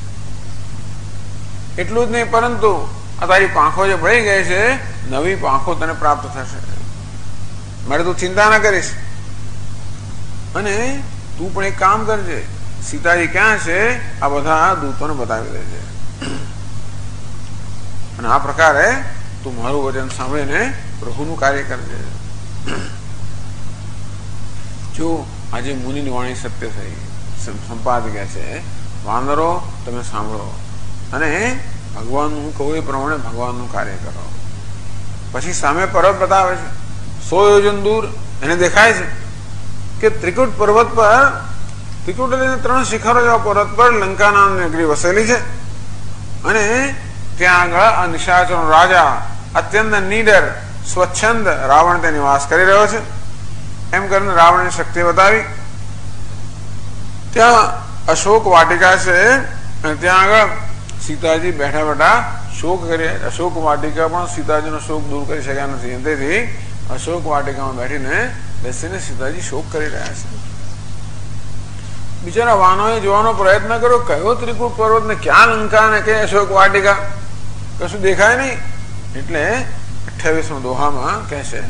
એટલું જ નહીં, પરંતુ આ તારી પાંખો જે બળી ગઈ છે, નવી પાંખો તને પ્રાપ્ત થશે. મારે તું ચિંતા ના કરીશ. અને તું પણ એક કામ કરજે, સીતાજી ક્યાં છે આ બધા દૂતોને બતાવી દેજે. અને આ પ્રકારે તું મારું વચન સાંભળીને પ્રભુનું કાર્ય કરજે. જો આજે મુનિની વાણી સત્ય થઈ. સંપાદ કહે છે, વાનરો તમે સાંભળો અને ભગવાન હું કહું એ પ્રમાણે ભગવાનનું કાર્ય કરો. પછી સામે પર્વત બતાવે છે 100 યોજન દૂર. એને દેખાય છે કે ત્રિકુટ પર્વત પર, ત્રિકુટ એટલે 3 શિખરો જેવા પર્વત પર લંકા નામની નગરી વસેલી છે. અને ત્યાં આગળ આ નિશાચરનો રાજા અત્યંત નીડર સ્વચ્છંદ રાવણ તે નિવાસ કરી રહ્યો છે. એમ કરીને રાવણની શક્તિ બતાવી. ત્યાં અશોક વાટિકા છે અને ત્યાં આગળ સીતાજી બેઠા બેઠા શોક કરી. અશોક વાટિકા પણ સીતાજીનો શોક દૂર કરી શક્યા નથી. તેથી અશોક વાટિકામાં બેસીને સીતાજી શોક કરી રહ્યા છે. બિચારા વાનોએ જોવાનો પ્રયત્ન કર્યો, કયો ત્રિકુટ પર્વત ને ક્યાં લંકા ને કે અશોક વાટિકા, કશું દેખાય નહીં. એટલે 28મા દોહામાં કહે છે,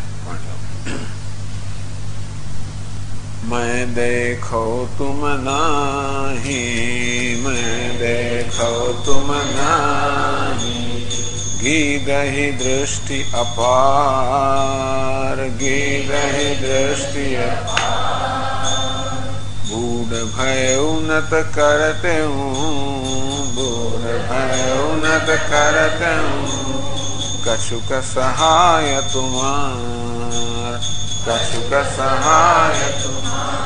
मैं देखो तुम नहीं, मैं देखो तुम नहीं, गीदहि दृष्टि अपार, गीदहि दृष्टि अपार, बूढ़ भय उन्नत करते हूँ, बूढ़ भय उन्नत करते हूँ, कछुक सहाय तुम्हार, कछुक सहाय तुम्हार.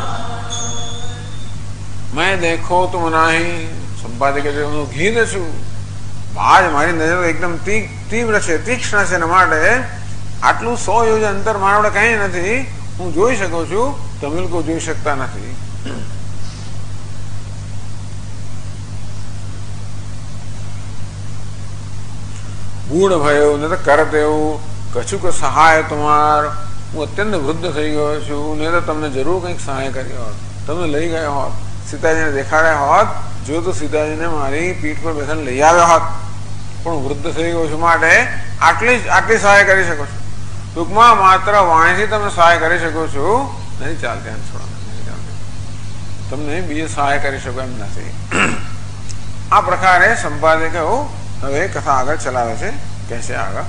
मैं देखो तुम नहीं. સંપાદકે હું ઘીદ છું. આજ મારી નજર એકદમ તીવ્ર છે, તીક્ષ્ણ છે. એના માટે આટલું 100 યોજન અંતર મારા વડે કઈ નથી. હું જોઈ શકું છું, તમે લોકો જોઈ શકતા નથી. ગૂઢ ભયો ને તો કરત એવું કશુંક સહાય તમાર, હું અત્યંત વૃદ્ધ થઈ ગયો છું, ને તો તમને જરૂર કંઈક સહાય કર્યો હોત, તમને લઈ ગયો હોત, સીતાજીને દેખાડ્યા હોત, જો તો સીતાજીને મારી પીઠ પર બેસાડીને લઈ આવ્યા હોત, પણ વૃદ્ધ થઈ ગયો છું માટે આટલી સહાય કરી શકો છો. ટૂંકમાં માત્ર વાણીથી તમે સહાય કરી શકો છો, નહીં ચાલતી તમને બીજી સહાય કરી શકો એમ નથી. આ પ્રકારે સંપાદકે હવે કથા આગળ ચલાવે છે. કહેશે આગળ,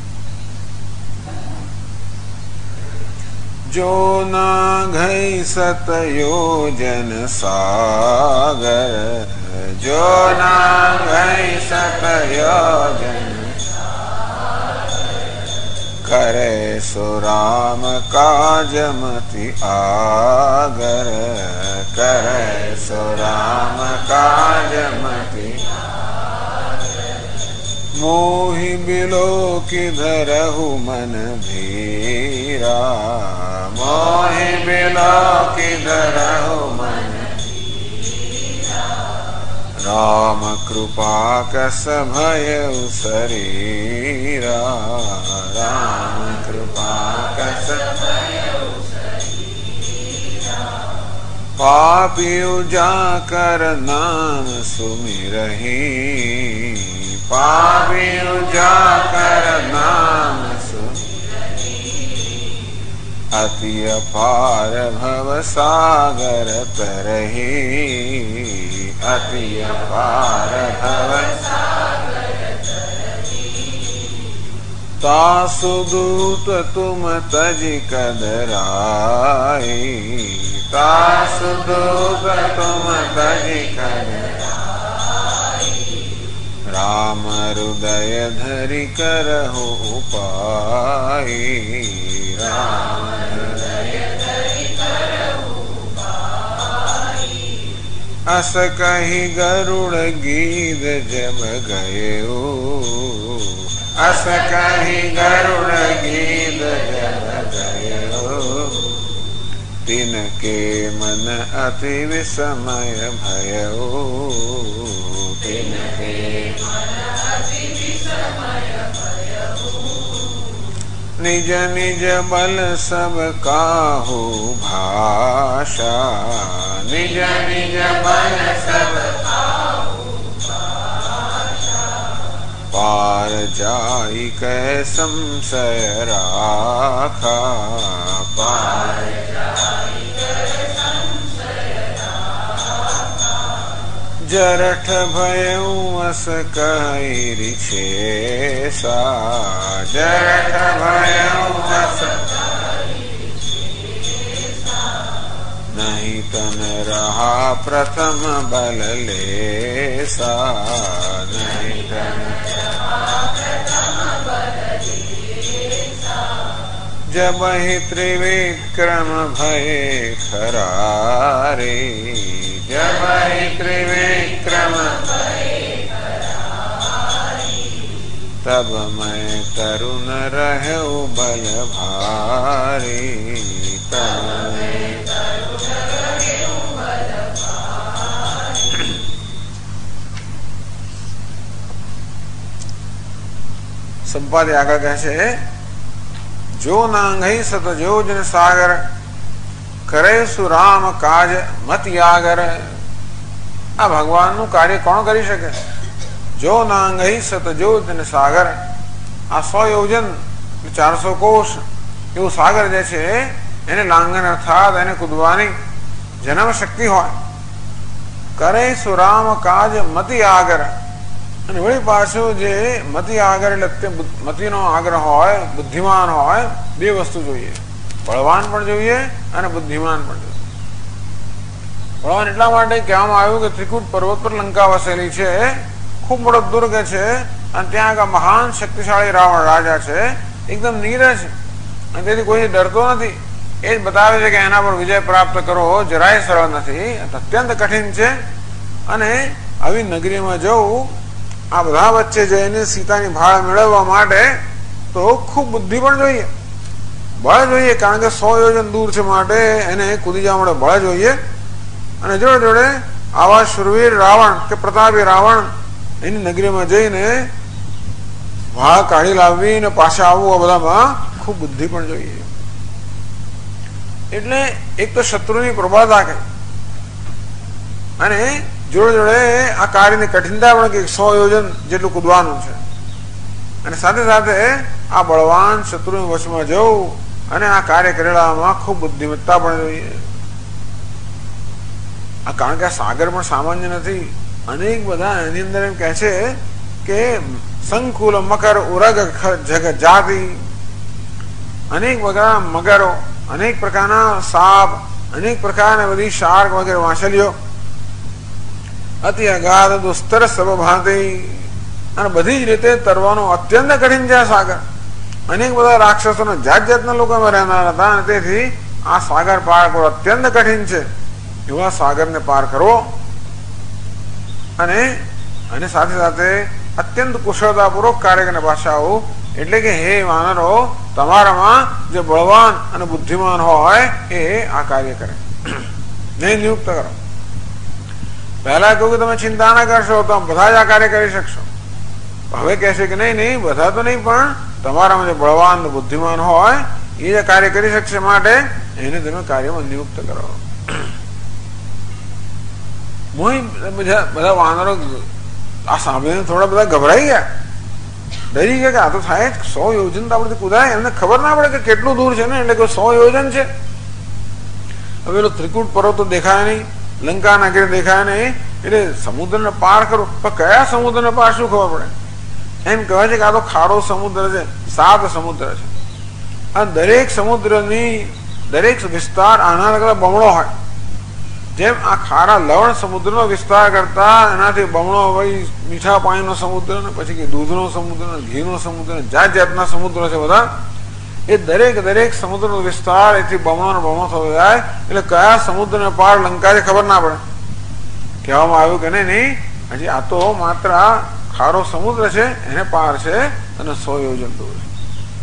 જો ના ગઈ સતયોજન સાગર, જો ના ગઈ સતયોજન કરે સો રામ કાજમતિ આગર, કરે સો રામ કાજમતિ मोहि बिलो किधरहु मन धीरा, मोहि बिलो किधरहु मन धीरा, राम कृपा कस भयउ शरीरा, राम कृपा कस भयउ शरीरा, पापी जाकर नाम सुमिरहि, पापी जाकर नाम सुमिरहि, अति अपार भव सागर तरहि, अति अपार भव सागर तरहि, तासु दूत तुम तजि कदराई, तासु दूत तुम तजि कदराई, राम हृदय धरि करहु उपाय, राम हृदय धरि करहु उपाय, अस कहि गरुड़ गीत जब गयो, अस कहि गरुड़ गीत जब गयो, तिनके मन अति विस्मय भयो, तिनके मन अति विस्मय भयो, निज निज बल सब काहू भाषा, निज निज बल सब काहू भाषा, पार जाई कै संशय राखा, पार जाई कै संशय राखा, जरठ भयउ अस कहि रिछेसा, जरठ भयउ अस कहि रिछेसा, नहीं तन रहा प्रथम बल लेसा, नहीं तन रहा प्रथम बल लेसा, जब ही त्रिविक्रम भय खरारे, जब ही त्रिविक्रम भय खरारे, तब मैं तरुण रहूं बल भारी, तब मैं तरुण रहूं बल भारी. સંપાદે આગળ કહે છે, જો નાંગઈ સતજોજન સાગર, કરે સુરામ કાજ મત યાગર. આ ભગવાનનું કાર્ય કોણ કરી શકે? જો નાંગઈ સતજોજન સાગર, આ 100 યોજન 400 કોષ એવું સાગર જે છે એને લાંઘન અર્થાત એને કૂદવાની જન્મ શક્તિ હોય. કરે સુરામ કાજ મતિ આગર, અને વળી પાછું જે મતિ આગળ એટલે મતિનો આગ્રહ હોય, બુદ્ધિમાન હોય, બે વસ્તુ જોઈએ, બળવાન પણ જોઈએ અને બુદ્ધિમાન પણ જોઈએ. બળવાન એટલા માટે કહેવામાં આવ્યું કે ત્રિકૂટ પર્વત પર લંકા વસેલી છે, ખૂબ મોટો દુર્ગ છે, અને ત્યાં આગળ મહાન શક્તિશાળી રાવણ રાજા છે, એકદમ નીરજ છે, અને તેથી કોઈ ડરતો નથી. એ જ બતાવે છે કે એના પર વિજય પ્રાપ્ત કરવો જરાય સરળ નથી, અત્યંત કઠિન છે. અને આવી નગરીમાં જવું, આ બધા વચ્ચે જઈને સીતાની ભાળ મેળવવા માટે તો ખૂબ બુદ્ધિ પણ જોઈએ, બળ જોઈએ, કારણ કે 100 યોજન દૂર છે, માટે એને કૂદી જવા માટે બળ જોઈએ. અને જોડે જોડે આવા શુરવીર રાવણ કે પ્રતાપી રાવણ એની નગરીમાં જઈને વાળ કાઢી લાવવી ને પાછા આવવું, આ બધામાં ખૂબ બુદ્ધિ પણ જોઈએ. એટલે એક તો શત્રુની પ્રબળતા કરી અને જોડે જોડે આ કાર્યની કઠિનતા પણ કે 100 યોજન જેટલું કૂદવાનું છે, અને સાથે સાથે આ બળવાન શત્રુની વશમાં જવું અને આ કાર્ય કરેલામાં ખૂબ બુદ્ધિમત્તા પણ જોઈએ. આ કારણ કે આ સાગર પણ સામાન્ય નથી. અનેક બધા એની અંદર એમ કહે છે કે સંકુલ મકર ઉરગ જગ જાતિ, અનેક બધા મગરો, અનેક પ્રકારના સાપ, અનેક પ્રકારના બધી શાર્ક વગેરે વાંસલીઓ, અતિ અગાધ દુસ્તર સબભાતી, અને બધી જ રીતે તરવાનો અત્યંત કઠિન છે આ સાગર. અનેક બધા રાક્ષસોના જાત જાતના લોકો એમાં રહેનાર હતા, અને તેથી આ સાગર પાર કરવો અત્યંત કઠિન છે. એવા સાગરને પાર કરવો અને સાથે સાથે અત્યંત કુશળતાપૂર્વક કાર્ય કરીને પાછા આવું. એટલે કે હે વાનરો, તમારામાં જે બળવાન અને બુદ્ધિમાન હોય એ આ કાર્ય કરે, નહીં નિયુક્ત કરો. પહેલા કહ્યું કે તમે ચિંતા ના કરશો તો બધા જ આ કાર્ય કરી શકશો. હવે કહેશે કે નહીં, બધા તો નહીં, પણ તમારામાં જે બળવાન બુદ્ધિમાન હોય એ જે કાર્ય કરી શકશે, માટે એને તમે કાર્યમાં નિયુક્ત કરો. બધા વાનરો આ સાંભળીને થોડા બધા ગભરાઈ ગયા, ડરી ગયા કે આ તો થાય જ. 100 યોજન તો આપણે કુદાય, એમને ખબર ના પડે કે કેટલું દૂર છે ને, એટલે કે 100 યોજન છે. હવે પેલો ત્રિકૂટ પર્વત તો દેખાય નહીં, લંકા નગરી દેખાય નહીં, એટલે સમુદ્રને પાર કરો. પણ કયા સમુદ્રને પાર શું ખબર પડે? એમ કહેવાય છે કે આ તો ખારો સમુદ્ર છે, 7 સમુદ્ર છે. આ દરેક સમુદ્રની દરેક વિસ્તાર આના કરતા બમણો હોય. જેમ આ ખારા લવણ સમુદ્રનો વિસ્તાર કરતા એનાથી બમણો હોય મીઠા પાણીનો સમુદ્ર, ને પછી કે દૂધનો સમુદ્ર, ઘીનો સમુદ્ર, જાત જાતના સમુદ્ર છે બધા. એ દરેક સમુદ્રનો વિસ્તાર એથી બમણો થતો જાય. એટલે કયા સમુદ્રને પાર લંકા છે ખબર ના પડે. કહેવામાં આવ્યું કે નહીં, હજી આ તો માત્ર ખારો સમુદ્ર છે, એને પાર છે અને 100 યોજન દૂર છે.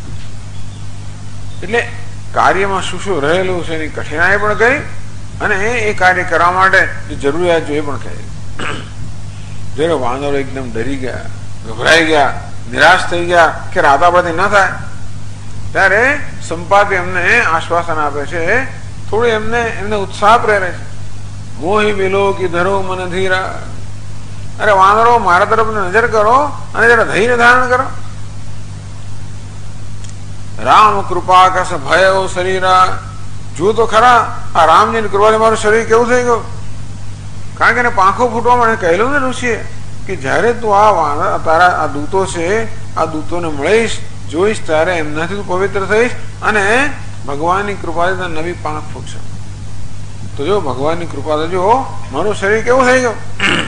એટલે કાર્યમાં શું શું રહેલું છે એની કઠિનાઈ પણ કહી, અને એ કાર્ય કરવા માટે જે જરૂરિયાત છે એ પણ કહી. જયારે વાનરો એકદમ ડરી ગયા, ગભરાઈ ગયા, નિરાશ થઈ ગયા કે રાતાપતિ ન થાય, ત્યારે સંપાતિ એમને આશ્વાસન આપે છે, થોડું એમને ઉત્સાહ પ્રેરે છે. મોહી બિલો કી ધરો મન ધીરા, અરે વાનરો મારા તરફ નજર કરો અને જરા ધૈર્ય ધારણ કરો. રામ કૃપા કસ ભયો શરીરા, જો તો ખરા આ રામજીની કૃપાથી મારું શરીર કેવું થઈ ગયું. કારણ કે એને પાંખો ફૂટવા માટે કહેલું ને ઋષિએ કે જયારે તું તારા આ દૂતો છે, આ દૂતોને મળીશ, જોઈશ, ત્યારે એમનાથી તું પવિત્ર થઈશ અને ભગવાનની કૃપાથી તને નવી પાંખ ફૂટશે. તો જો ભગવાનની કૃપા તો જો મારું શરીર કેવું થઈ ગયું.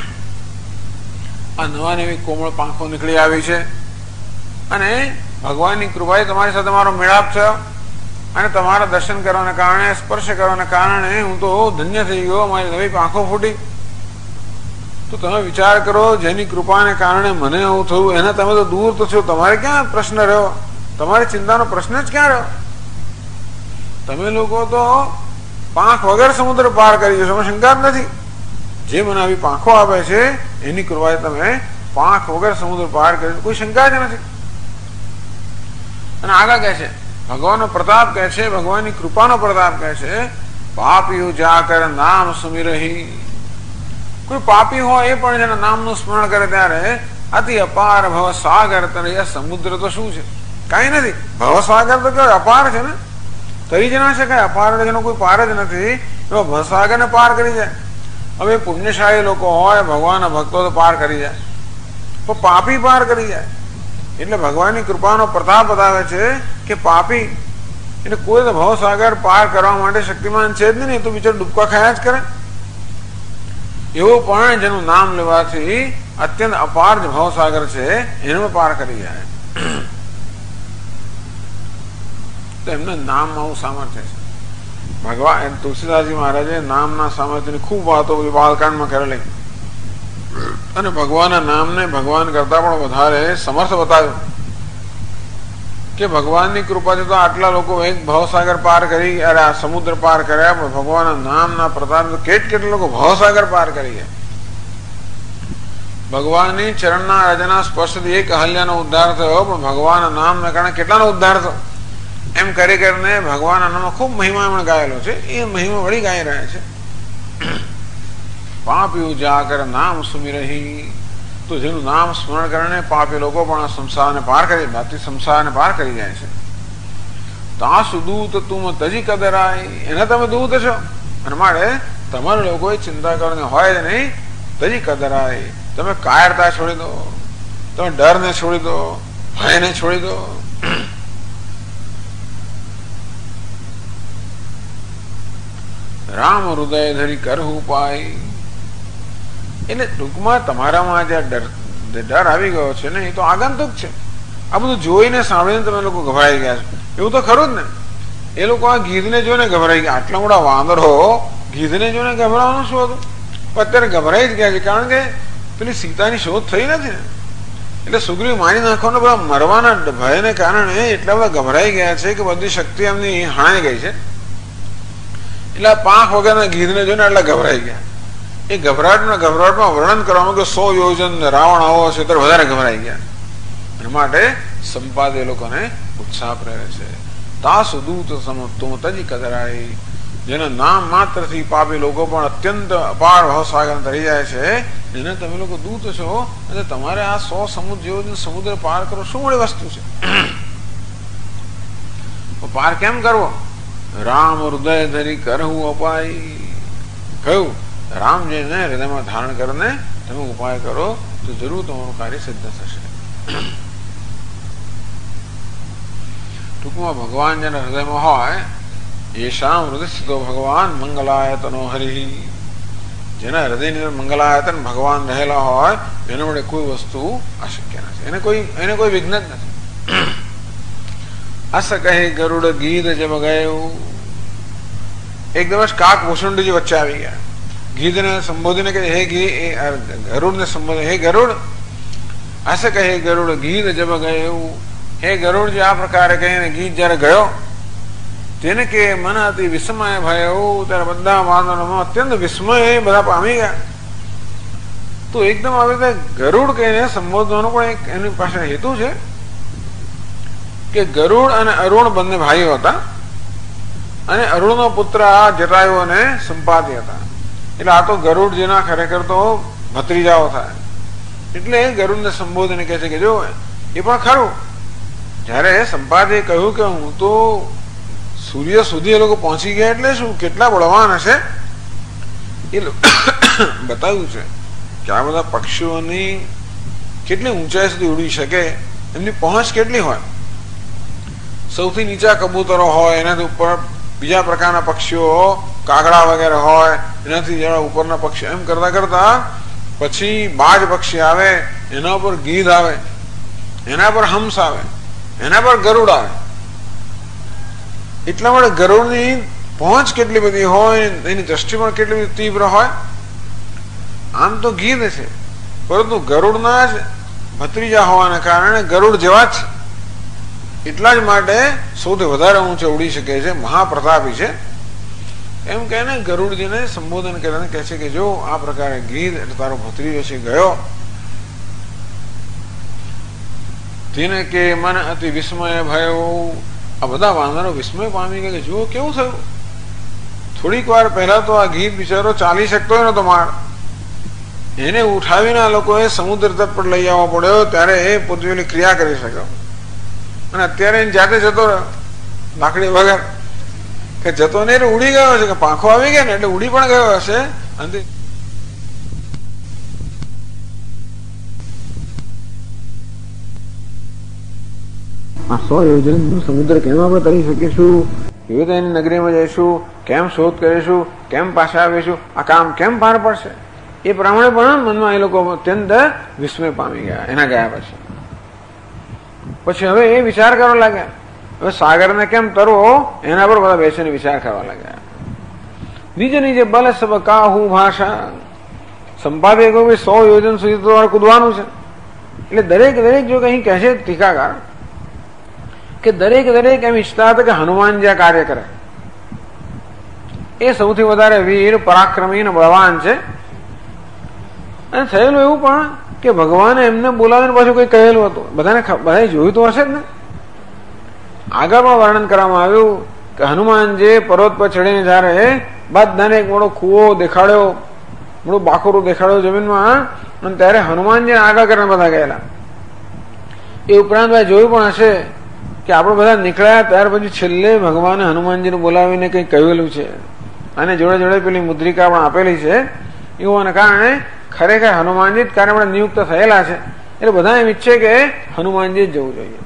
આ નવા નવી કોમળ પાંખો નીકળી આવી છે, અને ભગવાનની કૃપાએ તમારી સાથે મારો મેળાપ થયો, અને તમારા દર્શન કરવાના કારણે, સ્પર્શ કરવાના કારણે હું તો ધન્ય થઈ ગયો, મારી નવી પાંખો ફૂટી. તો તમે વિચાર કરો, જેની કૃપાને કારણે મને એવું થયું, એના તમે તો દૂર તો છો, તમારે ક્યાં પ્રશ્ન રહ્યો? તમારી ચિંતાનો પ્રશ્ન જ ક્યાં રહ્યો? તમે લોકો તો પાંખ વગર સમુદ્ર પાર કરી જશો, એમાં શંકા જ નથી. જે મને આવી પાંખો આપે છે એની કૃપાએ તમે પાંખ વગર સમુદ્ર પાર કરી, કોઈ શંકા જ નથી. અને આગળ કહે છે, ભગવાનનો પ્રતાપ કહે છે, ભગવાનની કૃપાનો પ્રતાપ કહે છે, પાપીઓ જાકર નામ સુમિરહી. કોઈ પાપી હોય એ પણ જેના નામનું સ્મરણ કરે ત્યારે અતિ અપાર ભવ સાગર તરે. સમુદ્ર તો શું છે? કઈ નથી. ભવ સાગર તો કેવો અપાર છે ને, તરી જ ના શકાય. અપાર જેનો કોઈ પાર જ નથી, એવો ભવસાગર ને પાર કરી જાય. હવે પુણ્યશાળી લોકો હોય, ભગવાનના ભક્તો તો પાર કરી જાય, પણ પાપી પાર કરી જાય. એટલે ભગવાનની કૃપાનો પ્રતાપ બતાવે છે કે પાપી એટલે કોઈ તો ભવસાગર પાર કરવા માટે શક્તિમાન છે જ નહીં, તો બિચારો ડૂબકા ખાયા જ કરે. એવું પણ જેનું નામ લેવાથી અત્યંત અપાર જ ભવસાગર છે, એનો પાર કરી જાય. તો એમને નામમાં આવું સામર્થ્ય છે. ભગવાન તુલસીદાસજી મહારાજે નામના સામર્થ્યની ખૂબ વાતો બાલકાંડમાં કરેલી, અને ભગવાનના નામને ભગવાન કરતા પણ વધારે સમર્થ બતાવ્યું કે ભગવાનની કૃપાથી તો આટલા લોકો એક ભવસાગર પાર કરી, અરે આ સમુદ્ર પાર કર્યા, પણ ભગવાનના નામના પ્રતાપ કેટલા લોકો ભવસાગર પાર કરી ગયા. ભગવાનની ચરણના રજના સ્પર્શથી એક અહલ્યાનો ઉદ્ધાર થયો, પણ ભગવાનના નામના કારણે કેટલાનો ઉદ્ધાર થયો? એમ કરી કરીને ભગવાનના નામનો ખૂબ મહિમા એમણે ગાયેલો છે. એ મહિમા વળી ગાઈ રહ્યા છે. પાપી જાકર નામ સુમિરહી, તો જેનું નામ સ્મરણ કરીને પાપી લોકો પણ સંસારને પાર કરી, ભાતી સંસારને પાર કરી જાય છે. તાસુ દૂત તુમ તજી કદરાય, એના તમે દૂત છો, અને માટે તમારે લોકોએ ચિંતા કરવાની હોય જ નહીં. તજી કદરાય, તમે કાયરતા છોડી દો, તમે ડરને છોડી દો, ભયને છોડી દો. રામ હૃદય ધરી કરહુ પાય, એટલે ટૂંકમાં તમારામાં જે ડર આવી ગયો છે ને, એ તો આગંતુક છે. આ બધું જોઈને સાંભળીને તમે લોકો ગભરાઈ ગયા છો, એવું તો ખરું જ ને. એ લોકો આ ગીધને જોઈને ગભરાઈ ગયા. આટલા મોટા વાંદરો ગીધને જોઈને ગભરાવાનું શું હતું? અત્યારે ગભરાઈ જ ગયા છે, કારણ કે પેલી સીતાની શોધ થઈ નથી ને, એટલે સુગ્રીવ મારી નાખવાનો બધા મરવાના ભયને કારણે એટલા બધા ગભરાઈ ગયા છે કે બધી શક્તિ એમની હાણાઈ ગઈ છે. એટલે પાંખ વગરના ગીધને જોઈને એટલા ગભરાઈ ગયા. એ ગભરાટમાં વર્ણન કરવામાં કે 100 યોજન રાવણ આવો છે ત્યારે વધારે ગભરાઈ ગયા. એના માટે સંપાદ એ લોકોને ઉત્સાહ પ્રેરે છે. તાસુ દૂત સમતુમ તજી કદરાય, જેના નામ માત્રથી પાપી લોકો પણ અત્યંત અપાર ભવસાગર તરી જાય છે, એને તમે લોકો દૂત છો, અને તમારે આ 100 સમુદ્ર જેવો સમુદ્ર પાર કરો, શું મોટી વસ્તુ છે? પાર કેમ કરવો? રામ હૃદય ધરી કરહુ અપાય, કહ્યું રામજીને હૃદયમાં ધારણ કરીને તમે ઉપાય કરો તો જરૂર તમારું કાર્ય સિદ્ધ થશે. ટૂંકમાં ભગવાન જેના હૃદયમાં હોય, યેશામ હૃદય સ્થિતો ભગવાન મંગલાયતનો હરિ, જેના હૃદયની અંદર મંગલાયતન ભગવાન રહેલા હોય, એના માટે કોઈ વસ્તુ અશક્ય નથી, એને કોઈ વિઘ્ન જ નથી. અસ કહે ગરુડ ગીધ જબ ગયું, એક દિવસ કાક ભૂષણજી વચ્ચે આવી ગયા. ગીધને સંબોધીને કહે, હે ગરુડને સંબોધે, હે ગરુડ. અસ કહે ગરુડ ગીધ જબ ગયું, હે ગરુડ, જે આ પ્રકારે કહીને ગીધ જયારે ગયો, તેને કે મન અતિ વિસ્મય ભયો, ત્યારે બધા વાનરોમાં અત્યંત વિસ્મય બધા પામી ગયા. તો એકદમ આવી રીતે ગરુડ કહીને સંબોધવાનો પણ એક એની પાસે હેતુ છે કે ગરુડ અને અરુણ બંને ભાઈઓ હતા, અને અરુણનો પુત્ર આ જટાયુ અને સંપાતિ હતા. એટલે આ તો ગરુડજીના ખરેખર તો ભત્રીજાઓ થાય. એટલે ગરુડને સંબોધીને કહે છે કે જો એ પણ ખરું, જયારે સંપાતિએ કહ્યું કે હું તો સૂર્ય સુધી એ લોકો પહોંચી ગયા, એટલે શું કેટલા બળવાન હશે એ બતાવ્યું છે કે આ બધા પક્ષીઓની કેટલી ઊંચાઈ સુધી ઉડી શકે, એમની પહોંચ કેટલી હોય. સૌથી નીચા કબૂતરો હોય, એનાથી ઉપર બીજા પ્રકારના પક્ષીઓ, કાગડા વગેરે હોય, એનાથી જરા ઉપરના પક્ષી, એમ કરતા કરતા પછી બાજ પક્ષી આવે, એના પર ગીધ આવે, એના પર હંસ આવે, એના પર ગરુડ આવે. એટલા માટે ગરુડની પહોંચ કેટલી બધી હોય, એની દ્રષ્ટિ પણ કેટલી બધી તીવ્ર હોય. આમ તો ગીધ છે, પરંતુ ગરુડના જ ભત્રીજા હોવાને કારણે ગરુડ જેવા જ છે. એટલા જ માટે સૌથી વધારે ઊંચે ઉડી શકે છે, મહાપ્રતાપી છે. એમ કહે ને ગરુડજીને સંબોધન કરીને કહે છે કે જો આ પ્રકારે ગીધ એટલે તારો ભત્રીજો છે ગયો, તેને કે મન અતિ વિસ્મય ભયો, આ બધા વાંદરો વિસ્મય પામી ગયા કે જુઓ કેવું થયું. થોડીક વાર પહેલા તો આ ગીધ બિચારો ચાલી શકતો નતો માર, એને ઉઠાવીને આ લોકોએ સમુદ્ર તટ પર લઈ આવવો પડ્યો, ત્યારે એ પૃથ્વીની ક્રિયા કરી શક્યો. અને અત્યારે જાતે જતો રહ્યો લાકડી વગર, કે જતો નહીં એટલે ઉડી ગયો છે, કે પાંખો આવી ગયા ને એટલે ઉડી પણ ગયો હશે. અને 100 યોજન સમુદ્ર કેમ આપણે તરી શકીશું, કેવી રીતે એની નગરીમાં જઈશું, કેમ શોધ કરીશું, કેમ પાછા આવીશું, આ કામ કેમ પાર પડશે, એ પ્રમાણે પણ મનમાં એ લોકો અત્યંત વિસ્મય પામી ગયા. એના ગયા પછી હવે એ વિચાર કરવા લાગ્યા, હવે સાગરને કેમ તરવો, એના પર બધા બેસીને વિચાર કરવા લાગ્યા. નીચે નીચે બલ સબ કાહુ ભાષા, સંપાદે કહ્યું 100 યોજન સુધી તમારે કૂદવાનું છે. એટલે દરેક જો કઈ કહે છે ટીકાકાર કે દરેક એમ ઈચ્છતા હતા કે હનુમાન જે કાર્ય કરે એ સૌથી વધારે વીર, પરાક્રમી અને બળવાન છે. અને થયેલું એવું પણ કે ભગવાને એમને બોલાવીને પાછું કઈ કહેલું હતું, બધાએ જોયું તો હશે જ ને. આગળ પણ વર્ણન કરવામાં આવ્યું કે હનુમાનજી પર્વત પર ચડીને જયારે બધાને એક મોટો કૂવો દેખાડ્યો, મોટું બાકુરું દેખાડ્યો જમીનમાં, અને ત્યારે હનુમાનજી આગળ કરીને બધા ગયેલા. એ ઉપરાંત ભાઈ જોયું પણ હશે કે આપણે બધા નીકળ્યા ત્યાર પછી છેલ્લે ભગવાને હનુમાનજીને બોલાવીને કંઈ કહેલું છે, અને જોડે જોડે પેલી મુદ્રિકા પણ આપેલી છે. એવાને કારણે ખરેખર હનુમાનજી જ કારણે નિયુક્ત થયેલા છે, એટલે બધા એમ ઈચ્છે કે હનુમાનજી જ જવું જોઈએ.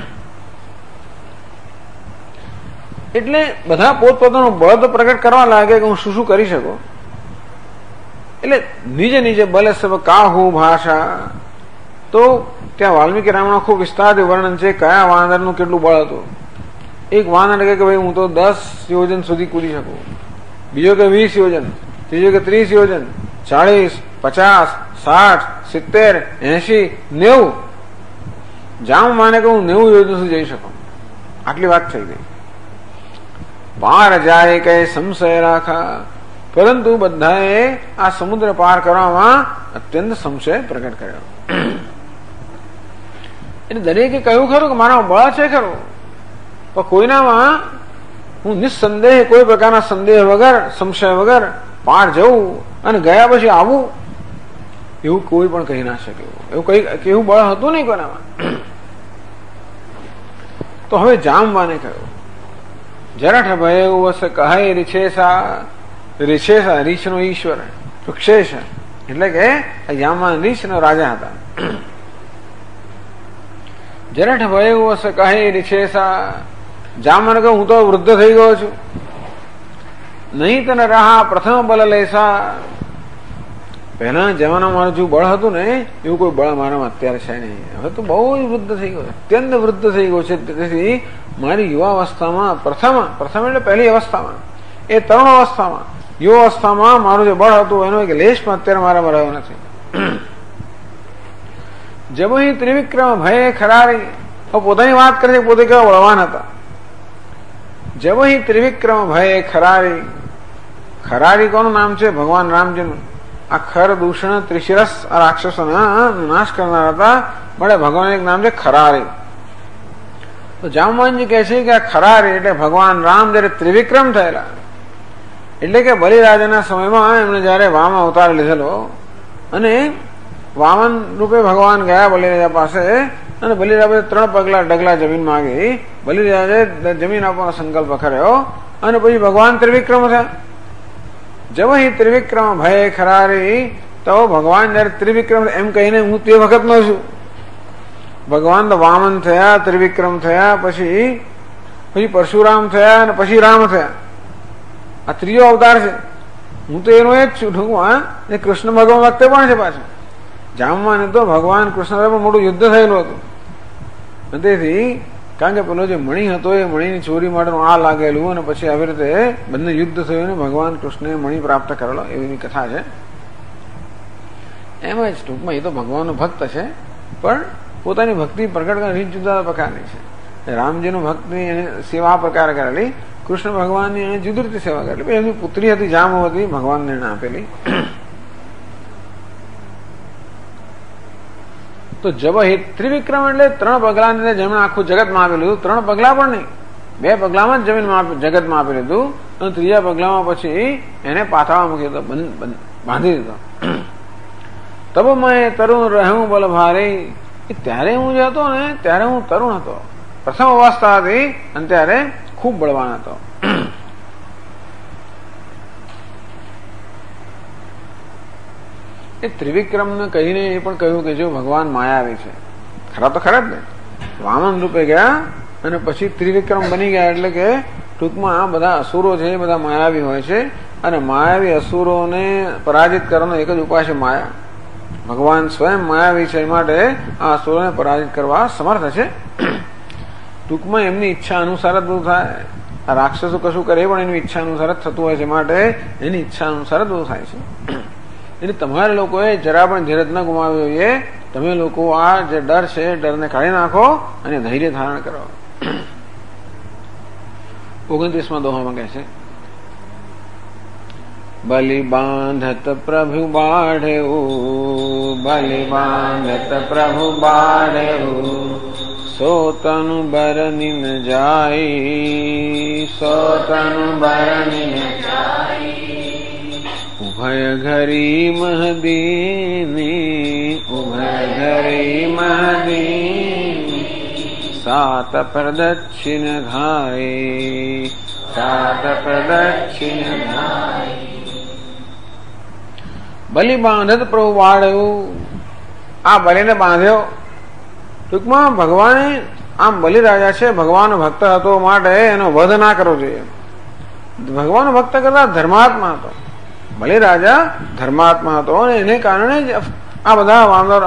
એટલે બધા પોતપોતાનું બળ તો પ્રગટ કરવા લાગે કે હું શું શું કરી શકું. એટલે નીજે નીજે બલ સબ કાહુ ભાષા. તો ત્યાં વાલ્મીકી રામાયણ ખૂબ વિસ્તારથી વર્ણન છે કયા વાનરનું કેટલું બળ હતું. એક વાનર કહે કે ભાઈ હું તો 10 યોજન સુધી કૂદી શકું, બીજો કે 20 યોજન, ત્રીજો કે 30 યોજન, 40, 50, 60, 70, 80, 90. જામ માને કે હું 90 યોજન સુધી જઈ શકું. આટલી વાત થઈ ગઈ. પાર જાય કે સંશય રાખા, પરંતુ બધાએ આ સમુદ્ર પાર કરવામાં અત્યંત સંશય પ્રગટ કર્યો. એટલે દરેકે કહ્યું ખરું કે મારા બળ છે ખરું, પણ કોઈનામાં હું નિસંદેહ કોઈ પ્રકારના સંદેહ વગર, સંશય વગર પાર જવું અને ગયા પછી આવું, એવું કોઈ પણ કહી ના શકે. એવું કેવું બળ હતું નહીં કોનામાં. તો હવે જામવાને કહ્યું જરઠ ભય વસ કહે રીછેસા. રીછેસા રીછનો ઈશ્વર, ઋક્ષેશ એટલે કે જામવાન રીછનો રાજા હતા. જરઠ ભય વસ કહે રીછેસા. જામવાને કહ્યું હું તો વૃદ્ધ થઈ ગયો છું. નહીં તને રહા પ્રથમ બલ લેસા. પહેલા જમાનામાં મારું જે બળ હતું ને એવું કોઈ બળ મારામાં અત્યારે છે નહીં. હવે તો બહુ વૃદ્ધ થઈ ગયો, અત્યંત વૃદ્ધ થઈ ગયો છે. તેથી મારી યુવાવસ્થામાં પ્રથમ એટલે પહેલી અવસ્થામાં, એ તરુણ અવસ્થામાં, યુવાવસ્થામાં મારું જે બળ હતું એનો એક લેશ પણ અત્યારે મારામાં રહ્યો નથી. જબહી ત્રિવિક્રમ ભય ખરારી. પોતાની વાત કરે છે, પોતે કેવા બળવાન હતા. જબહી ત્રિવિક્રમ ભય ખરારી. ખરારી કોનું નામ છે? ભગવાન રામજીનું. આ ખર દૂષણ ત્રિશિરસ રાક્ષસોના નાશ કરનાર હતા, મળે ભગવાન એક નામ છે ખરારી. તો જામવાનજી કહે છે કે આ ખરારી એટલે ભગવાન રામ જયારે ત્રિવિક્રમ થયેલા, એટલે કે બલિરાજાના સમયમાં એમણે જયારે વામન અવતાર લીધેલો અને વામન રૂપે ભગવાન ગયા બલિરાજા પાસે, અને બલિરાજાએ 3 પગલા ડગલા જમીન માંગી. બલિરાજાએ જમીન આપવાનો સંકલ્પ કર્યો અને પછી ભગવાન ત્રિવિક્રમ થયા. જબહી ત્રિવિક્રમ ભય ખરારી. તો ભગવાન જયારે ત્રિવિક્રમ એમ કહીને હું તે વખત નો છું. ભગવાન તો વામન થયા, ત્રિવિક્રમ થયા, પછી પરશુરામ થયા અને પછી રામ થયા. આ ત્રીજો અવતાર છે. હું તો એનો એ જ છું ટૂંકમાં. એ કૃષ્ણ ભગવાન વખતે પણ છે પાછું. જામવાને તો ભગવાન કૃષ્ણ પણ મોટું યુદ્ધ થયેલું હતું. તેથી કારણ કે પેલો જે મણી હતો એ મણીની ચોરી માટેનું આ લાગેલું અને પછી આવી રીતે બંને યુદ્ધ થયું અને ભગવાન કૃષ્ણે મણી પ્રાપ્ત કરેલો, એવી કથા છે. એમ જ ટૂંકમાં એ તો ભગવાનનો ભક્ત છે, પણ પોતાની ભક્તિ પ્રગટ કરવાની રીત જુદા પ્રકારની છે. રામજીનું ભક્તની એને સેવા પ્રકાર કરેલી, કૃષ્ણ ભગવાનની એને જુદી રીતે સેવા કરેલી. એમની પુત્રી હતી જામવતી, ભગવાનને એને આપેલી. તો જબહી ત્રિવિક્રમ એટલે 3 પગલા જેમણે આખું જગતમાં આપી લીધું. 3 પગલા પણ નહીં, 2 પગલામાં જ જગતમાં આપી લીધું, અને 3જા પગલામાં પછી એને પાથાવા મૂકી દીધો, બાંધી દીધો. તબ મેં તરુણ રહું બલ ભારે. ત્યારે હું જે હતો ને ત્યારે હું તરુણ હતો, પ્રથમ અવસ્થા હતી, અને ત્યારે ખૂબ બળવાન હતો. એ ત્રિવિક્રમને કહીને એ પણ કહ્યું કે જો ભગવાન માયાવી છે. ખરા તો ખરા જ ને. વામન રૂપે ગયા અને પછી ત્રિવિક્રમ બની ગયા, એટલે કે ટૂંકમાં આ બધા અસુરો છે એ બધા માયાવી હોય છે, અને માયાવી અસુરોને પરાજિત કરવાનો એક જ ઉપાય છે માયા. ભગવાન સ્વયં માયાવી છે, માટે આ અસુરોને પરાજિત કરવા સમર્થ છે. ટૂંકમાં એમની ઈચ્છા અનુસાર જ બધું થાય. આ રાક્ષસો કશું કરે પણ એની ઈચ્છા અનુસાર જ થતું હોય છે, માટે એની ઈચ્છા અનુસાર જ બધું થાય છે. એટલે તમારે લોકોએ જરા પણ ધીરજ ન ગુમાવવી જોઈએ. તમે લોકો આ જે ડર છે ડરને કાઢી નાખો અને ધૈર્ય ધારણ કરો. 29મા દોહામાં કહે છે बलि बांधत प्रभु बाढ़ेऊ, बलि बांधत प्रभु बाढ़ेऊ, सो तनु बरनि न जाई, सो तनु बरनि न जाई। उभय घरी महदीनी, उभय घरी महदीनी, सात प्रदक्षिण धाये, सात प्रदक्षिण धाये। બલિ બાંધત પ્રભુ બાળ્યું, આ બલિને બાંધ્યો. ટૂંકમાં ભગવાને, આમ બલિ રાજા છે, ભગવાન ભક્ત હતો માટે એનો વધ ના કરવો જોઈએ. ભગવાન ભક્ત કરતા ધર્માત્મા હતો. બલિ રાજા ધર્માત્મા હતો અને એને કારણે જ આ બધા વાંદર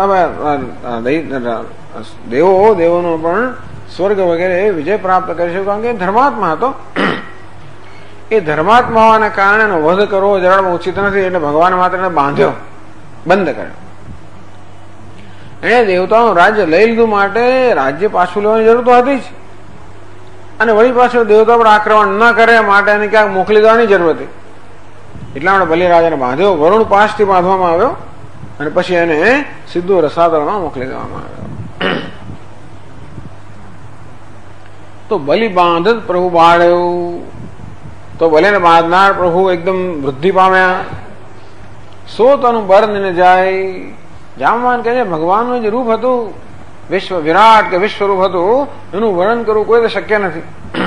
દેવોનો પણ સ્વર્ગ વગેરે વિજય પ્રાપ્ત કરી શકે, કારણ કે ધર્માત્મા હતો. એ ધર્માત્મા હોવાને કારણે એનો વધ કરવો જરામાં ઉચિત નથી, એટલે ભગવાન માત્ર એને બાંધ્યો, બંધ કર્યો. એને દેવતાઓનું રાજ્ય લઈ લીધું માટે રાજ્ય પાછું લેવાની જરૂર તો હતી જ, અને વળી પાછું દેવતા પર આક્રમણ ન કરે માટે એને ક્યાંક મોકલી દેવાની જરૂર હતી. એટલા માટે બલિરાજાને બાંધ્યો, વરુણ પાસથી બાંધવામાં આવ્યો અને પછી એને સીધું રસાતળમાં મોકલી દેવામાં આવ્યો. તો બલિ બાંધત પ્રભુ બાળ્યું, તો બલિને બાંધનાર પ્રભુ એકદમ વૃદ્ધિ પામ્યા. સો તનું બરને જાય. જામવાન કહે છે ભગવાનનું જે રૂપ હતું, વિશ્વ વિરાટ કે વિશ્વરૂપ હતું, એનું વર્ણન કરવું કોઈ શક્ય નથી.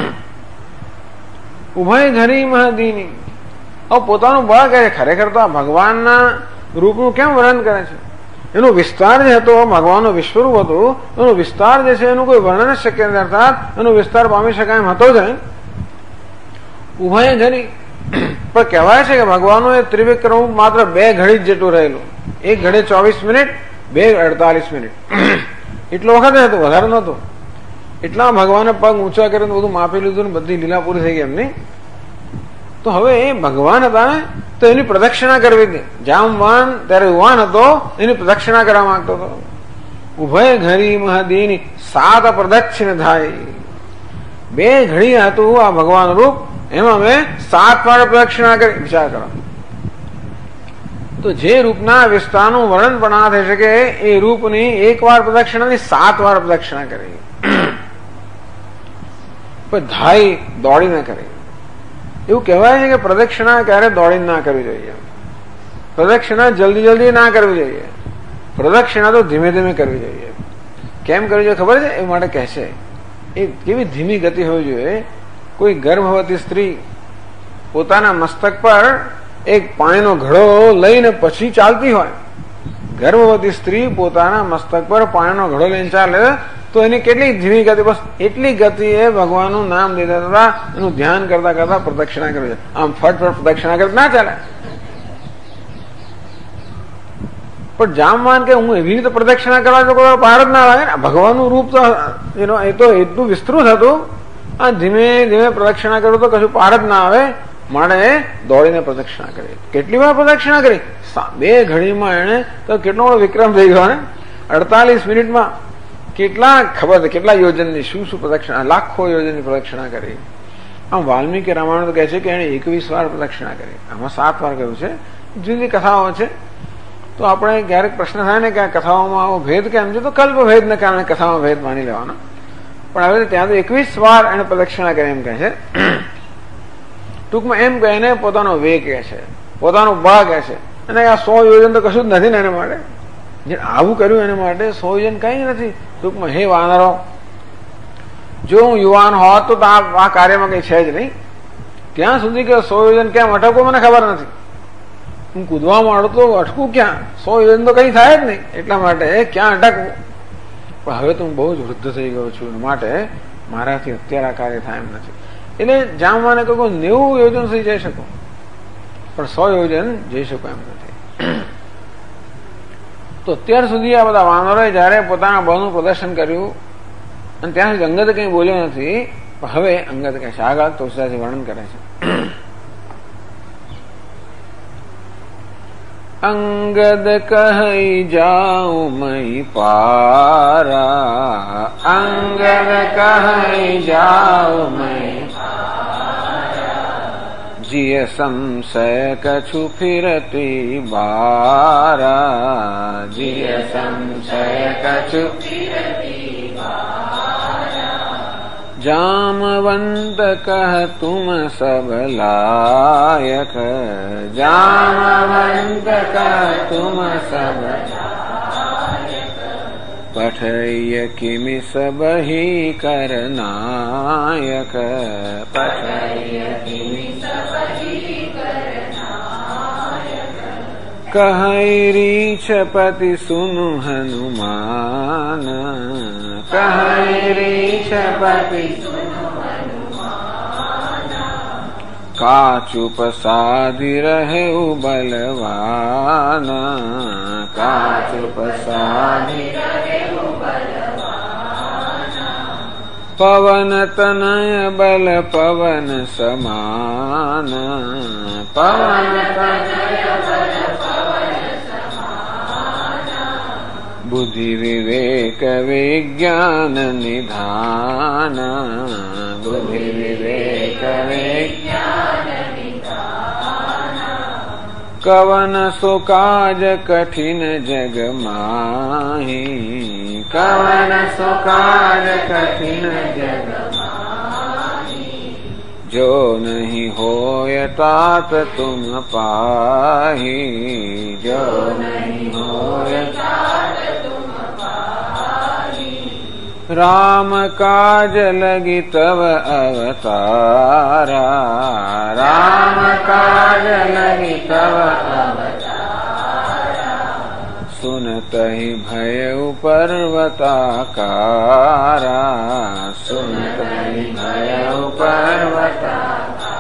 ઉભય ઘરી મહદીની, હવે પોતાનું બળ કહે છે. ખરેખર તો આ ભગવાનના રૂપનું કેમ વર્ણન કરે છે? એનો વિસ્તાર જે હતો, ભગવાનનું વિશ્વરૂપ હતું, એનો વિસ્તાર જે છે એનું કોઈ વર્ણન જ શક્ય નથી, અર્થાત એનો વિસ્તાર પામી શકાય એમ હતો જ. ઉભય ઘડી પણ કહેવાય છે કે ભગવાનનું એ ત્રિવિક્રમ માત્ર 2 ઘડી જ જેટલું રહેલું. 1 ઘડી 24 મિનિટ, 2 48 મિનિટ, એટલો વખત હતું, વધારે નહોતો. એટલા ભગવાને પગ ઊંચા કરીને બધું માપી લીધું ને બધી લીલા પૂરી થઈ ગઈ એમની. તો હવે એ ભગવાન હતા ને, તો એની પ્રદક્ષિણા કરવી હતી. જામવાન ત્યારે યુવાન હતો, એની પ્રદક્ષિણા કરવા માંગતો હતો. ઉભય ઘડી મહદીની 7 પ્રદક્ષિણ થાય. 2 ઘડી હતું આ ભગવાન રૂપ, એમાં મેં 7 વાર પ્રદક્ષિણા કરી. વિચાર કરો. તો જે રૂપના વિસ્તારનું વર્ણન પણ ના થઈ શકે, એ રૂપની 1 વાર પ્રદક્ષિણાની 7 વાર પ્રદક્ષિણા કરી. પણ ધાઈ દોડીને કરી. એવું કહેવાય છે કે પ્રદક્ષિણા ક્યારે દોડીને ના કરવી જોઈએ. પ્રદક્ષિણા જલ્દી જલ્દી ના કરવી જોઈએ. પ્રદક્ષિણા તો ધીમે ધીમે કરવી જોઈએ. કેમ કરવી જોઈએ ખબર છે? એ માટે કહે છે એ કેવી ધીમી ગતિ હોવી જોઈએ. કોઈ ગર્ભવતી સ્ત્રી પોતાના મસ્તક પર એક પાણીનો ઘડો લઈને પછી ચાલતી હોય, ગર્ભવતી સ્ત્રી પોતાના મસ્તક પર પાણીનો ઘડો લઈને ચાલે તો એની કેટલી ધીમી ગતિ, બસ એટલી ગતિએ ભગવાનનું નામ લીધા એનું ધ્યાન કરતા કરતા પ્રદક્ષિણા કરવી છે. આમ ફટફટ પ્રદક્ષિણા કરતા ના ચાલે. પણ જામવાન કે હું એવી રીતે પ્રદક્ષિણા કરવા તો બહાર જ ના લાગે ને. ભગવાનનું રૂપ તો એ તો એટલું વિસ્તૃત હતું, આ ધીમે ધીમે પ્રદક્ષિણા કરું તો કશું પાર જ ના આવે. માણે દોડીને પ્રદક્ષિણા કરી. કેટલી વાર પ્રદક્ષિણા કરી? 2 ઘડીમાં એને તો કેટલો બધો વિક્રમ થઈ ગયો ને. 48 મિનિટમાં કેટલા ખબર કેટલા યોજનની શું પ્રદક્ષિણા, લાખો યોજનની પ્રદક્ષિણા કરી. આમ વાલ્મીકી રામાયણ તો કહે છે કે એને 21 વાર પ્રદક્ષિણા કરી. આમાં 7 વાર કહ્યું છે. જુદી કથાઓ છે. તો આપણે ક્યારેક પ્રશ્ન થાય ને કે આ કથાઓમાં આવો ભેદ કેમ છે? તો કલ્પ ભેદને કારણે કથામાં ભેદ માની લેવાનો. પણ હવે ત્યાં તો 21 વાર એને પ્રદક્ષિણા કરી એમ કહે છે. ટૂંકમાં એમ કહીને પોતાનો વેગ કહે છે, પોતાનું બળ કહે છે. અને આ 100 યોજન તો કશું જ નથી ને એના માટે. જે આવું કર્યું એના માટે 100 યોજન કઈ નથી. ટૂંકમાં હે વાનરો, જો હું યુવાન હોત તો આ કાર્યમાં કઈ છે જ નહીં. ત્યાં સુધી કે 100 યોજન ક્યાં અટકવું મને ખબર નથી. હું કૂદવા માંડું તો અટકું ક્યાં? 100 યોજન તો કઈ થાય જ નહીં. એટલા માટે ક્યાં અટકવું? પણ હવે તો હું બહુ જ વૃદ્ધ થઈ ગયો છું, માટે મારાથી અત્યારે આ કાર્ય થાય એમ નથી. એટલે જામવાને કહ્યું 90 યોજન સુધી જઈ શકો, પણ 100 યોજન જઈ શકો એમ નથી. તો અત્યાર સુધી આ બધા વાનરોએ જયારે પોતાના બળનું પ્રદર્શન કર્યું અને ત્યાં સુધી અંગદ કંઈ બોલ્યો નથી. પણ હવે અંગદ કહે છે, આગળ તુલસીદાસજી વર્ણન કરે છે. અંગદ કહી જાઉ મહી પારા, અંગદ કહી જાઉ મહી जिय संशय कछु फिरती बारा, जिय संशय कछु फिरती बारा। जामवंत कह तुम सब लायक, जामवंत कह तुम सब लायक। पठय किमि सब ही करनायक, पठय किमि सब ही करनायक। कहै रीछपति सुनु हनुमान, कहै रीछपति सुनु हनुमान। काचुप साधि रहेउ बलवान, काचुप साधि रहेउ बलवान। पवन तनय बल पवन समान, पवन तनय बल पवन समान। बुद्धि विवेक विज्ञान निधान, बुद्धि विवेक विज्ञान निधान। कवन सो काज कठिन जग माही, कवन सो काज कठिन जग माही। जो नहीं होय तात तुम पाही, जो नहीं होय तात तुम पाही। राम काज लगी तव अवतारा, राम काज लगी तव अवतारा। सुनतहि भयउ पर्वताकारा, सुनतहि भयउ पर्वताकारा।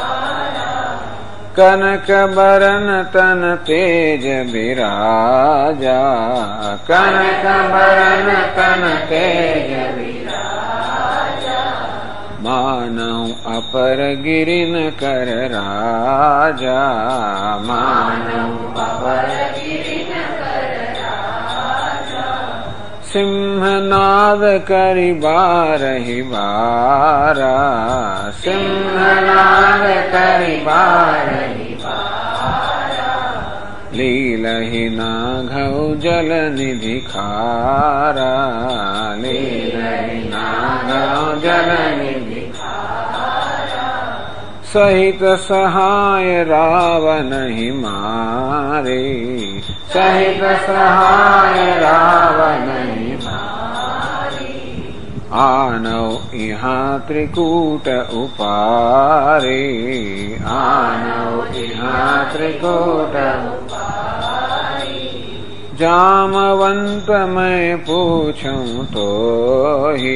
कनक बरन तन तेज विराजा, कनक बरन तन तेज विराजा। मानहु अपर गिरिन कर राजा, मानहु अपर गिरिन कर राजा। सिंहनाद करि बारहि बारा, सिंहनाद करि बारहि बारा। लीलहि नाघौ जल निधि खारा, लीलहि नाघौ जल निधि खारा। सहित सहाय रावण ही मारे, सहित सहाय रावण ही मारे। आनौ इहाँ त्रिकूट उपारे, आनौ इहाँ त्रिकूट उपारे। जामवंत मैं पूछूं तो ही,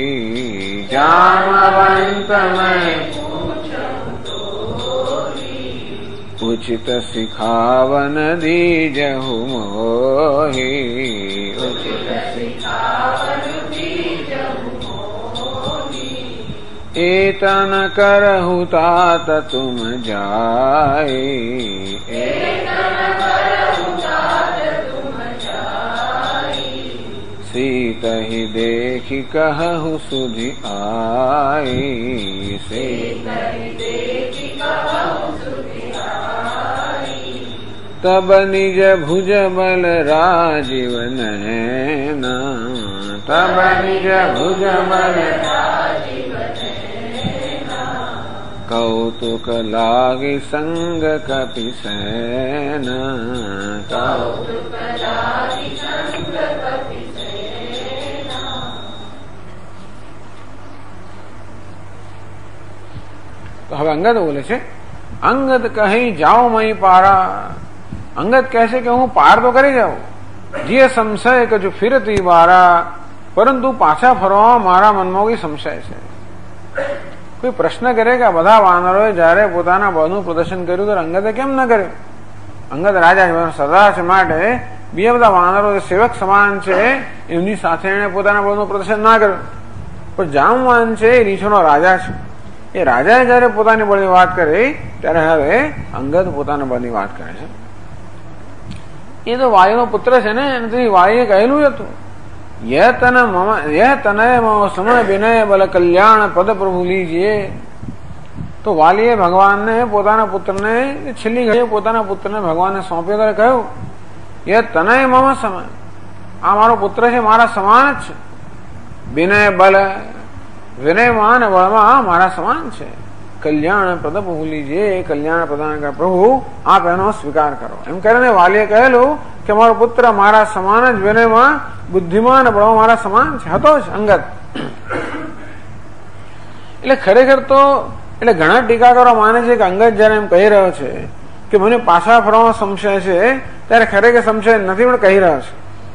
जामवंत मैं पूछूं तो ही। उचित सिखावन दीजहु मोहि, उचित सिखावन दीजहु मोहि। एतन करहु तात तुम जाए, एतन करहु तात तुम जाए। सीतहि देखि कहहु सुधि आए, सीतहि देखि कहहु सुधि आए। तब निज भुज बल राजीव नैना, तब निज भुज बल राजीव नैना। कौतुक लागे संग कपि सेना, कौतुक लागे संग कपि सेना। तो હવે અંગદ બોલે છે, અંગદ કહી જાઓ મઈ પારા। અંગદ કહેશે કે હું પાર તો કરી જાઉં, જે સંશય કે જો ફિરતી બારા, પરંતુ પાછા ફરવામાં મારા મનમાં કોઈ સંશય છે। કોઈ પ્રશ્ન કરે કે આ બધા વાનરોએ જયારે પોતાના બળનું પ્રદર્શન કર્યું તો અંગદે કેમ ન કર્યું? અંગદ રાજા સરદાર છે માટે બે બધા વાનરો સેવક સમાન છે, એમની સાથે એને પોતાના બળનું પ્રદર્શન ના કર્યું। પણ જામવાન છે એ રીછોનો રાજા છે, એ રાજાએ જયારે પોતાની બળની વાત કરી ત્યારે હવે અંગદ પોતાના બળની વાત કરે છે। એ તો વાયુનો પુત્ર છે ને, એનાથી વાયુએ કહેલું જ હતું, યહ તનય મમ સમય વિનય બલ કલ્યાણ પદ પ્રભુ લીજીએ। તો વાલીએ ભગવાનને પોતાના પુત્રને છેલ્લી ઘડીએ પોતાના પુત્રને ભગવાનને સોંપ્યો ત્યારે કહ્યું એ તનય મમ સમાન, આ મારો પુત્ર છે, મારા સમાન જ છે. વિનય બલ, વિનયમાં અને બળમાં મારા સમાન છે. કલ્યાણ પ્રદ ભૂલી જે કલ્યાણ પ્રદાન કર પ્રભુ, આપ એનો સ્વીકાર કરો. એમ કરીને વાલીએ કહેલું કે મારો પુત્ર મારા સમાન જ વિનયમાં, બુદ્ધિમાં અને બળમાં મારા સમાન છે, હતો જ અંગદ. એટલે ખરેખર તો એટલે ઘણા ટીકાકારો માને છે કે અંગદ જયારે એમ કહી રહ્યો છે કે મને પાછા ફરવાનો સંશય છે, ત્યારે ખરેખર સંશય નથી પણ કહી રહ્યો છે.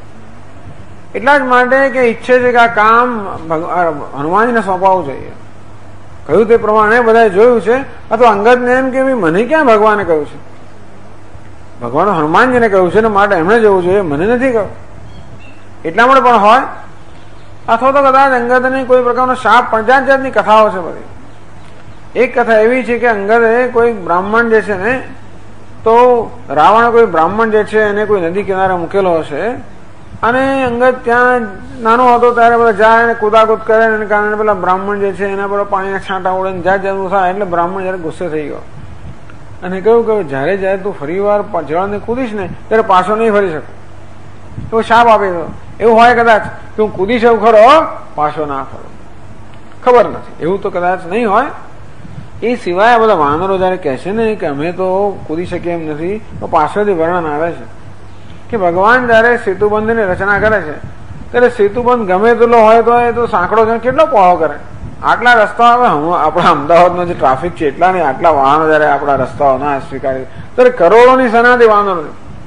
એટલા જ માટે કે ઈચ્છે છે કે આ કામ હનુમાનજીને સોંપાવવું જોઈએ. કહ્યું તે પ્રમાણે બધાએ જોયું છે. અથવા અંગદને એમ કે મને ક્યાં ભગવાને કહ્યું છે, ભગવાન હનુમાનજીને કહ્યું છે ને માટે એમણે જવું જોઈએ, મને નથી કહ્યું. એટલા માટે પણ હોય. અથવા તો કદાચ અંગદની કોઈ પ્રકારનો શાપ પણ જાત જાતની કથાઓ છે બધી. એક કથા એવી છે કે અંગદે કોઈ બ્રાહ્મણ જે છે ને, તો રાવણ કોઈ બ્રાહ્મણ જે છે એને કોઈ નદી કિનારે મૂકેલો હશે અને અંગદ ત્યાં નાનો હતો ત્યારે બધા જાય અને કુદાકુદ કરે એને કારણે પેલા બ્રાહ્મણ જે છે એના પર પાણીના છાંટા ઉડે ને જાત જાતનું થાય. એટલે બ્રાહ્મણ જયારે ગુસ્સે થઈ ગયો અને કહ્યું કે જયારે તું ફરી વાર જળને કૂદીશ ને ત્યારે પાછો નહીં ફરી શકું. એવો શાપ આપી દો. એવું હોય કદાચ કે હું કૂદીશ એવું ખરો, પાછો ના ફરો. ખબર નથી, એવું તો કદાચ નહીં હોય. એ સિવાય આ બધા વાનરો જયારે કહે છે ને કે અમે તો કૂદી શકીએ એમ નથી, તો પાછળથી વર્ણન આવે છે કે ભગવાન જયારે સેતુબંધની રચના કરે છે ત્યારે સેતુબંધ ગમે તેટલો હોય તો એ તો સાંકડો કેટલો પહોળો કરે. આટલા રસ્તાઓ હવે આપણા અમદાવાદનો જે ટ્રાફિક છે એટલા નહીં, આટલા વાહનો જયારે આપણા રસ્તાઓ ના સ્વીકારે ત્યારે કરોડોની સનાથી વાનરો.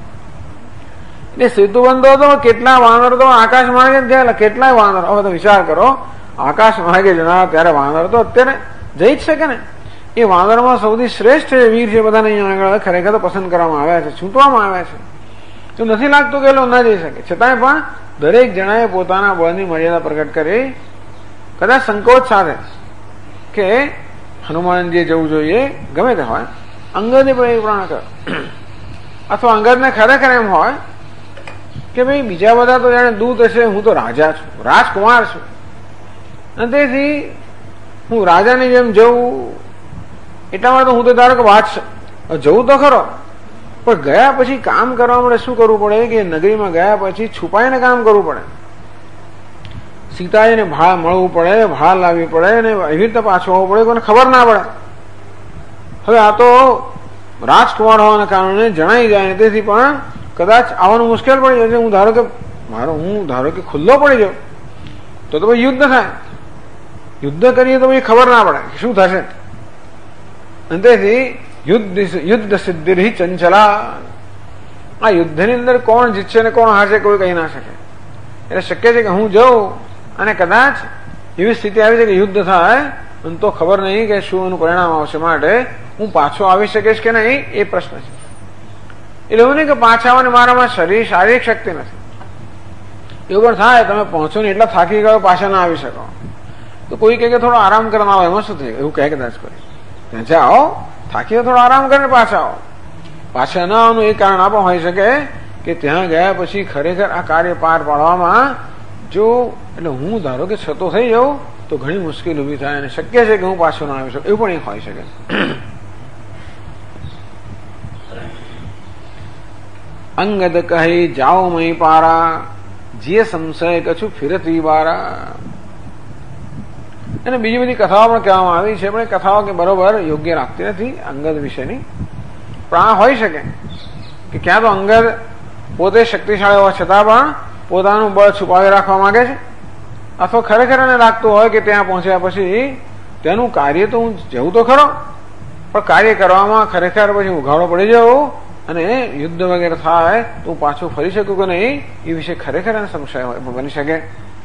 એટલે સેતુબંધો તો કેટલા વાનર તો આકાશ માર્ગે ગયા, કેટલાય વાનર. હવે તો વિચાર કરો, આકાશ માર્ગે જણાવે ત્યારે વાનર તો અત્યારે જઈ જ શકે ને. એ વાનરમાં સૌથી શ્રેષ્ઠ વીર છે, બધાને અહીંયા આગળ ખરેખર તો પસંદ કરવામાં આવ્યા છે, છૂટવામાં આવ્યા છે. એવું નથી લાગતું કે લોકો ના જઈ શકે. છતાંય પણ દરેક જણાએ પોતાના બળની મર્યાદા પ્રગટ કરી, કદાચ સંકોચ સાથે કે હનુમાનજી જવું જોઈએ, ગમે તે હોય. અંગદે પણ એ પ્રાણ કર્યો. અથવા અંગદને ખરેખર એમ હોય કે ભાઈ બીજા બધા તો જાણે દૂત હશે, હું તો રાજા છું, રાજકુમાર છું, અને તેથી હું રાજાની જેમ જવું. એટલામાં તો હું તો ધારો કે વાત જવું તો ખરો, પણ ગયા પછી કામ કરવા માટે શું કરવું પડે કે નગરીમાં ગયા પછી છુપાઈને કામ કરવું પડે. સીતાજીને ભાળ મળવું પડે, ભાળ લાવવી પડે અને એવી રીતે પાછું આવવું પડે, કોઈને ખબર ના પડે. હવે આ તો રાજકુમાર હોવાના કારણે જણાઈ જાય, તેથી પણ કદાચ આવવાનું મુશ્કેલ પડી જશે. હું ધારો કે ખુલ્લો પડી જાઉં તો પછી યુદ્ધ થાય. યુદ્ધ કરીએ તો પછી ખબર ના પડે શું થશે. અને તેથી યુદ્ધ સિદ્ધિ ચંચલા, આ યુદ્ધની અંદર કોણ જીતશે ને કોણ હારશે કોઈ કહી ના શકે. એટલે શક્ય છે કે હું જાઉં અને કદાચ એવી સ્થિતિ આવી છે કે યુદ્ધ થાય અને તો ખબર નહીં કે શું એનું પરિણામ આવશે. માટે હું પાછો આવી શકીશ કે નહીં એ પ્રશ્ન છે. એટલે એવું નહીં કે પાછા આવવાની મારામાં શારીરિક શક્તિ નથી. એવું પણ થાય તમે પહોંચો ને એટલા થાકી ગયો પાછા ના આવી શકો, તો કોઈ કહે કે થોડો આરામ કરવા આવો, એમાં શું થઈ એવું કહે કદાચ કોઈ. ત્યાં જાઓ, થાકી થોડો આરામ કરીને પાછા આવો. પાછા ના આવવાનું એક કારણ આ પણ હોઈ શકે કે ત્યાં ગયા પછી ખરેખર આ કાર્ય પાર પાડવામાં જો એટલે હું ધારો કે છતો થઈ જાઉં તો ઘણી મુશ્કેલ ઊભી થાય અને શક્ય છે કે હું પાછો ના આવી શકું, એવું પણ એક હોઈ શકે. અંગદ કહે જાઓ મહી પારા, જે સંશય કછું ફિરતી બારા. અને બીજી બધી કથાઓ પણ કહેવામાં આવી છે, પણ કથાઓ કે બરોબર યોગ્ય રાખતી નથી અંગદ વિશેની. પણ આ હોઈ શકે કે ક્યાં તો અંગદ પોતે શક્તિશાળી હોવા છતાં પણ પોતાનું બળ છુપાવી રાખવા માંગે છે, અથવા ખરેખર એને લાગતું હોય કે ત્યાં પહોંચ્યા પછી તેનું કાર્ય તો હું જવું તો ખરો, પણ કાર્ય કરવામાં ખરેખર પછી ઉઘાડો પડી જવું અને યુદ્ધ વગેરે થાય તો હું પાછું ફરી શકું કે નહીં એ વિશે ખરેખર એને સંશય બની શકે.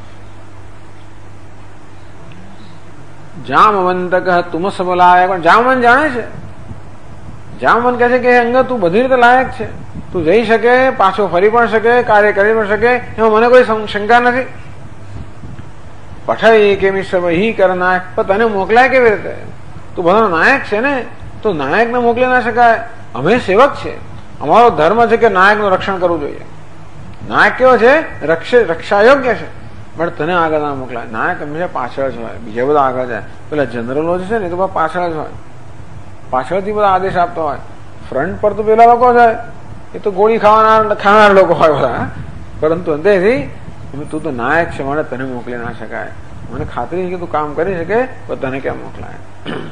જામવંત કહે તુમ સબ લાયક. પણ જામવંત જાણે છે, જામવંત કહે છે કે અંગદ તું બધી રીતે લાયક છે, તું જઈ શકે, પાછો ફરી પણ શકે, કાર્ય કરી પણ શકે, એમાં મને કોઈ શંકા નથી. પઠાઈ કે મિશ્ર હી કરનાયક, પણ તને મોકલાય કેવી રીતે? તું બધાનો નાયક છે ને, તો નાયકને મોકલી ના શકાય. અમે સેવક છે, અમારો ધર્મ છે કે નાયકનું રક્ષણ કરવું જોઈએ. નાયક કેવો છે? રક્ષા યોગ્ય છે, પણ તને આગળ ના મોકલાય. નાયક હંમેશા પાછળ જ હોય, બીજા બધા આગળ જાય. પેલા જનરલો છે ને એ તો પાછળ જ હોય. પાછળથી બધા આદેશ આપતા હોય. ફ્રન્ટ પર તો પેલા લોકો છે, એ તો ગોળી ખાનાર લોકો હોય બધા, પરંતુ અંતેથી તું તો નાયક છે, મારે તને મોકલી ના શકાય, મને ખાતરી છે કે તું કામ કરી શકે, તો તને કેમ મોકલાય?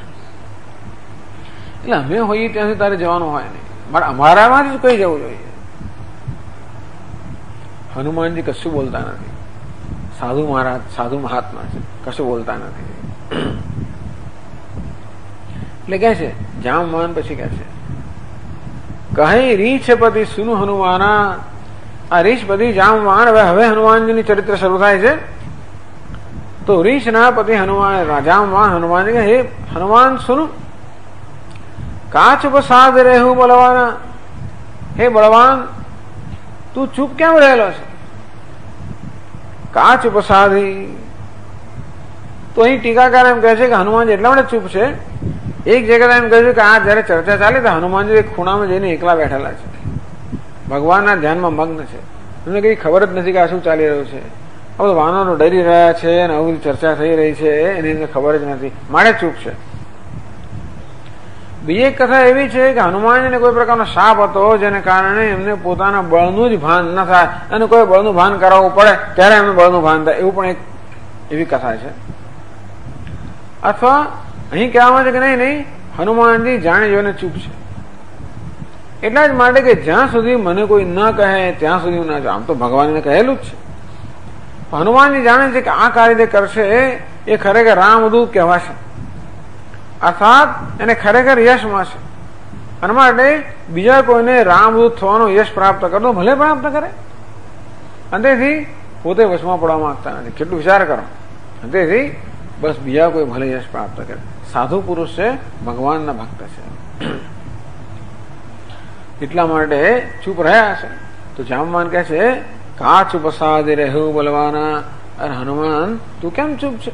એટલે અમે હોઈએ ત્યાંથી તારે જવાનું હોય નહીં, મારે અમારામાંથી જ કઈ જવું જોઈએ. હનુમાનજી કશું બોલતા નથી, સાધુ મહારાજ સાધુ મહાત્મા છે, કશું બોલતા નથી. એટલે કે છે જામવાન પછી કે છે કહી રીછપતિ સુનુ હનુમાના. આ રીછપતિ જામવાન, હવે હનુમાનજીની ચરિત્ર શરૂ થાય છે. તો રીછના પતિ હનુમાન જામવાન હનુમાનજી કે હે હનુમાન સુનુ, કાચ પ્રસાદ રહેવું બળવાના. હે બળવાન, તું ચૂપ કેમ રહેલો છે? કાચ પ્રસાદી. તો અહીં ટીકાકાર એમ કહે છે કે હનુમાનજી એટલા માટે ચૂપ છે. એક જગ્યાએ એમ કહે છે કે આ જયારે ચર્ચા ચાલે તો હનુમાનજી એક ખૂણામાં જઈને એકલા બેઠેલા છે, ભગવાનના ધ્યાનમાં મગ્ન છે. એમને કઈ ખબર જ નથી કે આ શું ચાલી રહ્યું છે. આ બધા વાનરો ડરી રહ્યા છે અને આવું ચર્ચા થઈ રહી છે, એની અંદર ખબર જ નથી, મારે ચૂપ છે. બીજી એક કથા એવી છે કે હનુમાનજીને કોઈ પ્રકારનો શાપ હતો, જેને કારણે એમને પોતાના બળનું જ ભાન ન થાય અને કોઈ બળનું ભાન કરાવવું પડે ત્યારે એમને બળનું ભાન થાય, એવું પણ એક એવી કથા છે. અથવા અહીં કહેવામાં છે કે નહીં હનુમાનજી જાણી જોઈને ચૂપ છે. એટલા જ માટે કે જ્યાં સુધી મને કોઈ ન કહે ત્યાં સુધી હું ના જાઉં. આમ તો ભગવાનને કહેલું જ છે. હનુમાનજી જાણે છે કે આ કાર્ય કરશે એ ખરેખર રામદૂત કહેવાશે, અર્થાત એને ખરેખર યશ મળશે. અને માટે બીજા કોઈને રામદૂત થવાનો યશ પ્રાપ્ત કરતો ભલે પ્રાપ્ત કરે, અંતેથી પોતે વશમાં પડવા માંગતા નથી. કેટલું વિચાર કરો. અંતેથી બસ બીજા કોઈ ભલે યશ પ્રાપ્ત કરે. સાધુ પુરુષ છે, ભગવાનના ભક્ત છે, એટલા માટે ચૂપ રહ્યા છે. તો જામવાન કહે છે કાચ પ્રસાદ રહેવું બલવાના. અરે હનુમાન, તું કેમ ચૂપ છે?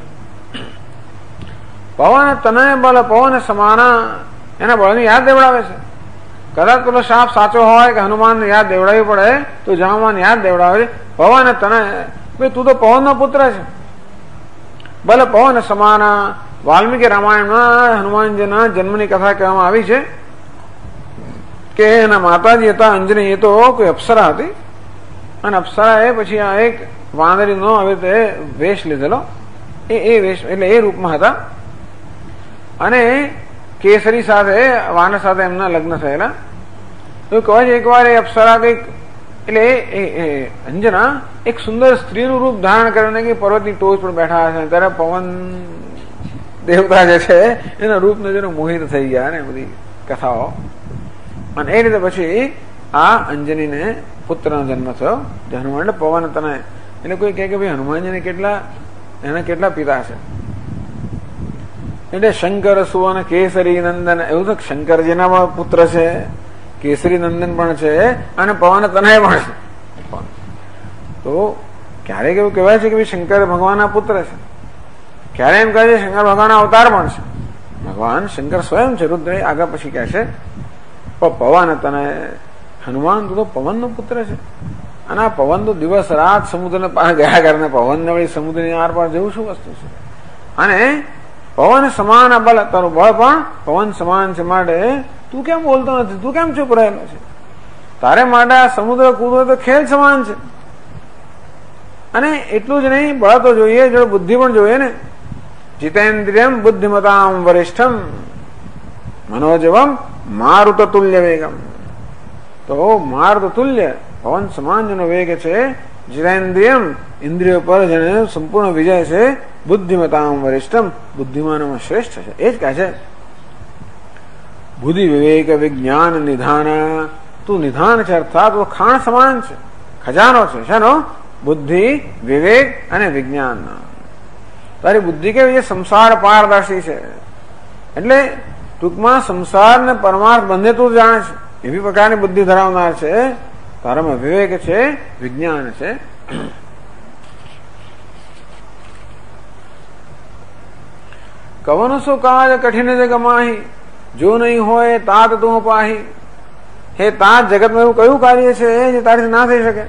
પવન તનય બલ પવન સમાના. એના બળની યાદ દેવડાવે છે. કદાચ પેલો શાપ સાચો હોય કે હનુમાનને યાદ દેવડાવવી પડે તો જામવાન યાદ દેવડાવે છે. પવન તનય, ભાઈ તું તો પવનનો પુત્ર છે. બલ પવન સમાના. વાલ્મીકી રામાયણમાં હનુમાનજીના જન્મની કથા કહેવામાં આવી છે કે એના માતાજી હતા અંજની, એ તો કોઈ અપ્સરા હતી અને અપ્સરાએ પછી આ એક વાંદરીનો હવે તે વેશ લીધેલો, એ વેશ એટલે એ રૂપમાં હતા. અને કેસરી સાથે વાનર સાથે એમના લગ્ન થયેલા. તો કહે છે એકવાર એ અપ્સરા કઈક એટલે એ અંજના એક સુંદર સ્ત્રીનું રૂપ ધારણ કરીને કે પર્વતની ટોચ પર બેઠા છે, ત્યારે પવન દેવતા જે છે એના રૂપને જેનો મોહિત થઈ ગયા ને બધી કથાઓ. અને એ રીતે પછી આ અંજનીને પુત્રનો જન્મ થયો. હનુમાન એટલે પવન તનય. એટલે કોઈ કહે કે ભાઈ હનુમાનજીને એના કેટલા પિતા છે? એટલે શંકર સુવન કેસરી નંદન, એવું તો શંકરજીના પુત્ર છે, કેસરી નંદન પણ છે અને પવન તનય પણ છે. તો ક્યારેક એવું કહેવાય છે કે ભાઈ શંકર ભગવાનના પુત્ર છે, ક્યારે એમ કહે છે શંકર ભગવાનના અવતાર પણ છે. ભગવાન શંકર સ્વયં છે, રુદ્ર આગળ પછી કહે છે પવન તનય. હનુમાન તું તો પવનનો પુત્ર છે. અને આ પવન તો દિવસ રાત સમુદ્રને પાર ગયા કરે, પવન ને વળી સમુદ્રની આર પાર જેવું શું વસ્તુ છે? અને પવન સમાન બલ, તારું બળ પણ પવન સમાન છે. માટે તું કેમ બોલતો નથી? તું કેમ ચૂપ રહેલો છે? તારે માટે આ સમુદ્ર કૂદો તો ખેલ સમાન છે. અને એટલું જ નહીં, બળ તો જોઈએ, જોડે બુદ્ધિ પણ જોઈએ ને. જીતેન્દ્રિયમ બુદ્ધિમતામ વરિષ્ઠમ મનોજવમ મારુત તુલ્ય વેગમ. તો મારુત તુલ્ય પવન સમાન જેનો વેગ છે, જીતેન્દ્રિયમ ઇન્દ્રિયો પર જેને સંપૂર્ણ વિજય છે, બુદ્ધિમતામ વરિષ્ઠમ બુદ્ધિમાનમાં શ્રેષ્ઠ છે. એ જ કહે છે બુદ્ધિ વિવેક વિજ્ઞાન નિધાન. તું નિધાન છે, અર્થાત ખાણ સમાન છે, ખજાનો છે. શાનો? બુદ્ધિ, વિવેક અને વિજ્ઞાન. તારી બુદ્ધિ કેવી છે? સંસાર પારદર્શી છે. એટલે ટૂંકમાં સંસાર ને પરમાર્થ બંને તું જાણે છે, એવી પ્રકારની બુદ્ધિ ધરાવનાર છે. તારામાં વિવેક છે, વિજ્ઞાન છે. કવનો શું કાજ કઠિન જગમાહી, જો નહીં હોય તાત તું પાહી. હે તાત, જગતમાં એવું કયું કાર્ય છે જે તારીથી ના થઈ શકે?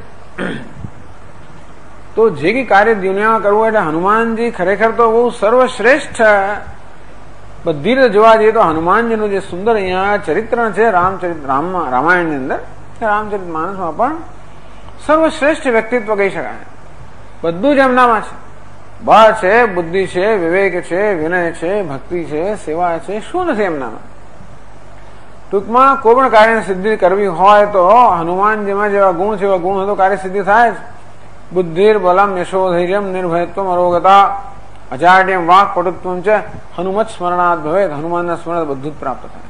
તો જે કઈ કાર્ય દુનિયામાં કરવું એટલે હનુમાનજી ખરેખર તો બહુ સર્વશ્રેષ્ઠ બધી રીતે જોવા જઈએ તો હનુમાનજીનું જે સુંદર અહીંયા ચરિત્ર છે રામાયણની અંદર, રામચરિત માનસમાં પણ સર્વશ્રેષ્ઠ વ્યક્તિત્વ કહી શકાય. બધું જ એમનામાં છે. બળ છે, બુદ્ધિ છે, વિવેક છે, વિનય છે, ભક્તિ છે, સેવા છે, શું નથી એમનામાં. ટૂંકમાં કોઈ પણ કાર્યની સિદ્ધિ કરવી હોય તો હનુમાનજીમાં જેવા ગુણ છે એવા ગુણ હોય તો કાર્ય સિદ્ધિ થાય જ. બુદ્ધિર બલમ યશોધૈર્યમ નિર્ભયત્વમ અરોગતા અજાડ્યમ વાક પટુત્વમ છે હનુમત સ્મરણાદ ભવેત. હનુમાનના સ્મરણ બધું જ પ્રાપ્ત થાય.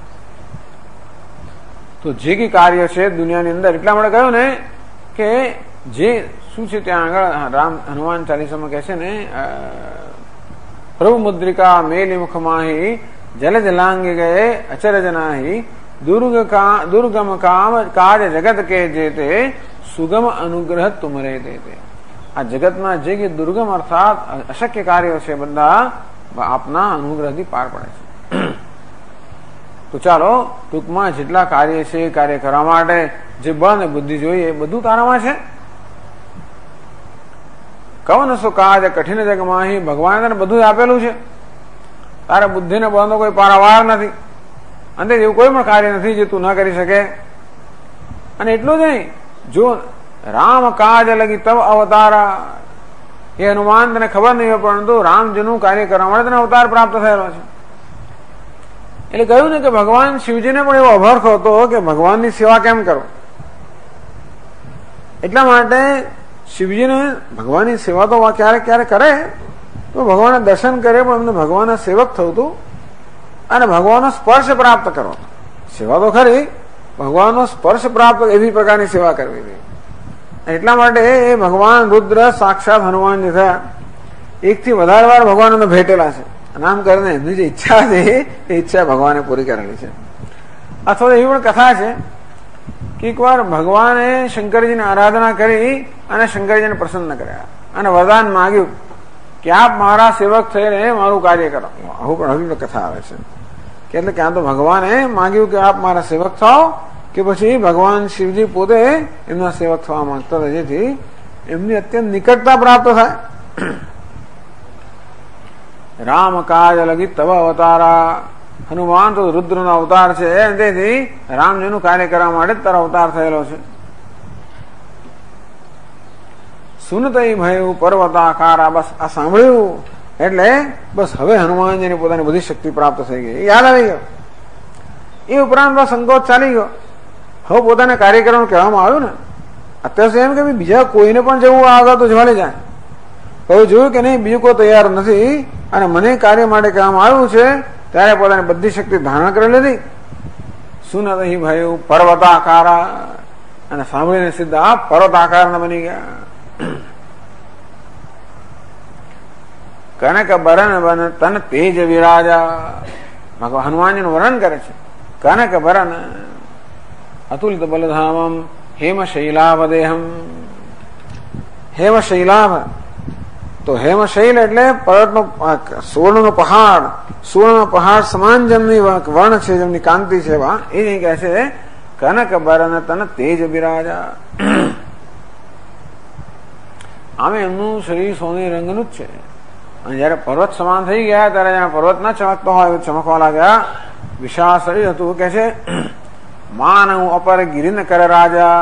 તો જે કઈ કાર્ય છે દુનિયાની અંદર, એટલા માટે કહ્યું ને કે જે શું છે ત્યાં આગળ હનુમાન ચાલીસામાં કહે છે ને, પ્રભુ મુદ્રિકા મેલી મુખમાહી જલજ લાંગે ગયે અચરજ નાહી દુર્ગમ કામ કાજ જગત કે જેતે સુગમ અનુગ્રહ તુમરે તે. આ જગતમાં જે કે દુર્ગમ અર્થાત અશક્ય કાર્યો છે બધા આપના અનુગ્રહથી પાર પડે છે. તો ચાલો ટૂંકમાં જેટલા કાર્ય છે એ કાર્ય કરવા માટે જે બળ અને બુદ્ધિ જોઈએ એ બધું તારામાં છે. કવન શું કાજ કઠિન જગમાં ભગવાને તને બધું આપેલું છે. તારા બુદ્ધિને બળનો કોઈ પારાવાર નથી. અને એવું કોઈ પણ કાર્ય નથી જે તું ન કરી શકે. અને એટલું જ નહીં, જો રામ કાજ લગી તબ અવતારા, એ હનુમાન તને ખબર નહીં હોય પરંતુ રામજીનું કાર્ય કરવા માટે તને અવતાર પ્રાપ્ત થયેલો છે. એટલે કહ્યું ને કે ભગવાન શિવજીને પણ એવો અભર્ખ હતો કે ભગવાનની સેવા કેમ કરો. એટલા માટે શિવજીને ભગવાનની સેવા તો ક્યારેક ક્યારેક કરે તો ભગવાનના દર્શન કરે, પણ એમને ભગવાનના સેવક થવું હતું અને ભગવાનનો સ્પર્શ પ્રાપ્ત કરો. સેવા તો ખરી, ભગવાનનો સ્પર્શ પ્રાપ્ત એવી પ્રકારની સેવા કરવી હતી. એટલા માટે એ ભગવાન રુદ્ર સાક્ષાત હનુમાનજી થયા. એકથી વધારે વાર ભગવાનને ભેટેલા છે. નામ કરીને એમની જે ઈચ્છા છે એ ઈચ્છા ભગવાને પૂરી કરેલી છે. અથવા એવી પણ કથા છે કે એકવાર ભગવાને શંકરજીને આરાધના કરી અને શંકરજીને પ્રસન્ન કર્યા અને વરદાન માંગ્યું કે આપ મારા સેવક થઈને મારું કાર્ય કરો. આવું પણ હજી કથા આવે છે કે એટલે ક્યાં તો ભગવાને માંગ્યું કે આપ મારા સેવક થાઓ, કે પછી ભગવાન શિવજી પોતે એમના સેવક થવા માંગતા હતા, જેથી એમની અત્યંત નિકટતા પ્રાપ્ત થાય. રામ કાજ લગી તવ અવતારા, હનુમાન તો રુદ્રનો અવતાર છે, તેથી રામજીનું કાર્ય કરવા માટે તારો અવતાર થયેલો છે. સુનતઈ ભયું પર્વતાકારા, બસ આ સાંભળ્યું એટલે બસ હવે હનુમાનજીને પોતાની બધી શક્તિ પ્રાપ્ત થઈ ગઈ, યાદ આવી ગયો. એ ઉપરાંત બસ સંકોચ ચાલી ગયો. હવે પોતાના કાર્યક્રમ કહેવામાં આવ્યું ને, અત્યાર સુધી એમ કે બીજા કોઈને પણ જવું આગળ તો જવા જાય. હવે જોયું કે નહીં બીજું કોઈ તૈયાર નથી અને મને કાર્ય માટે કહેવામાં આવ્યું છે, ત્યારે પોતાની બધી શક્તિ ધારણ કરી લીધી. સુનતઈ ભયું પર્વતાકારા, અને સાંભળીને સીધા પર્વતાકારના બની ગયા. કનક બરન બન તન તેજ વિરાજા, હનુમાનજીનું વર્ણન કરે છે. કનક બરન અતુલિત બલધામમ હેમ શૈલાભદેહમ. હેમ શૈલાભ, તો હેમ શૈલ એટલે પર્વતનો સુવર્ણનો પહાડ, સુવર્ણનો પહાડ સમાન જેમની વર્ણ છે, જેમની કાંતિ છે, એ જ કહે છે કનક બરન તન તેજ વિરાજા. આમે એમનું શરીર સોની રંગનું જ છે. અને જયારે પર્વત સમાન થઈ ગયા ત્યારે જ્યાં પર્વત ના ચમકતો હોય એવું ચમકવા લાગ્યા. વિશાળ શરીર હતું. કે છે માનવ અપર ગિરિન કર રાજા,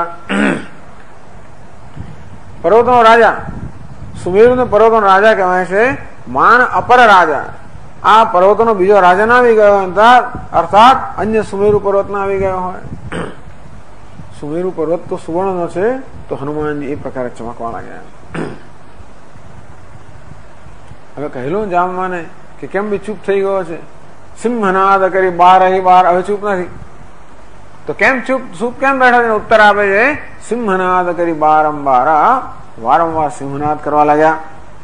પર્વતનો રાજા, સુમેરુ પર્વતનો રાજા કહેવાય છે. માન અપર રાજા, આ પર્વતોનો બીજો રાજા ના આવી ગયો અર્થાત અન્ય સુમેરુ પર્વત ના આવી ગયો હોય. સુમેરુ પર્વત તો સુવર્ણનો છે, તો હનુમાનજી એ પ્રકારે ચમકવા લાગ્યા. હવે કહેલું જામવાને કે કેમ બી ચૂપ થઈ ગયો છે, સિંહનાદ કરી બાર હવે ચૂપ નથી, તો કેમ ચૂપ કેમ બેઠા? ઉત્તર આપે છે સિંહનાદ કરી વારંવાર સિંહનાદ કરવા લાગ્યા.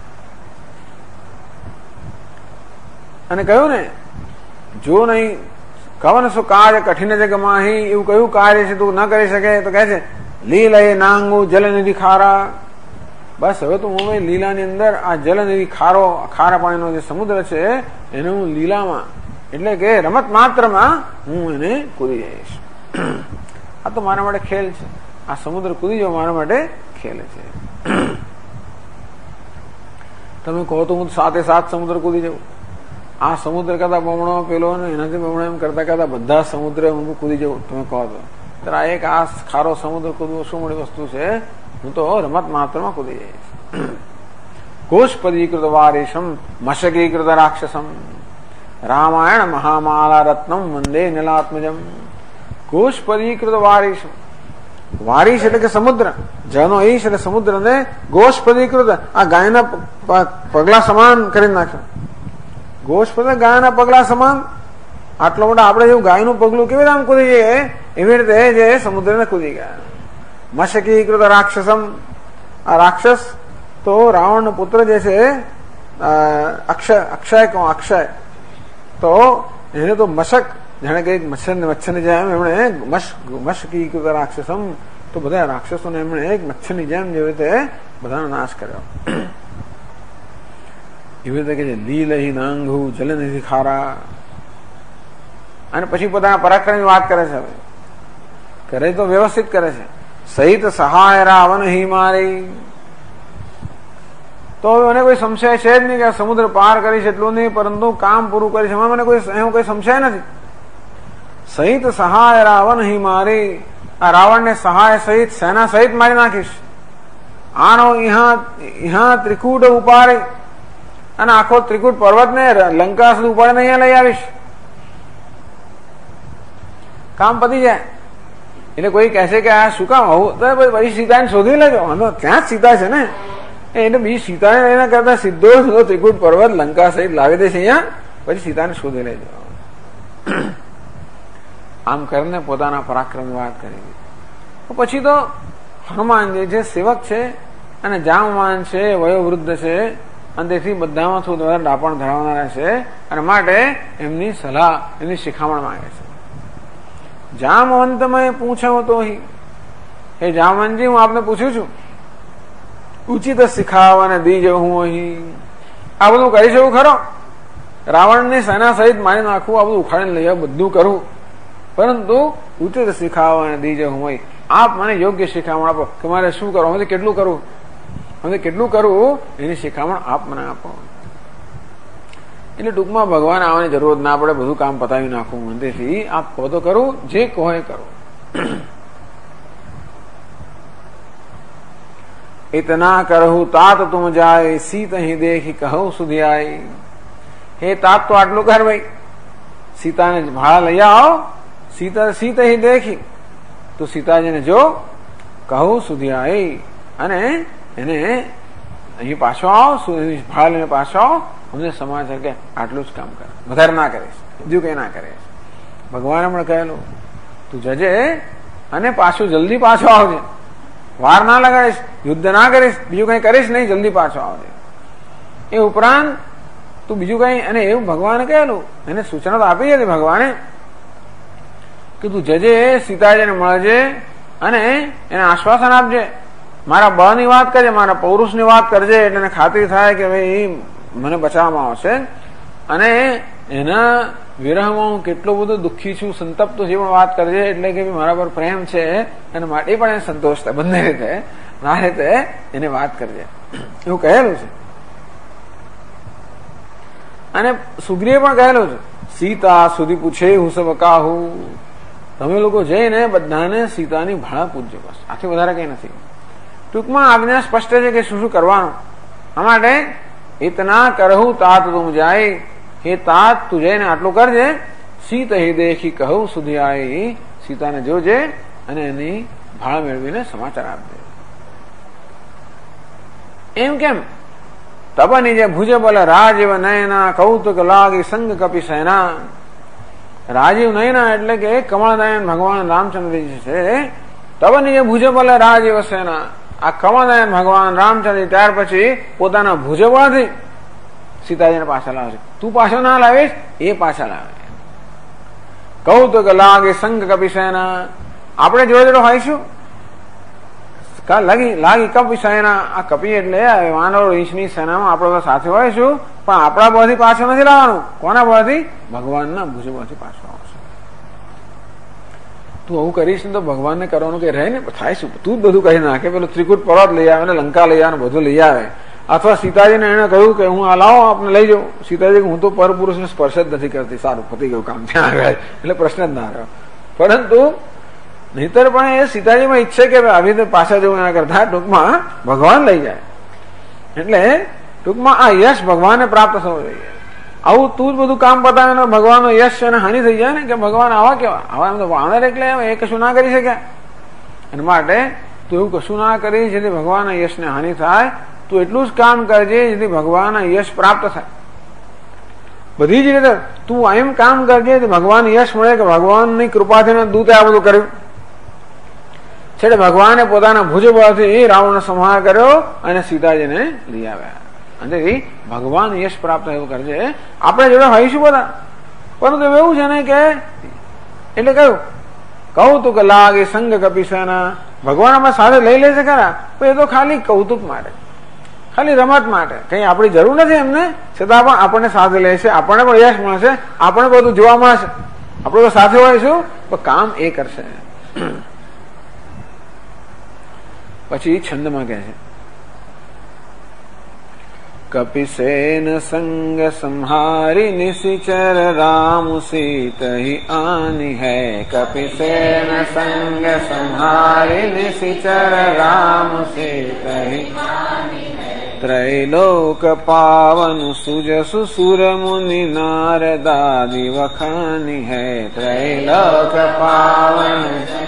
અને કહ્યું ને જો નહીં કવન શું કાર્ય કઠિન જગમાં, એવું કયું કાર્ય છે તું ન કરી શકે? તો કહે છે લીલય નાંગુ જલનિધિ ખારા. બસ હવે તો હું લીલાની અંદર આ જલનિધિ ખારા પાણીનો જે સમુદ્ર છે એને હું લીલામાં એટલે કે રમત માત્રમાં હું એને કૂદી જઈશ. આ તો મારા માટે ખેલ છે. આ સમુદ્ર કૂદી જવો મારા માટે ખેલ છે. તમે કહો તો હું 7 સમુદ્ર કૂદી જવું, આ સમુદ્ર કરતા બમણો પેલો ને એનાથી બમણો એમ કરતા કરતા બધા સમુદ્ર હું કૂદી જવું તમે કહો તો ત્યારે એક આ ખારો સમુદ્ર કૂદવું શું મોટી વસ્તુ છે, હું તો રમત માત્રમાં કૂદી જઈશ. કોષપદીકૃત વારીશમ મશકીકૃત રાક્ષસમ રામાયણ મહામાલા રત્નમ વંદે નીલાત્મજમ. કોષપદીકૃત વારીશમ, વારીશ એટલે કે સમુદ્ર, જનો ઈશ એટલે સમુદ્ર ને ગોષપદીકૃત આ ગાયના પગલા સમાન કરી નાખ્યો. ગોષપદ ગાયના પગલા સમાન, આટલો મોટા આપણે જેવું ગાયનું પગલું કેવી રીતે આમ કૂદી જઈએ એવી રીતે જે સમુદ્રને કૂદી ગયા. મશકીકૃત રાક્ષસમ, આ રાક્ષસ તો રાવણ નો પુત્ર જે છે અક્ષય કહો અક્ષય, તો એને તો મશક જાણે કે મચ્છરની જેમ એમણે મશકીકૃત રાક્ષસમ, તો બધા રાક્ષસોને એમણે એક મચ્છરની જેમ જેવી રીતે બધાનો નાશ કર્યો. એવી રીતે કે છે લીલહી નાંગુ જલનિધિ ખારા. અને પછી પોતાના પરાક્રમની વાત કરે છે. હવે કરે તો વ્યવસ્થિત કરે છે. સહિત સહાય રાવણ હિ મારી. તો મને કોઈ સંશય છે જ નહીં કે સમુદ્ર પાર કરીશ એટલું નહીં, પરંતુ કામ પૂરું કરીશ એમાં મને એવો કોઈ સંશય નથી. સહિત સહાય રાવણ હિ મારી, આ રાવણને સહાય સહિત સેના સહિત મારી નાખીશ. આનો ઇહા ત્રિકૂટ ઉપાડી, અને આખો ત્રિકૂટ પર્વત ને લંકા સુધી ઉપાડીને અહીંયા લઈ આવીશ. કામ પતી જાય. એટલે કોઈ કહેશે કે આ શું કામ આવું, તો પછી સીતાને શોધી લેજો, ત્યાં જ સીતા છે ને, એટલે બીજી સીતાને એના કરતા સીધો ત્રિકૂટ પર્વત લંકા સહિત લાવી દેશે અહીંયા, પછી સીતાને શોધી લેજો. આમ કરીને પોતાના પરાક્રમની વાત કરી. પછી તો હનુમાનજી જે સેવક છે અને જામવાન છે, વયોવૃદ્ધ છે, અને તેથી બધામાં થોડું વધારે ડાપણ ધરાવનારા છે, અને માટે એમની સલાહ એમની શિખામણ માંગે છે. જામવંત મેં પૂછ્યો તો હે જામવંતજી, હું આપને પૂછ્યું છું, ઉચિત શીખાવ અને દીજ હું અહીં આ બધું કરી શકું ખરો? રાવણની સેના સહિત મારી નાખવું, આ બધું ઉખાડીને લઈ આવું, બધું કરું, પરંતુ ઉચિત શીખાવ અને દીજ હું અહીં આપ મને યોગ્ય શિખામણ આપો કે મારે શું કરવું, હવે કેટલું કરવું, હવે કેટલું કરવું એની શિખામણ આપ મને આપો. એટલે ટૂંકમાં ભગવાન આવવાની જરૂર ના પડે, બધું કામ પતાવી નાખવું મંદિરથી, આપ કહો તો કરું, જે કહો એ કરું. इतना करहु तात तुम जाए सीत ही देखी कहु सुधी आई. हे तात તો આટલું કર ભાઈ, સીતાને ભાડા લઈ આવો, સીત ही देखी, તો સીતાજીને જો કહું સુધી આવી, અને એને અહીં પાછો આવો, ભાડા લઈને પાછો આવો, અમને સમાચાર કે આટલું જ કામ કરે, વધારે ના કરીશ, બીજું કઈ ના કરીશ. ભગવાને પણ કહેલું તું જજે અને પાછું જલ્દી પાછો આવજે, વાર ના લગાડીશ, યુદ્ધ ના કરીશ, બીજું કઈ કરીશ નહીં, જલ્દી પાછો આવજે. એ ઉપરાંત તું બીજું કઈ, અને એવું ભગવાને કહેલું, એને સૂચના તો આપી હતી ભગવાને કે તું જજે, સીતાજીને મળજે અને એને આશ્વાસન આપજે, મારા બળની વાત કરજે, મારા પૌરુષની વાત કરજે, એટલે એને ખાતરી થાય કે ભાઈ મને બચાવવામાં આવશે, અને એના વિરહમાં હું કેટલો બધો દુઃખી છું, સંતપ્ત છું, પણ વાત કરજે, એટલે કે મારા પર પ્રેમ છે અને માટે પણ એને સંતોષ થાય, બંને રીતે ના રીતે એને વાત કરજે, એવું કહેલું છે. અને સુગ્રીવે પણ કહેલું છે, સીતા સુધી પૂછે હું સબ કાહું, તમે લોકો જઈને બધાને સીતાની ભાળા પૂછજો, બસ, આથી વધારે કઈ નથી. ટૂંકમાં આજ્ઞા સ્પષ્ટ છે કે શું શું કરવાનું. આ માટે ઇતના કરહું તાત તુમ જાય, હે તાત તું જઈને આટલું કરજે, સીત હી દેખી કહું સુધી આવી, સીતાને જોજે અને એની ભાળ મેળવીને સમાચાર આપજે. એમ કેમ? તબની જે ભુજે બોલે રાજીવ નયના કૌતુક લાગી સંગ કપી સેના. રાજીવ નયના એટલે કે કમળ નયન ભગવાન રામચંદ્રજી છે. તબની જે ભુજે બોલે રાજીવ સેના, આ કમળ નયન ભગવાન રામચંદ્ર ત્યાર પછી પોતાના ભુજે બોલથી સીતાજીને પાછા લાવે છે. તું પાછો ના લાવીશ, એ પાછા લાવે. કૌતુક લાગે સંગ કપી સેના, આપણે જોડે જોડે હોઈશું. લાગી કપી સેના, આ કપી એટલે વાનર ઇંચની સેનામાં આપણે સાથે હોઈશું, પણ આપણા બળથી પાછો નથી લાવવાનું. કોના બળથી? ભગવાનના ભુજ બળથી પાછો આવશે. તું આવું કરીશ ને તો ભગવાનને કરવાનું કે રહે ને થાય શું? તું જ બધું કહી નાખે, પેલું ત્રિકૂટ પર્વત લઈ આવે ને લંકા લઈ આવે, બધું લઈ આવે, અથવા સીતાજીને એને કહ્યું કે હું આ લાવો આપને લઈ જાઉં, સીતાજી હું તો પરપુરુષને સ્પર્શ જ નથી કરતી, સારું પતી ગયું કામ, ત્યાં આગળ એટલે પ્રશ્ન જ ના રહ્યો. પરંતુ નહીતર પણ એ સીતાજીમાં ઈચ્છે કે આવી રીતે પાછા જવું એના કરતા ટૂંકમાં ભગવાન લઈ જાય. એટલે ટૂંકમાં આ યશ ભગવાનને પ્રાપ્ત થવું જોઈએ. આવું તું જ બધું કામ બતાવે ભગવાનનો યશ અને હાનિ થઈ જાય ને કે ભગવાન આવા કેવા, આવા એમ તો વાનર એટલે એ કશું ના કરી શક્યા. એના માટે તું એવું કશું ના કરી જેથી ભગવાનના યશને હાનિ થાય. તું એટલું જ કામ કરજે જેથી ભગવાનના યશ પ્રાપ્ત થાય. બધી જ રીતે તું એમ કામ કરજે ભગવાન યશ મળે કે ભગવાનની કૃપાથી દૂતે આ બધું કર્યું. છેલ્લે ભગવાને પોતાના ભુજબળથી રાવણનો સંહાર કર્યો અને સીતાજીને લઈ આવ્યા. અને ભગવાન યશ પ્રાપ્ત એવું કરજે. આપણે જોડે હોઈશું બધા, પરંતુ એવું છે ને કે એટલે કયું કૌતુક લાગે સંગ કપિસેના, ભગવાન આપણે સાથે લઈ લેશે ખરા, પણ એ તો ખાલી કૌતુક માટે, ખાલી રમત માટે, કઈ આપણી જરૂર નથી એમને, છતાં પણ આપણને સાથે લેશે, આપણને પણ યશ મળશે, આપણને બધું જોવા મળશે, આપણે તો સાથે હોઈશું પણ કામ એ કરશે. પછી છંદમાં કહે છે કપિસેન સંગ સંહારી નિશિચર રામ સીત હી આની હૈ. કપિસેન સંગ સંહારી નિશિચર રામ સીત હી આની હૈ. ત્રૈલોક પાવન સુજસુ સુર મુનિ નારદાદિ વખાની હૈ. ત્રૈલોક પાવન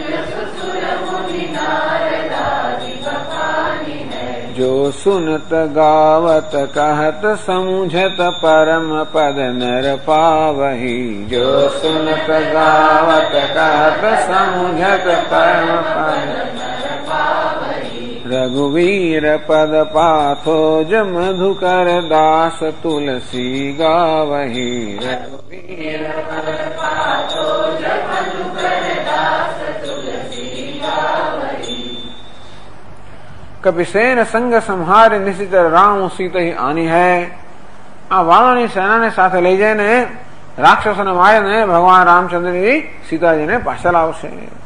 जो सुनत गावत कहत समझत परम पद नर पावही. जो सुनत गावत कहत समझत परम पद नर पावही. रघुवीर पद पाथोज मधुकर दास तुलसी गावही. रघुवीर पद पाथोज मधुकर दास तुलसी गावही. कपिसेन संग संहार निश्चित राम સીત આની હૈ. આ વાણની સેનાને સાથે લઈ જઈને રાક્ષસોને મારીને ભગવાન રામચંદ્રજી સીતાજીને પાછળ આવશે.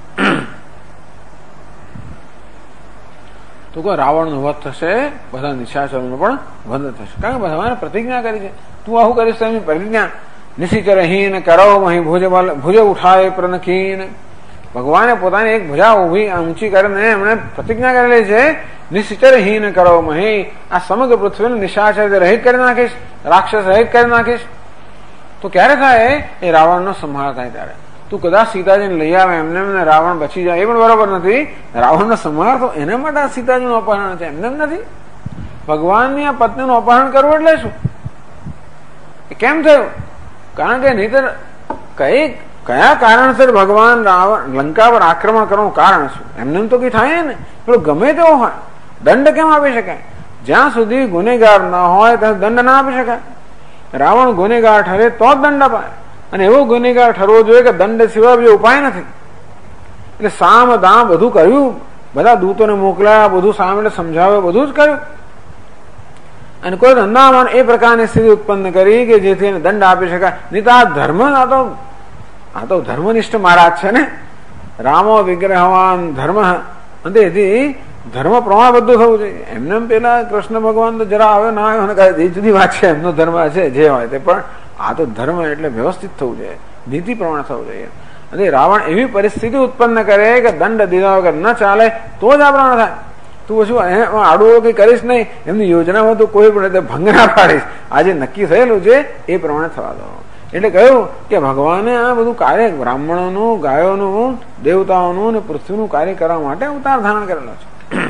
તો કોઈ રાવણનો વધ થશે, બધા નિશાચરોનો પણ વધ થશે, કારણ કે ભગવાને પ્રતિજ્ઞા કરી છે તું આવું કરીશ એની પ્રતિજ્ઞા. નિશિચરહીન કરો મહી ભુજ ઉઠાય પ્રનખીન. ભગવાને પોતાની એક ભુજા ઉભી ઊંચી કરીને એમણે પ્રતિજ્ઞા કરેલી છે નિશ્ચરહીન કરો મહી, આ સમગ્ર પૃથ્વીને નિશાચર રહિત કરી નાખીશ, રાક્ષસ રહિત કરી નાખીશ. તો ક્યારે થાય? એ રાવણનો સંહાર થાય ત્યારે. તું કદાચ સીતાજીને લઈ આવે એમને એમને રાવણ બચી જાય એ પણ બરોબર નથી. રાવણનો સંહાર તો એના માટે આ સીતાજીનું અપહરણ છે, એમને નથી. ભગવાનની આ પત્નીનું અપહરણ કરવું એટલે શું? કેમ થયું? કારણ કે નહીતર કયા કારણસર ભગવાન રાવણ લંકા પર આક્રમણ કરવાનું કારણ શું? એમને તો કઈ થાય ને, પેલો ગમે તેવો હોય દંડ કેમ આપી શકાય? જ્યાં સુધી ગુનેગાર ના હોય ત્યાં દંડ ના આપી શકાય. રાવણ ગુનેગાર ઠરે તો જ દંડ અપાય, અને એવો ગુનેગાર ઠરવો જોઈએ કે દંડ સિવાય બીજો ઉપાય નથી. એટલે સામ દામ બધું કર્યું, બધા દૂતોને મોકલ્યા, બધું સામે સમજાવ્યું, બધું જ કર્યું, અને કોઈ ધંધામાં એ પ્રકારની સ્થિતિ ઉત્પન્ન કરી કે જેથી એને દંડ આપી શકાય. નહીં તો આ ધર્મ આ તો ધર્મનિષ્ઠ મહારાજ છે ને, રામો વિગ્રહવાન ધર્મ, અને એથી ધર્મ પ્રમાણબદ્ધ થવું જોઈએ. એમને પેલા કૃષ્ણ ભગવાન તો જરા આવ્યો ના આવ્યો એ જુદી વાત છે, એમનો ધર્મ છે જે હોય તે, પણ આ તો ધર્મ એટલે વ્યવસ્થિત થવું જોઈએ, નીતિ પ્રમાણે થવું જોઈએ. અને રાવણ એવી પરિસ્થિતિ ઉત્પન્ન કરે કે દંડ દીધા વગર ન ચાલે તો જ આ પ્રમાણે થાય. તું શું આડું કઈ કરીશ નહીં, એમની યોજનામાં તું કોઈ પણ ભંગ ના પાડીશ. આજે નક્કી થયેલું છે એ પ્રમાણે થવા દો. એટલે કહ્યું કે ભગવાને આ બધું કાર્ય બ્રાહ્મણોનું, ગાયોનું, દેવતાઓનું અને પૃથ્વીનું કાર્ય કરવા માટે અવતાર ધારણ કરેલો છે.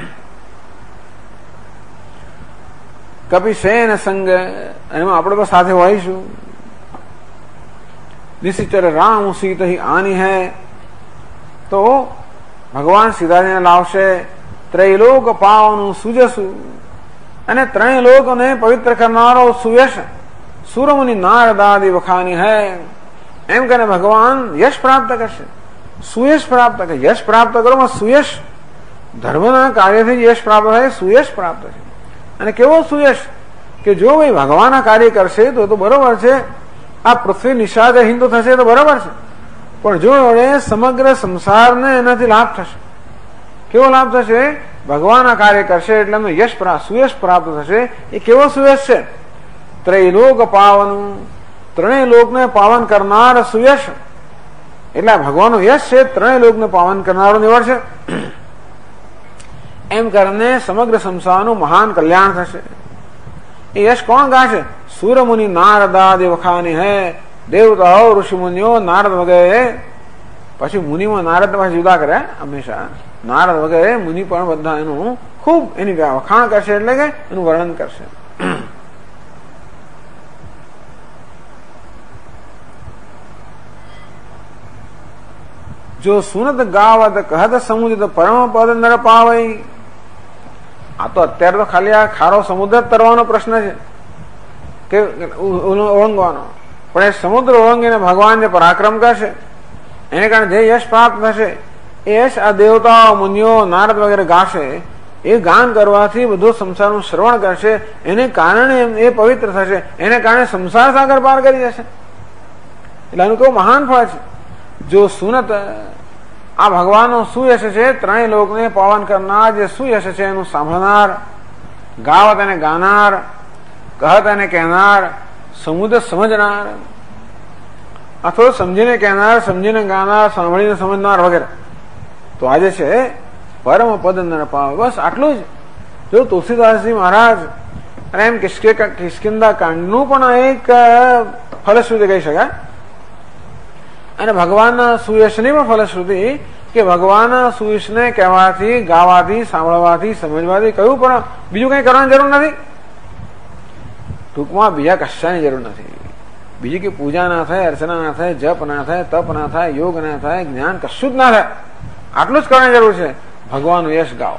કપિસેન સંગ, એમાં આપણે પણ સાથે હોઈશું. નિશ્ચર રામ સીત આની હૈ. તો ભગવાન સીતાજીને લાવશે. ત્રૈલોક પાવનું સુજસુ, અને ત્રણેય લોકોને પવિત્ર કરનારો સુયશ સુરમુનિ નારદાદિ વખાની હૈ. એમ કરીને ભગવાન યશ પ્રાપ્ત કરશે, સુયશ પ્રાપ્ત કરે. યશ પ્રાપ્ત કરો, સુયશ ધર્મના કાર્યથી યશ પ્રાપ્ત થાય, સુયશ પ્રાપ્ત છે. અને કેવો સુયશ કે જો ભાઈ ભગવાનના કાર્ય કરશે તો બરોબર છે, આ પૃથ્વી નિશાચરહીન તો થશે તો બરોબર છે, પણ જો સમગ્ર સંસારને એનાથી લાભ થશે. કેવો લાભ થશે? ભગવાન આ કાર્ય કરશે એટલે એમને સુયશ પ્રાપ્ત થશે. એ કેવો સુયશ છે? ત્રૈલોક પાવન, ત્રણેય લોકને પાવન કરનાર સુયશ. એટલે ભગવાનનું યશ છે, ત્રણેય લોકને પાવન કરનારો નિવડ છે. એમ કરીને સમગ્ર સંસારનું મહાન કલ્યાણ થશે. એ યશ કોણ ગાશે? સૂર્ય મુનિ નારદાદિ વખાની હૈ. દેવતાઓ, ઋષિ મુનિઓ, નારદ વગેરે. પછી મુનિમાં નારદ પાછી જુદા કર્યા હંમેશા. નારદ વગેરે મુનિ પણ બધા એનું ખૂબ એની વખાણ કરશે, એટલે કે એનું વર્ણન કરશે. જો સુનત ગાવત કહત સમુદ્ર પરમ પદ નર પાવઈ. આ તો અત્યારે તો ખાલી આ ખારો સમુદ્ર તરવાનો પ્રશ્ન છે કે ઓળંગવાનો, પણ એ સમુદ્ર ઓળંગીને ભગવાન જે પરાક્રમ કરશે એને કારણે જે યશ પ્રાપ્ત થશે એ યશ આ દેવતાઓ, મુનિઓ, નારદ વગેરે ગાશે. એ ગાન કરવાથી બધું સંસારનું શ્રવણ કરશે, એને કારણે એ પવિત્ર થશે, એને કારણે સંસાર સાગર પાર કરી જશે. એટલે આનું કેવું મહાન ફળ છે. જો સુનત આ ભગવાનનો સુયશ છે, ત્રણેય લોકને પાવન કરનાર જે સુયશ છે એનું સાંભળનાર, ગાવત એને ગાનાર, કહત એને કહેનાર, સમુદ્ર સમજનાર, અથવા સમજીને કહેનાર, સમજીને ગાનાર, સાંભળીને સમજનાર વગેરે. તો આજે છે પરમ પદ નર પાવ. બસ આટલું જ. જો તુલસીદાસજી મહારાજ અને એમ કિષ્કિંધા કાંડનું પણ એક ફલશ્રુતિ કહી શકાય, અને ભગવાનના સુયશની પણ ફલશ્રુતિ કે ભગવાનના સુયશને કહેવાથી, ગાવાથી, સાંભળવાથી, સમજવાથી કયું પણ બીજું કઈ કરવાની જરૂર નથી. ટૂંકમાં બીજા કશાની જરૂર નથી. બીજી કે પૂજા ના થાય, અર્ચના ના થાય, જપ ના થાય, તપ ના થાય, યોગ ના થાય, જ્ઞાન કશું જ ના થાય. આટલું જ કરવાની જરૂર છે. ભગવાનનું યશ ગાઓ,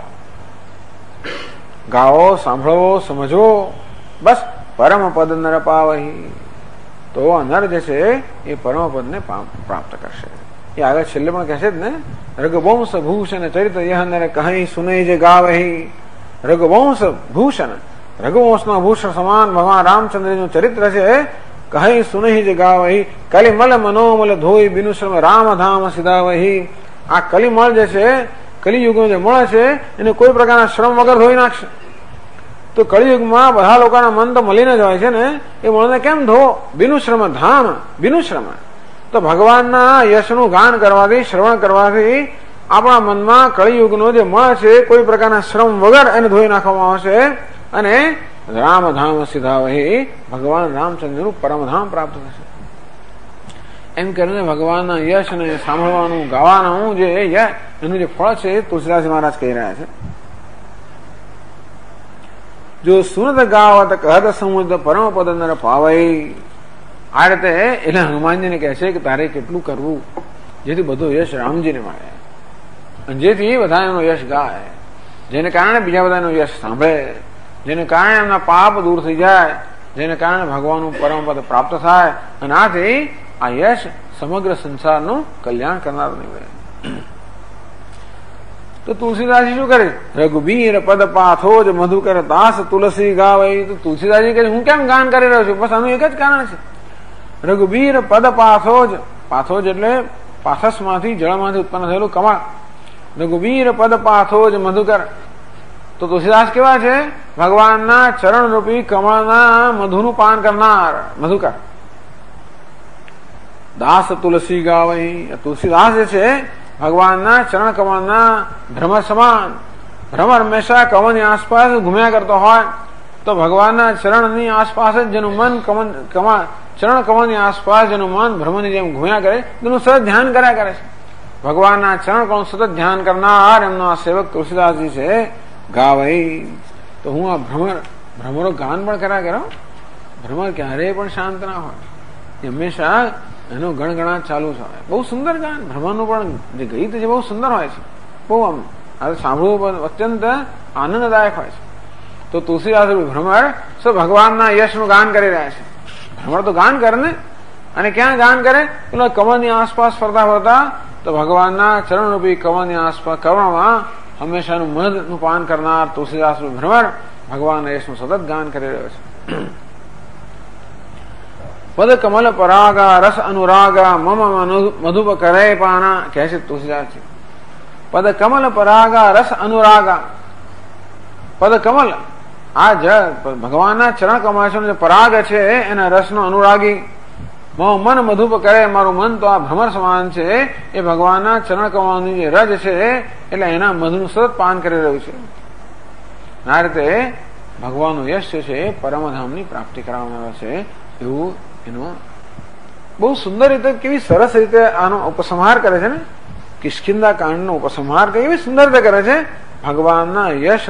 ગાઓ, સાંભળવો, સમજવો. બસ પરમ પદ નર પાવહી. તો નર જે છે એ પરમ પદને પ્રાપ્ત કરશે. એ આગળ છેલ્લે પણ કહેશે જ ને, રઘુવંશ ભૂષણ ચરિત્ર યહ નર કહી સુનઈ જે ગાવહી. રઘુવંશ ભૂષણ, રઘુવંશના ભૂષણ સમાન ભગવાન રામચંદ્રનું ચરિત્ર છે. કહી સુનઈ જે ગાવહી. કલિમલ મનોમલ ધોઈ બિનુશ્રમ રામધામ સિધાવહી. આ કલિમળ જે છે, કલિયુગનો જે મળ છે, એને કોઈ પ્રકારના શ્રમ વગર ધોઈ નાખશે. તો કળિયુગમાં બધા લોકોના મન તો મળીને જ હોય છે ને, એ મળને કેમ ધો? બિનુશ્રમ ધામ, બિનુશ્રમ. તો ભગવાનના યશનું ગાન કરવાથી, શ્રવણ કરવાથી આપણા મનમાં કળિયુગનો જે મળ છે કોઈ પ્રકારના શ્રમ વગર એને ધોઈ નાખવામાં આવશે, અને રામધામ સિધાવહી, ભગવાન રામચંદ્રનું પરમધામ પ્રાપ્ત થશે. એમ કરીને ભગવાનના યશને સાંભળવાનું, ગાવાનું જે એનું જે ફળ છે તુલસીદાસ મહારાજ કહી રહ્યા છે. જો સુનત ગાવત કહત સમુદ્ર પરમ પદ નર પાવઈ. આ રીતે એટલે હનુમાનજીને કહે છે કે તારે કેટલું કરવું જેથી બધું યશ રામજીને મળે, અને જેથી બધા એનો યશ ગાય, જેને કારણે બીજા બધા એનો યશ સાંભળે, જેને કારણે એમના પાપ દૂર થઈ જાય, જેને કારણે ભગવાનનું પરમ પદ પ્રાપ્ત થાય, અને આથી આ યશ સમગ્ર સંસારનું કલ્યાણ કરનાર નીવડે. તો તુલસીદાસજી શું કરે? રઘુબીર પદ પાથો જ મધુકર દાસ તુલસી ગાવઈ. તો તુલસીદાસજી કહે હું કેમ ગાન કરી રહ્યો છું? બસ આનું એક જ કારણ છે. રઘુબીર પદ પાથોજ, પાથોજ એટલે પાથસ માંથી, જળમાંથી ઉત્પન્ન થયેલું કમળ. રઘુબીર પદ પાથોજ મધુકર. તો તુલસીદાસ કેવા છે? ભગવાનના ચરણ રૂપી કમળના મધુનું પાન કરનાર મધુકર. દાસ તુલસી ગાવઈ. તુલસીદાસ જે છે ભગવાનના ચરણ કમળના ભ્રમર સમાન. ભ્રમર હંમેશા કમળની આસપાસ ઘૂમ્યા કરતો હોય, તો ભગવાનના ચરણની આસપાસ જ જેનું મન ચરણ કમળની આસપાસ જેનું મન ભ્રમરની જેમ ઘૂમ્યા કરે, તેનું સતત ધ્યાન કર્યા કરે છે. ભગવાનના ચરણ કમળ સતત ધ્યાન કરનાર એમનો આ સેવક તુલસીદાસજી છે. ગાવઈ. તો હું આ ભ્રમરો ગાન પણ કર્યા કરો. ભ્રમર ક્યારેય પણ શાંત ના હોય, હંમેશા એનો ગણગણાટ ચાલુ છે. બહુ સુંદર ગાન ભ્રમરનું પણ જે ગીત છે બહુ સુંદર હોય છે. બહુ આમ સાંભળવું અત્યંત આનંદદાયક હોય છે. તો તુલસીદાસ ભ્રમર ભગવાનના યશનું ગાન કરી રહ્યા છે. ભ્રમર તો ગાન કરે ને, અને ક્યાં ગાન કરે? પેલા કમળની આસપાસ ફરતા ફરતા, તો ભગવાનના ચરણરૂપી કમળની આસપાસ કમળમાં હંમેશાનું મધનું પાન કરનાર તુલસીદાસ ભ્રમર ભગવાનના યશનું સતત ગાન કરી રહ્યો છે. પદ કમલ પરાગા રસ અનુરાગા મમ મધુપ કરે પાના કહે છે તુલસીદાસજી. પદ કમલ પરાગા રસ અનુરાગા. પદ કમલ, આ ભગવાનના ચરણ કમળનો જે પરાગ છે એના રસનો અનુરાગી. મન મધુપ કરે, મારું મન તો આ ભ્રમર સમાન છે, એ ભગવાનના ચરણ કમળની જે રજ છે એટલે એના મધુનું સતત પાન કરી રહ્યું છે. આ રીતે ભગવાનનું યશ છે પરમધામની પ્રાપ્તિ કરાવનાર છે. એવું એનો બહુ સુંદર રીતે, કેવી સરસ રીતે આનો ઉપસંહાર કરે છે ને, કિષ્કિંધા કાંડનો ઉપસંહાર કેવી સુંદર રીતે કરે છે. ભગવાનના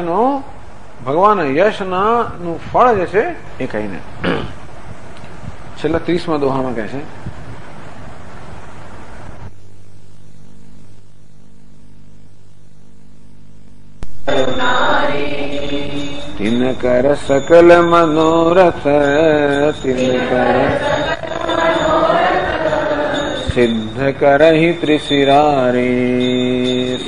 યશના નું ફળ જે છે એ કહીને છેલ્લા 30મા દોહામાં કહે છે, તિન કર સકલ મનોરથ, તિન કર સિદ્ધ કરહિ ત્રિશિરારી.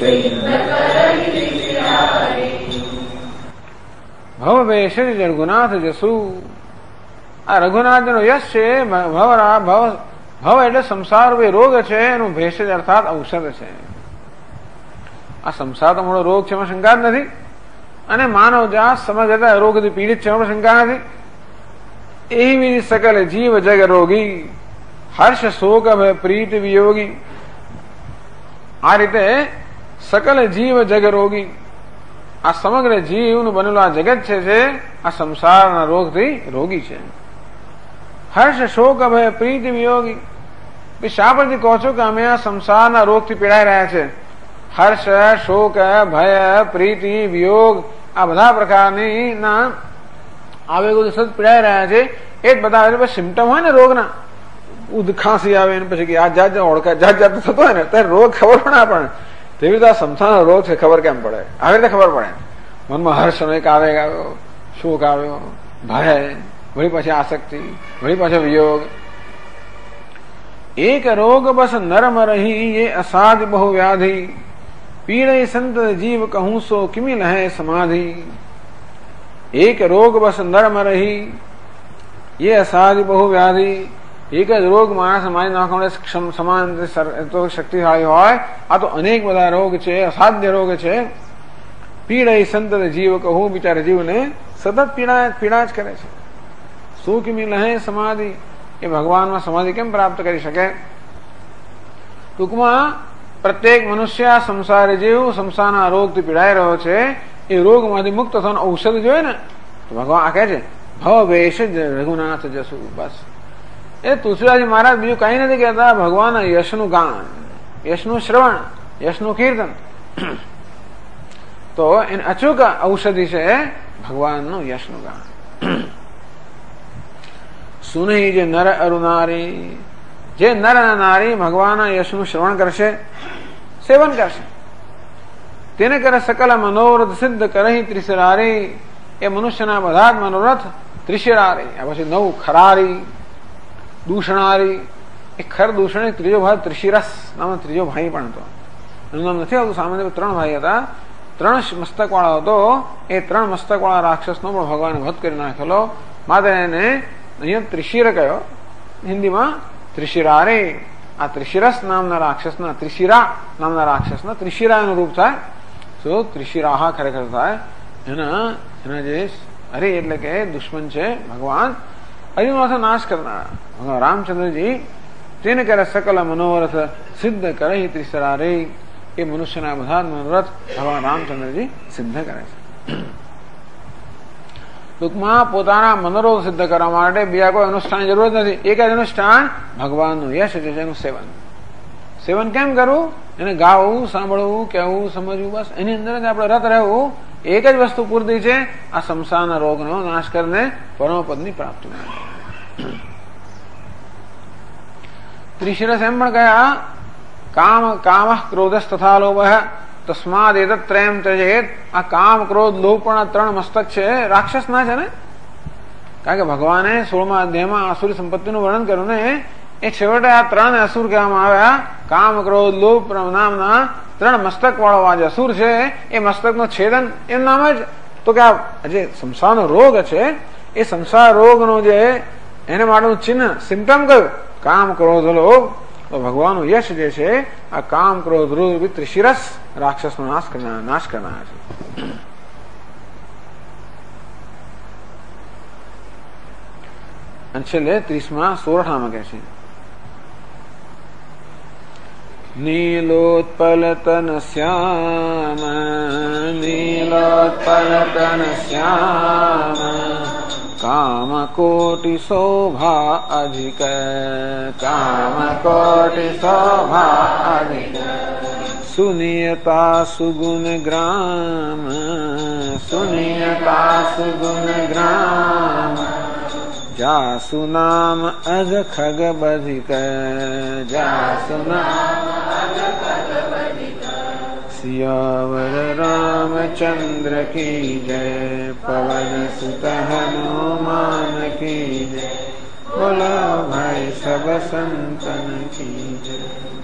ભવ વેશરી રઘુનાથ જસુ. આ રઘુનાથનો યશ છે. ભવ એટલે સંસાર રોગ છે, એનું ભેષજ અર્થાત ઔષધ છે. આ સંસાર તો મોટો રોગ છે, એમાં શંકા જ નથી. અને માનવ જાત સમજ જતા રોગથી પીડિત છે, એમાં શંકા નથી. એવી સકલ જીવ જગ રોગી, હર્ષ શોક ભય પ્રીત વિયોગી. આ રીતે સકલ જીવ જગ રોગી, આ સમગ્ર જીવનું બનેલું આ જગત છે આ સંસારના રોગથી રોગી છે. હર્ષ શોક ભય પ્રીતિ વિયોગી. શા પરથી કહો છો કે અમે આ સંસારના રોગથી પીડાઈ રહ્યા છે? હર્ષ શોક ભય પ્રીતિ વિયોગ આ બધા પ્રકારની ના આવેગો સતત પીડાઈ રહ્યા છે. એ જ બધા સિમ્ટમ હોય ને રોગના, ખાંસી આવે ને પછી આ જાત ઓળખા જાત જાત થતો હોય ને ત્યારે રોગ ખબર પણ ના પડે. તેવી રીતે આ સંસારનો રોગ છે ખબર કેમ પડે? આવી રીતે ખબર પડે. મનમાં હર્ષનો એક આવેગ આવ્યો, શોક આવ્યો, ભય, વળી પાછી આસક્તિ, વળી પાછો વિયોગ. એક રોગ બસ નરમ રહી, એ અસાધ બહુ વ્યાધિ. પીડે સંત જીવ કહું સો કિમિ લહે સમાધિ. એક રોગ બસ નરમ રહી, એ અસાધ બહુ વ્યાધિ. એક જ રોગ માણસ મારી નાખવા સમાન શક્તિશાળી હોય. આ તો અનેક બધા રોગ છે, અસાધ્ય રોગ છે. પીડા સંત જીવ કહું, બિચારા જીવને સતત પીડા જ કરે છે. શું કિમિ લહે સમાધિ, એ ભગવાનમાં સમાધિ કેમ પ્રાપ્ત કરી શકે? ટૂંકમાં પ્રત્યેક મનુષ્ય સંસારી જીવ સંસારના રોગથી પીડાઈ રહ્યો છે. એ રોગમાંથી મુક્ત થવાનું ઔષધ જોઈએ ને, તો ભગવાન આ કહે છે ભવ વેશ રઘુનાથ જસુ. બસ એ તુલસીદાસજી મહારાજ બીજું કઈ નથી કહેતા, ભગવાન યશનું ગાન, યશનું શ્રવણ, યશનું કીર્તન. તો એને અચૂક ઔષધિ છે ભગવાનનું યશનું ગાન. સુનહી જે નર અરુ નારી, જે નર અને નારી ભગવાનના યશનું શ્રવણ કરશે, સેવન કરશે, તેને કરે સકલ મનોરથ સિદ્ધ કરહી ત્રિશિરારી. એ મનુષ્યના બધા જ મનોરથ ત્રિશિરારી. આ પછી 9 ખરારી, દૂષણારી. એ ખર દૂષણ ત્રીજો ભાઈ ત્રિશિરસ નામનો ત્રીજો ભાઈ પણ હતો. એનું નામ નથી આવતું. સામાન્ય 3 ભાઈ હતા. 3 મસ્તક વાળો હતો. એ 3 મસ્તક વાળા રાક્ષસનો પણ ભગવાને વધ કરી નાખેલો. માટે એને અહીંયા ત્રિશિર કહ્યો, હિન્દીમાં ત્રિશિરારે. આ ત્રિશિરસ નામના રાક્ષસના, ત્રિશિરા નામના રાક્ષસના ત્રિશિરા એનું રૂપ થાય. શું ત્રિશિરાહા ખરેખર થાય. એના જે હરિ એટલે કે દુશ્મન છે ભગવાન, હરિનો અર્થ નાશ કરનારા ભગવાન રામચંદ્રજી. તેને કરે સકલ મનોરથ સિદ્ધ કરે ત્રિશિરારે. એ મનુષ્યના બધા મનોરથ ભગવાન રામચંદ્રજી સિદ્ધ કરે છે. ટૂંકમાં પોતાના મનોરથ સિદ્ધ કરવા માટે બીજા કોઈ અનુષ્ઠાનની જરૂરત નથી. એક જ અનુષ્ઠાન ભગવાનનું યશ છે, એનું સેવન. સેવન કેમ કરવું? એને ગાવું, સાંભળવું, કહેવું, સમજવું, બસ એની અંદર જ આપણે રત રહેવું. એક જ વસ્તુ પૂરતી છે આ સંસારના રોગનો નાશ કરીને પરમપદની પ્રાપ્તિ માટે. ત્રિશિરસ એમ પણ કહ્યા, કામ કામ ક્રોધસ તથા લોભ તસ્માદ એતત્ ત્રયમ ત્યજેત. આ કામ ક્રોધ લોભ પણ આ 3 મસ્તક છે રાક્ષસ ના છે ને. કારણ કે ભગવાને 16મા અધ્યાયમાં આસુરી સંપત્તિનું વર્ણન કર્યું ને, એ છેવટે આ 3 અસુર કહેવામાં આવ્યા. કામ ક્રોધ લોભ નામના 3 મસ્તક વાળો આ જે અસુર છે એ મસ્તકનો છેદન એમ નામ જ. તો કે આ જે સંસારનો રોગ છે એ સંસાર રોગનો જે એને માટેનું ચિહ્ન સિમ્ટમ કયું? કામ ક્રોધ લોભ તો ભગવાનનું યશ જે છે આ કામ ક્રોધ રૂપ ત્રિશિરસ રાક્ષસનો નાશ કરનાર છે. અને છેલ્લે 30માં 16માં કહે છે નીલોત્પલતન શ્યામ નીલોત્પલતન શ્યામ કામ કોટિ શોભા અધિક કામ કોટિ શોભા અધિક સુનિયતા સુગુણ ગ્રામ સુનિયતા સુગુણ ગ્રામ જાસુ નામ અગ ખગ બધિક જાસુ નામ सियावर रामचंद्र की जय पवन सुत हनुमान की जय बोलो भाई सब संतन की जय.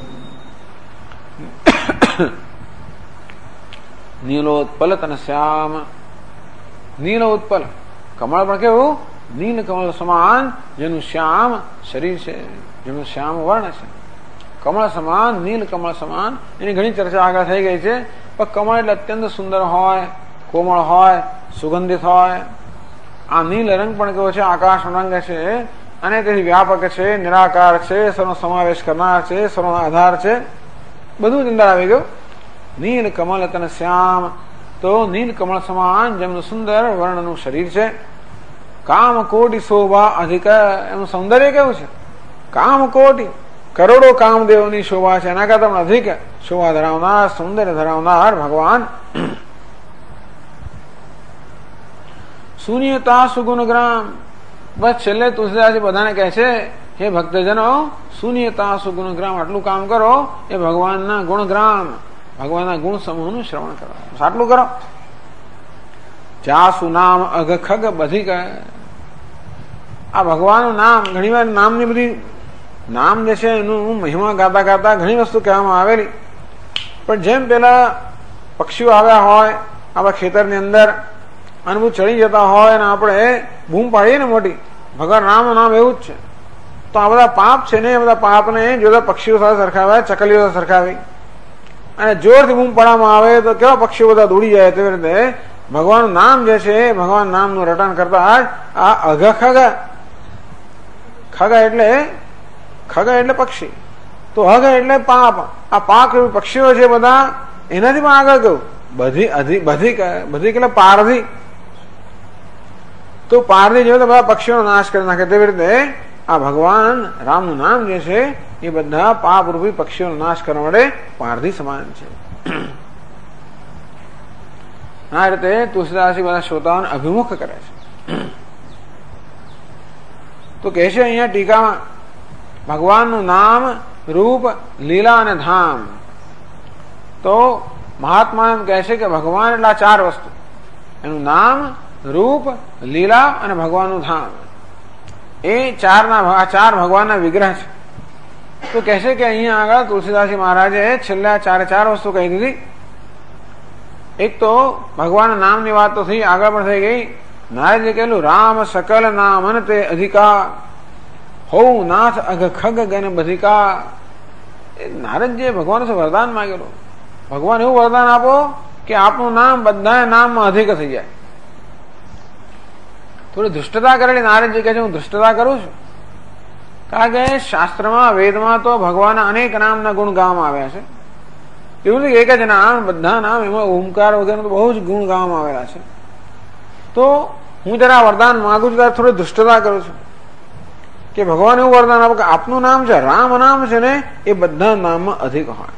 નીલોત્પલ તન શ્યામ નીલોત્પલ કમળ પણ કેવું નીલ કમળ સમાન જેનું શ્યામ શરીર છે જેનું શ્યામ વર્ણ છે. કમળ સમાન નીલ કમળ સમાન એની ઘણી ચર્ચા આગળ થઈ ગઈ છે. પણ કમળ એટલે અત્યંત સુંદર હોય કોમળ હોય સુગંધિત હોય. આ નીલ રંગ પણ કેવો છે આકાશ રંગ છે અને તેથી વ્યાપક છે નિરાકાર છે સર્વનો સમાવેશ કરનાર છે સર્વનો આધાર છે બધું જ અંદર આવી ગયું. નીલ કમલ તન શ્યામ તો નીલ કમળ સમાન જેમનું સુંદર વર્ણનું શરીર છે. કામ કોટી શોભા અધિક એનું સૌંદર્ય કેવું છે કામ કોટી કરોડો કામદેવોની શોભા છે એના કરતા પણ અધિક શોભા ધરાવનાર સૌંદર્ય ધરાવનાર ભગવાન. શૂન્યતા સુગુણ ગ્રામ બસ છેલ્લે તુલસીદાસજી બધાને કહે છે હે ભક્તજનો શૂન્યતા સુગુણ ગ્રામ આટલું કામ કરો એ ભગવાનના ગુણગ્રામ ભગવાનના ગુણ સમૂહનું શ્રવણ કરો આટલું કરો. જાસુ નામ અઘ ખગ બધિક આ ભગવાનનું નામ ઘણી વાર નામની બધી નામ જે છે એનું મહિમા ગાતા ગાતા ઘણી વસ્તુ કહેવામાં આવેલી. પણ જેમ પેલા પક્ષીઓ આવ્યા હોય આપણા ખેતરની અંદર અને બધું ચડી જતા હોય અને આપણે બૂમ પાડીએ ને મોટી ભગવાન રામનું નામ એવું જ છે. તો આ બધા પાપ છે ને એ બધા પાપને જોતા પક્ષીઓ સાથે સરખાવ્યા ચકલીઓ સાથે સરખાવી અને જોરથી બૂમ પાડવામાં આવે તો કેવા પક્ષીઓ બધા દોડી જાય. તેવી રીતે ભગવાનનું નામ જે છે ભગવાન નામનું રટણ કરતા આ અઘ ખગ ખગ એટલે પક્ષી તો અઘ એટલે પાપ. આ પાપ પક્ષીઓ છે બધા એનાથી પણ આગળ ગયું બધી એટલે પારધી. તો પારધી જેવું તો બધા પક્ષીઓનો નાશ કરી નાખે. તેવી રીતે આ ભગવાન રામનું નામ જે છે એ બધા પાપ રૂપી પક્ષીઓનો નાશ કરવા માટે પારધી સમાન છે. આ રીતે તુલસીદાસજી બધા શ્રોતાઓને અભિમુખ કરે છે. તો કહે છે અહીંયા ટીકામાં ભગવાનનું નામ રૂપ લીલા અને ધામ. તો મહાત્મા એમ કહે છે કે ભગવાન એટલે ચાર વસ્તુ એનું નામ રૂપ લીલા અને ભગવાનનું ધામ એ ચાર ભગવાનના વિગ્રહ છે. તો કહે છે કે અહીંયા આગળ તુલસીદાસજી મહારાજે છેલ્લા ચાર વસ્તુ કહી દીધી. એક તો ભગવાનના નામની વાત તો થઈ આગળ પણ થઈ ગઈ. નારદે કહેલું રામ સકલ નામ તે અધિકા હો નાથ અઘ ખગ ગન બધિકા. નારદજીએ ભગવાન વરદાન માંગેલું ભગવાન એવું વરદાન આપો કે આપનું નામ બધા નામમાં અધિક થઈ જાય. થોડી ધૃષ્ટતા કરેલી નારદજી કહે છે હું ધૃષ્ટતા કરું છું કારણ કે શાસ્ત્રમાં વેદમાં તો ભગવાનના અનેક નામના ગુણ ગાવામાં આવ્યા છે. એવું નથી એક જ નામ બધા નામ એમાં ઓમકાર વગેરે બહુ જ ગુણ ગાવામાં આવેલા છે. તો હું જરા વરદાન માંગુ છું ત્યારે થોડી ધૃષ્ટતા કરું છું કે ભગવાન એવું વરદાન આપો કે આપનું નામ છે રામ નામ છે ને એ બધા નામમાં અધિક હોય.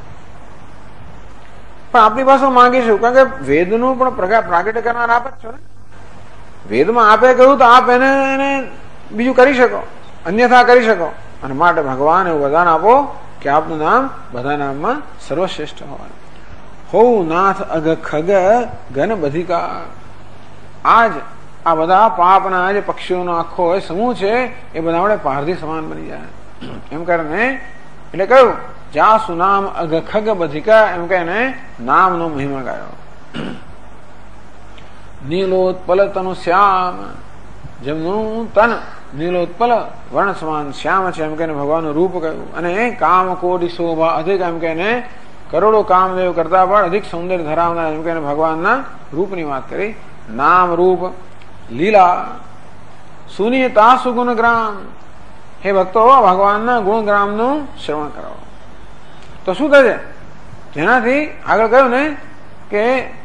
પણ આપણી પાસે માંગીશું કારણ કે વેદનું પણ પ્રાગટ્ય કરનાર આપ જ છો ને. વેદમાં આપે કહ્યું તો આપ એને બીજું કરી શકો અન્યથા કરી શકો અને માટે ભગવાન એવું વરદાન આપો કે આપનું નામ બધા નામમાં સર્વશ્રેષ્ઠ હોય. હો નાથ અઘ ખગ ગન બધિકા. આજ આ બધા પાપના જે પક્ષીઓનો આખો સમૂહ છે એ બધા વડે પારધી સમાન બની જાય એમ કરીને એટલે કહ્યું જાસુ નામ અઘ ખગ બધિકા એમ કહીને નામનો મહિમા ગાયો. નીલોત્પલ તનુ શ્યામ જેમનું તન નીલોત્પલ વર્ણ સમાન શ્યામ છે એમ કહીને ભગવાનનું રૂપ કહ્યું. અને કામ કોટી શોભા અધિક એમ કહીને કરોડો કામદેવ કરતા પણ અધિક સૌંદર્ય ધરાવનાર એમ કહીને ભગવાનના રૂપની વાત કરી. નામ રૂપ લીલા સુનિયતા સુગુણ ગ્રામ. હે ભક્તો, ભગવાનના ગુણગ્રામનું શ્રવણ કરો તો શું થશે? જેનાથી આગળ કહ્યું ને કે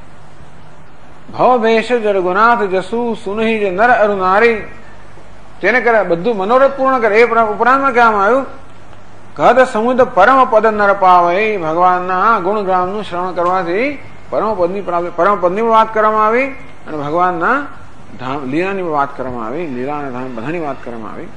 ભવભેષ જળગુનાથ જસુ સુનહી જ નર અરુ નારી, તેને કરે બધું મનોરથ પૂર્ણ કરે. એ ઉપરાંતમાં કહેવામાં આવ્યું કદ સમુદ્ર પરમ પદ નર પાવય. ભગવાનના ગુણગ્રામનું શ્રવણ કરવાથી પરમપદની પ્રાપ્તિ, પરમપદની વાત કરવામાં આવી અને ભગવાનના ધામ લીલાની વાત કરવામાં આવી. લીલા અને ધામ બધાની વાત કરવામાં આવી.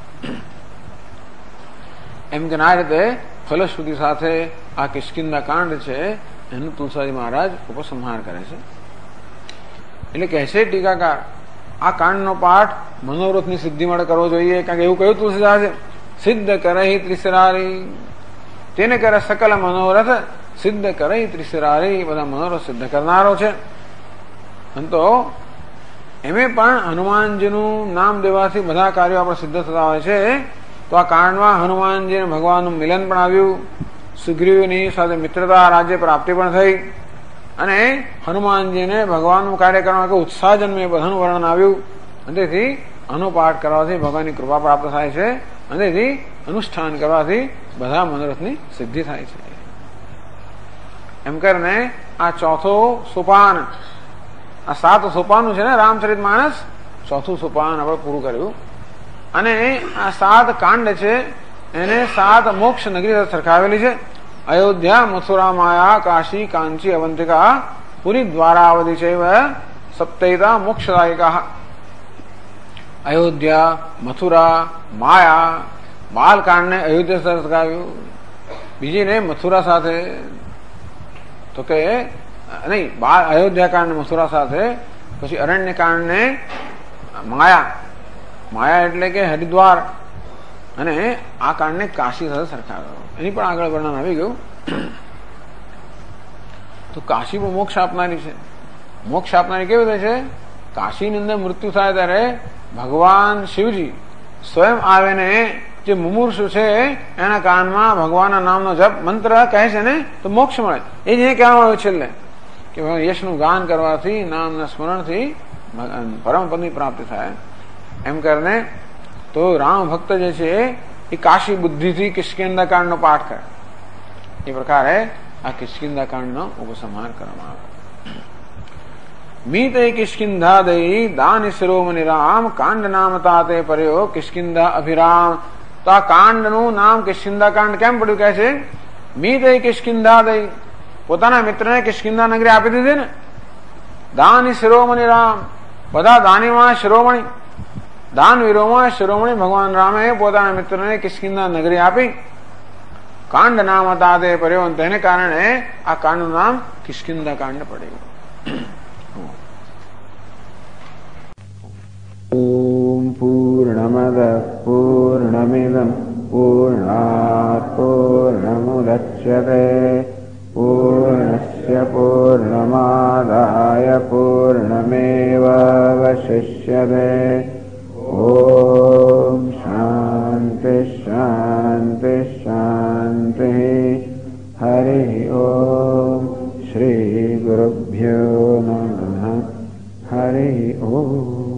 એમ કે આ રીતે ફલશ્રુતિ સાથે આ કિષ્કિંધા કાંડ છે એનું તુલસીજી મહારાજ ઉપસંહાર કરે છે. એટલે કહે છે ટીકાકાર, આ કાંડનો પાઠ મનોરથની સિદ્ધિ માટે કરવો જોઈએ. કારણ કે એવું કહ્યું તુલસીદાસે, સિદ્ધ કરહી ત્રિસરારી, તેને કરે સકલ મનોરથ સિદ્ધ કરહી ત્રિસરારી. બધા મનોરથ સિદ્ધ કરનારો છે. તો એમે પણ હનુમાનજીનું નામ દેવાથી બધા કાર્યો આપણે સિદ્ધ થતા હોય છે. તો આ કાંડમાં હનુમાનજીને ભગવાનનું મિલન પણ આવ્યું, સુગ્રીવની સાથે મિત્રતા, રાજ્ય પ્રાપ્તિ પણ થઈ અને હનુમાનજીને ભગવાનનું કાર્ય કરવા કે ઉત્સાહ જન્મે બધાનું વર્ણન આવ્યું. અને તેથી આનો પાઠ કરવાથી ભગવાનની કૃપા પ્રાપ્ત થાય છે અને તેથી અનુષ્ઠાન કરવાથી બધા મનોરથની સિદ્ધિ થાય છે. એમ કરીને આ ચોથો સોપાન, આ 7 સોપાનું છે ને રામચરિત માનસ, ચોથું સોપાન આપણે પૂરું કર્યું. અને આ 7 કાંડ છે એને 7 મોક્ષ નગરી સરખાવેલી છે. અયોધ્યા, મથુરા, માયા, કાશી, કાંચી, અવંતિકા, પુરી, દ્વારાવધી છે સપ્તૈતા મોક્ષદાયિકા. અયોધ્યા, મથુરા, માયા, બાલકાંડને અયોધ્યા સાથે સરખાવ્યું, બીજીને મથુરા સાથે, તો કે નહીં, અયોધ્યા કાંડ મથુરા સાથે, પછી અરણ્ય કાંડને માયા, માયા એટલે કે હરિદ્વાર, અને આ કાંડને કાશી સાથે સરખાવ્યો. એની પણ આગળ વર્ણન આવી ગયું. તો કાશી પણ મોક્ષ આપનારી છે. મોક્ષ આપનારી કેવી રીતે છે? કાશીની અંદર મૃત્યુ થાય ત્યારે ભગવાન શિવજી સ્વયં આવીને જે મુમૂર્ષુ છે એના કાનમાં ભગવાનના નામનો જપ મંત્ર કહે છે ને તો મોક્ષ મળે. એ જ કહેવામાં આવ્યું છેલ્લે કે યશનું ગાન કરવાથી, નામના સ્મરણથી પરમપદની પ્રાપ્તિ થાય. એમ કરીને તો રામ ભક્ત જે છે એ કાશી બુદ્ધિથી કિષ્કિંધા કાંડનો પાઠ કરે. એ પ્રકારે આ કિષ્કિંધા કાંડનો ઉપસંહાર કરવામાં આવે. મીત કિષ્કિંધાદયી દાનિ શિરોમણિ રામ કાંડ નામ તાતે પર્યો કિષ્કિંધા અભિરામ. તો આ કાંડનું નામ કિષ્કિંધા કાંડ કેમ પડ્યું? કહે છે મીત કિષ્કિંધાદયી, પોતાના મિત્રને કિષ્કિંધા નગરી આપી દીધી ને. દાનિ શિરોમણિ રામ, બધા દાનીમાં શિરોમણી, દાનવીરોમાં શિરોમણી ભગવાન રામે પોતાના મિત્રને કિષ્કિંધા નગરી આપી. કાંડ નામ તાતે પર્યો, તેને કારણે આ કાંડનું નામ કિષ્કિંધા કાંડ પડ્યું. ઓમ પૂર્ણમદ પૂર્ણમિદં પૂર્ણાત પૂર્ણમુદચ્યતે પૂર્ણસ્ય પૂર્ણમાદાય પૂર્ણમેવાવશિષ્યતે. ઓમ શાંતિ શાંતિ શાંતિ. હરિ ઓમ. શ્રી ગુરુભ્યો નમઃ. હરિ ઓમ.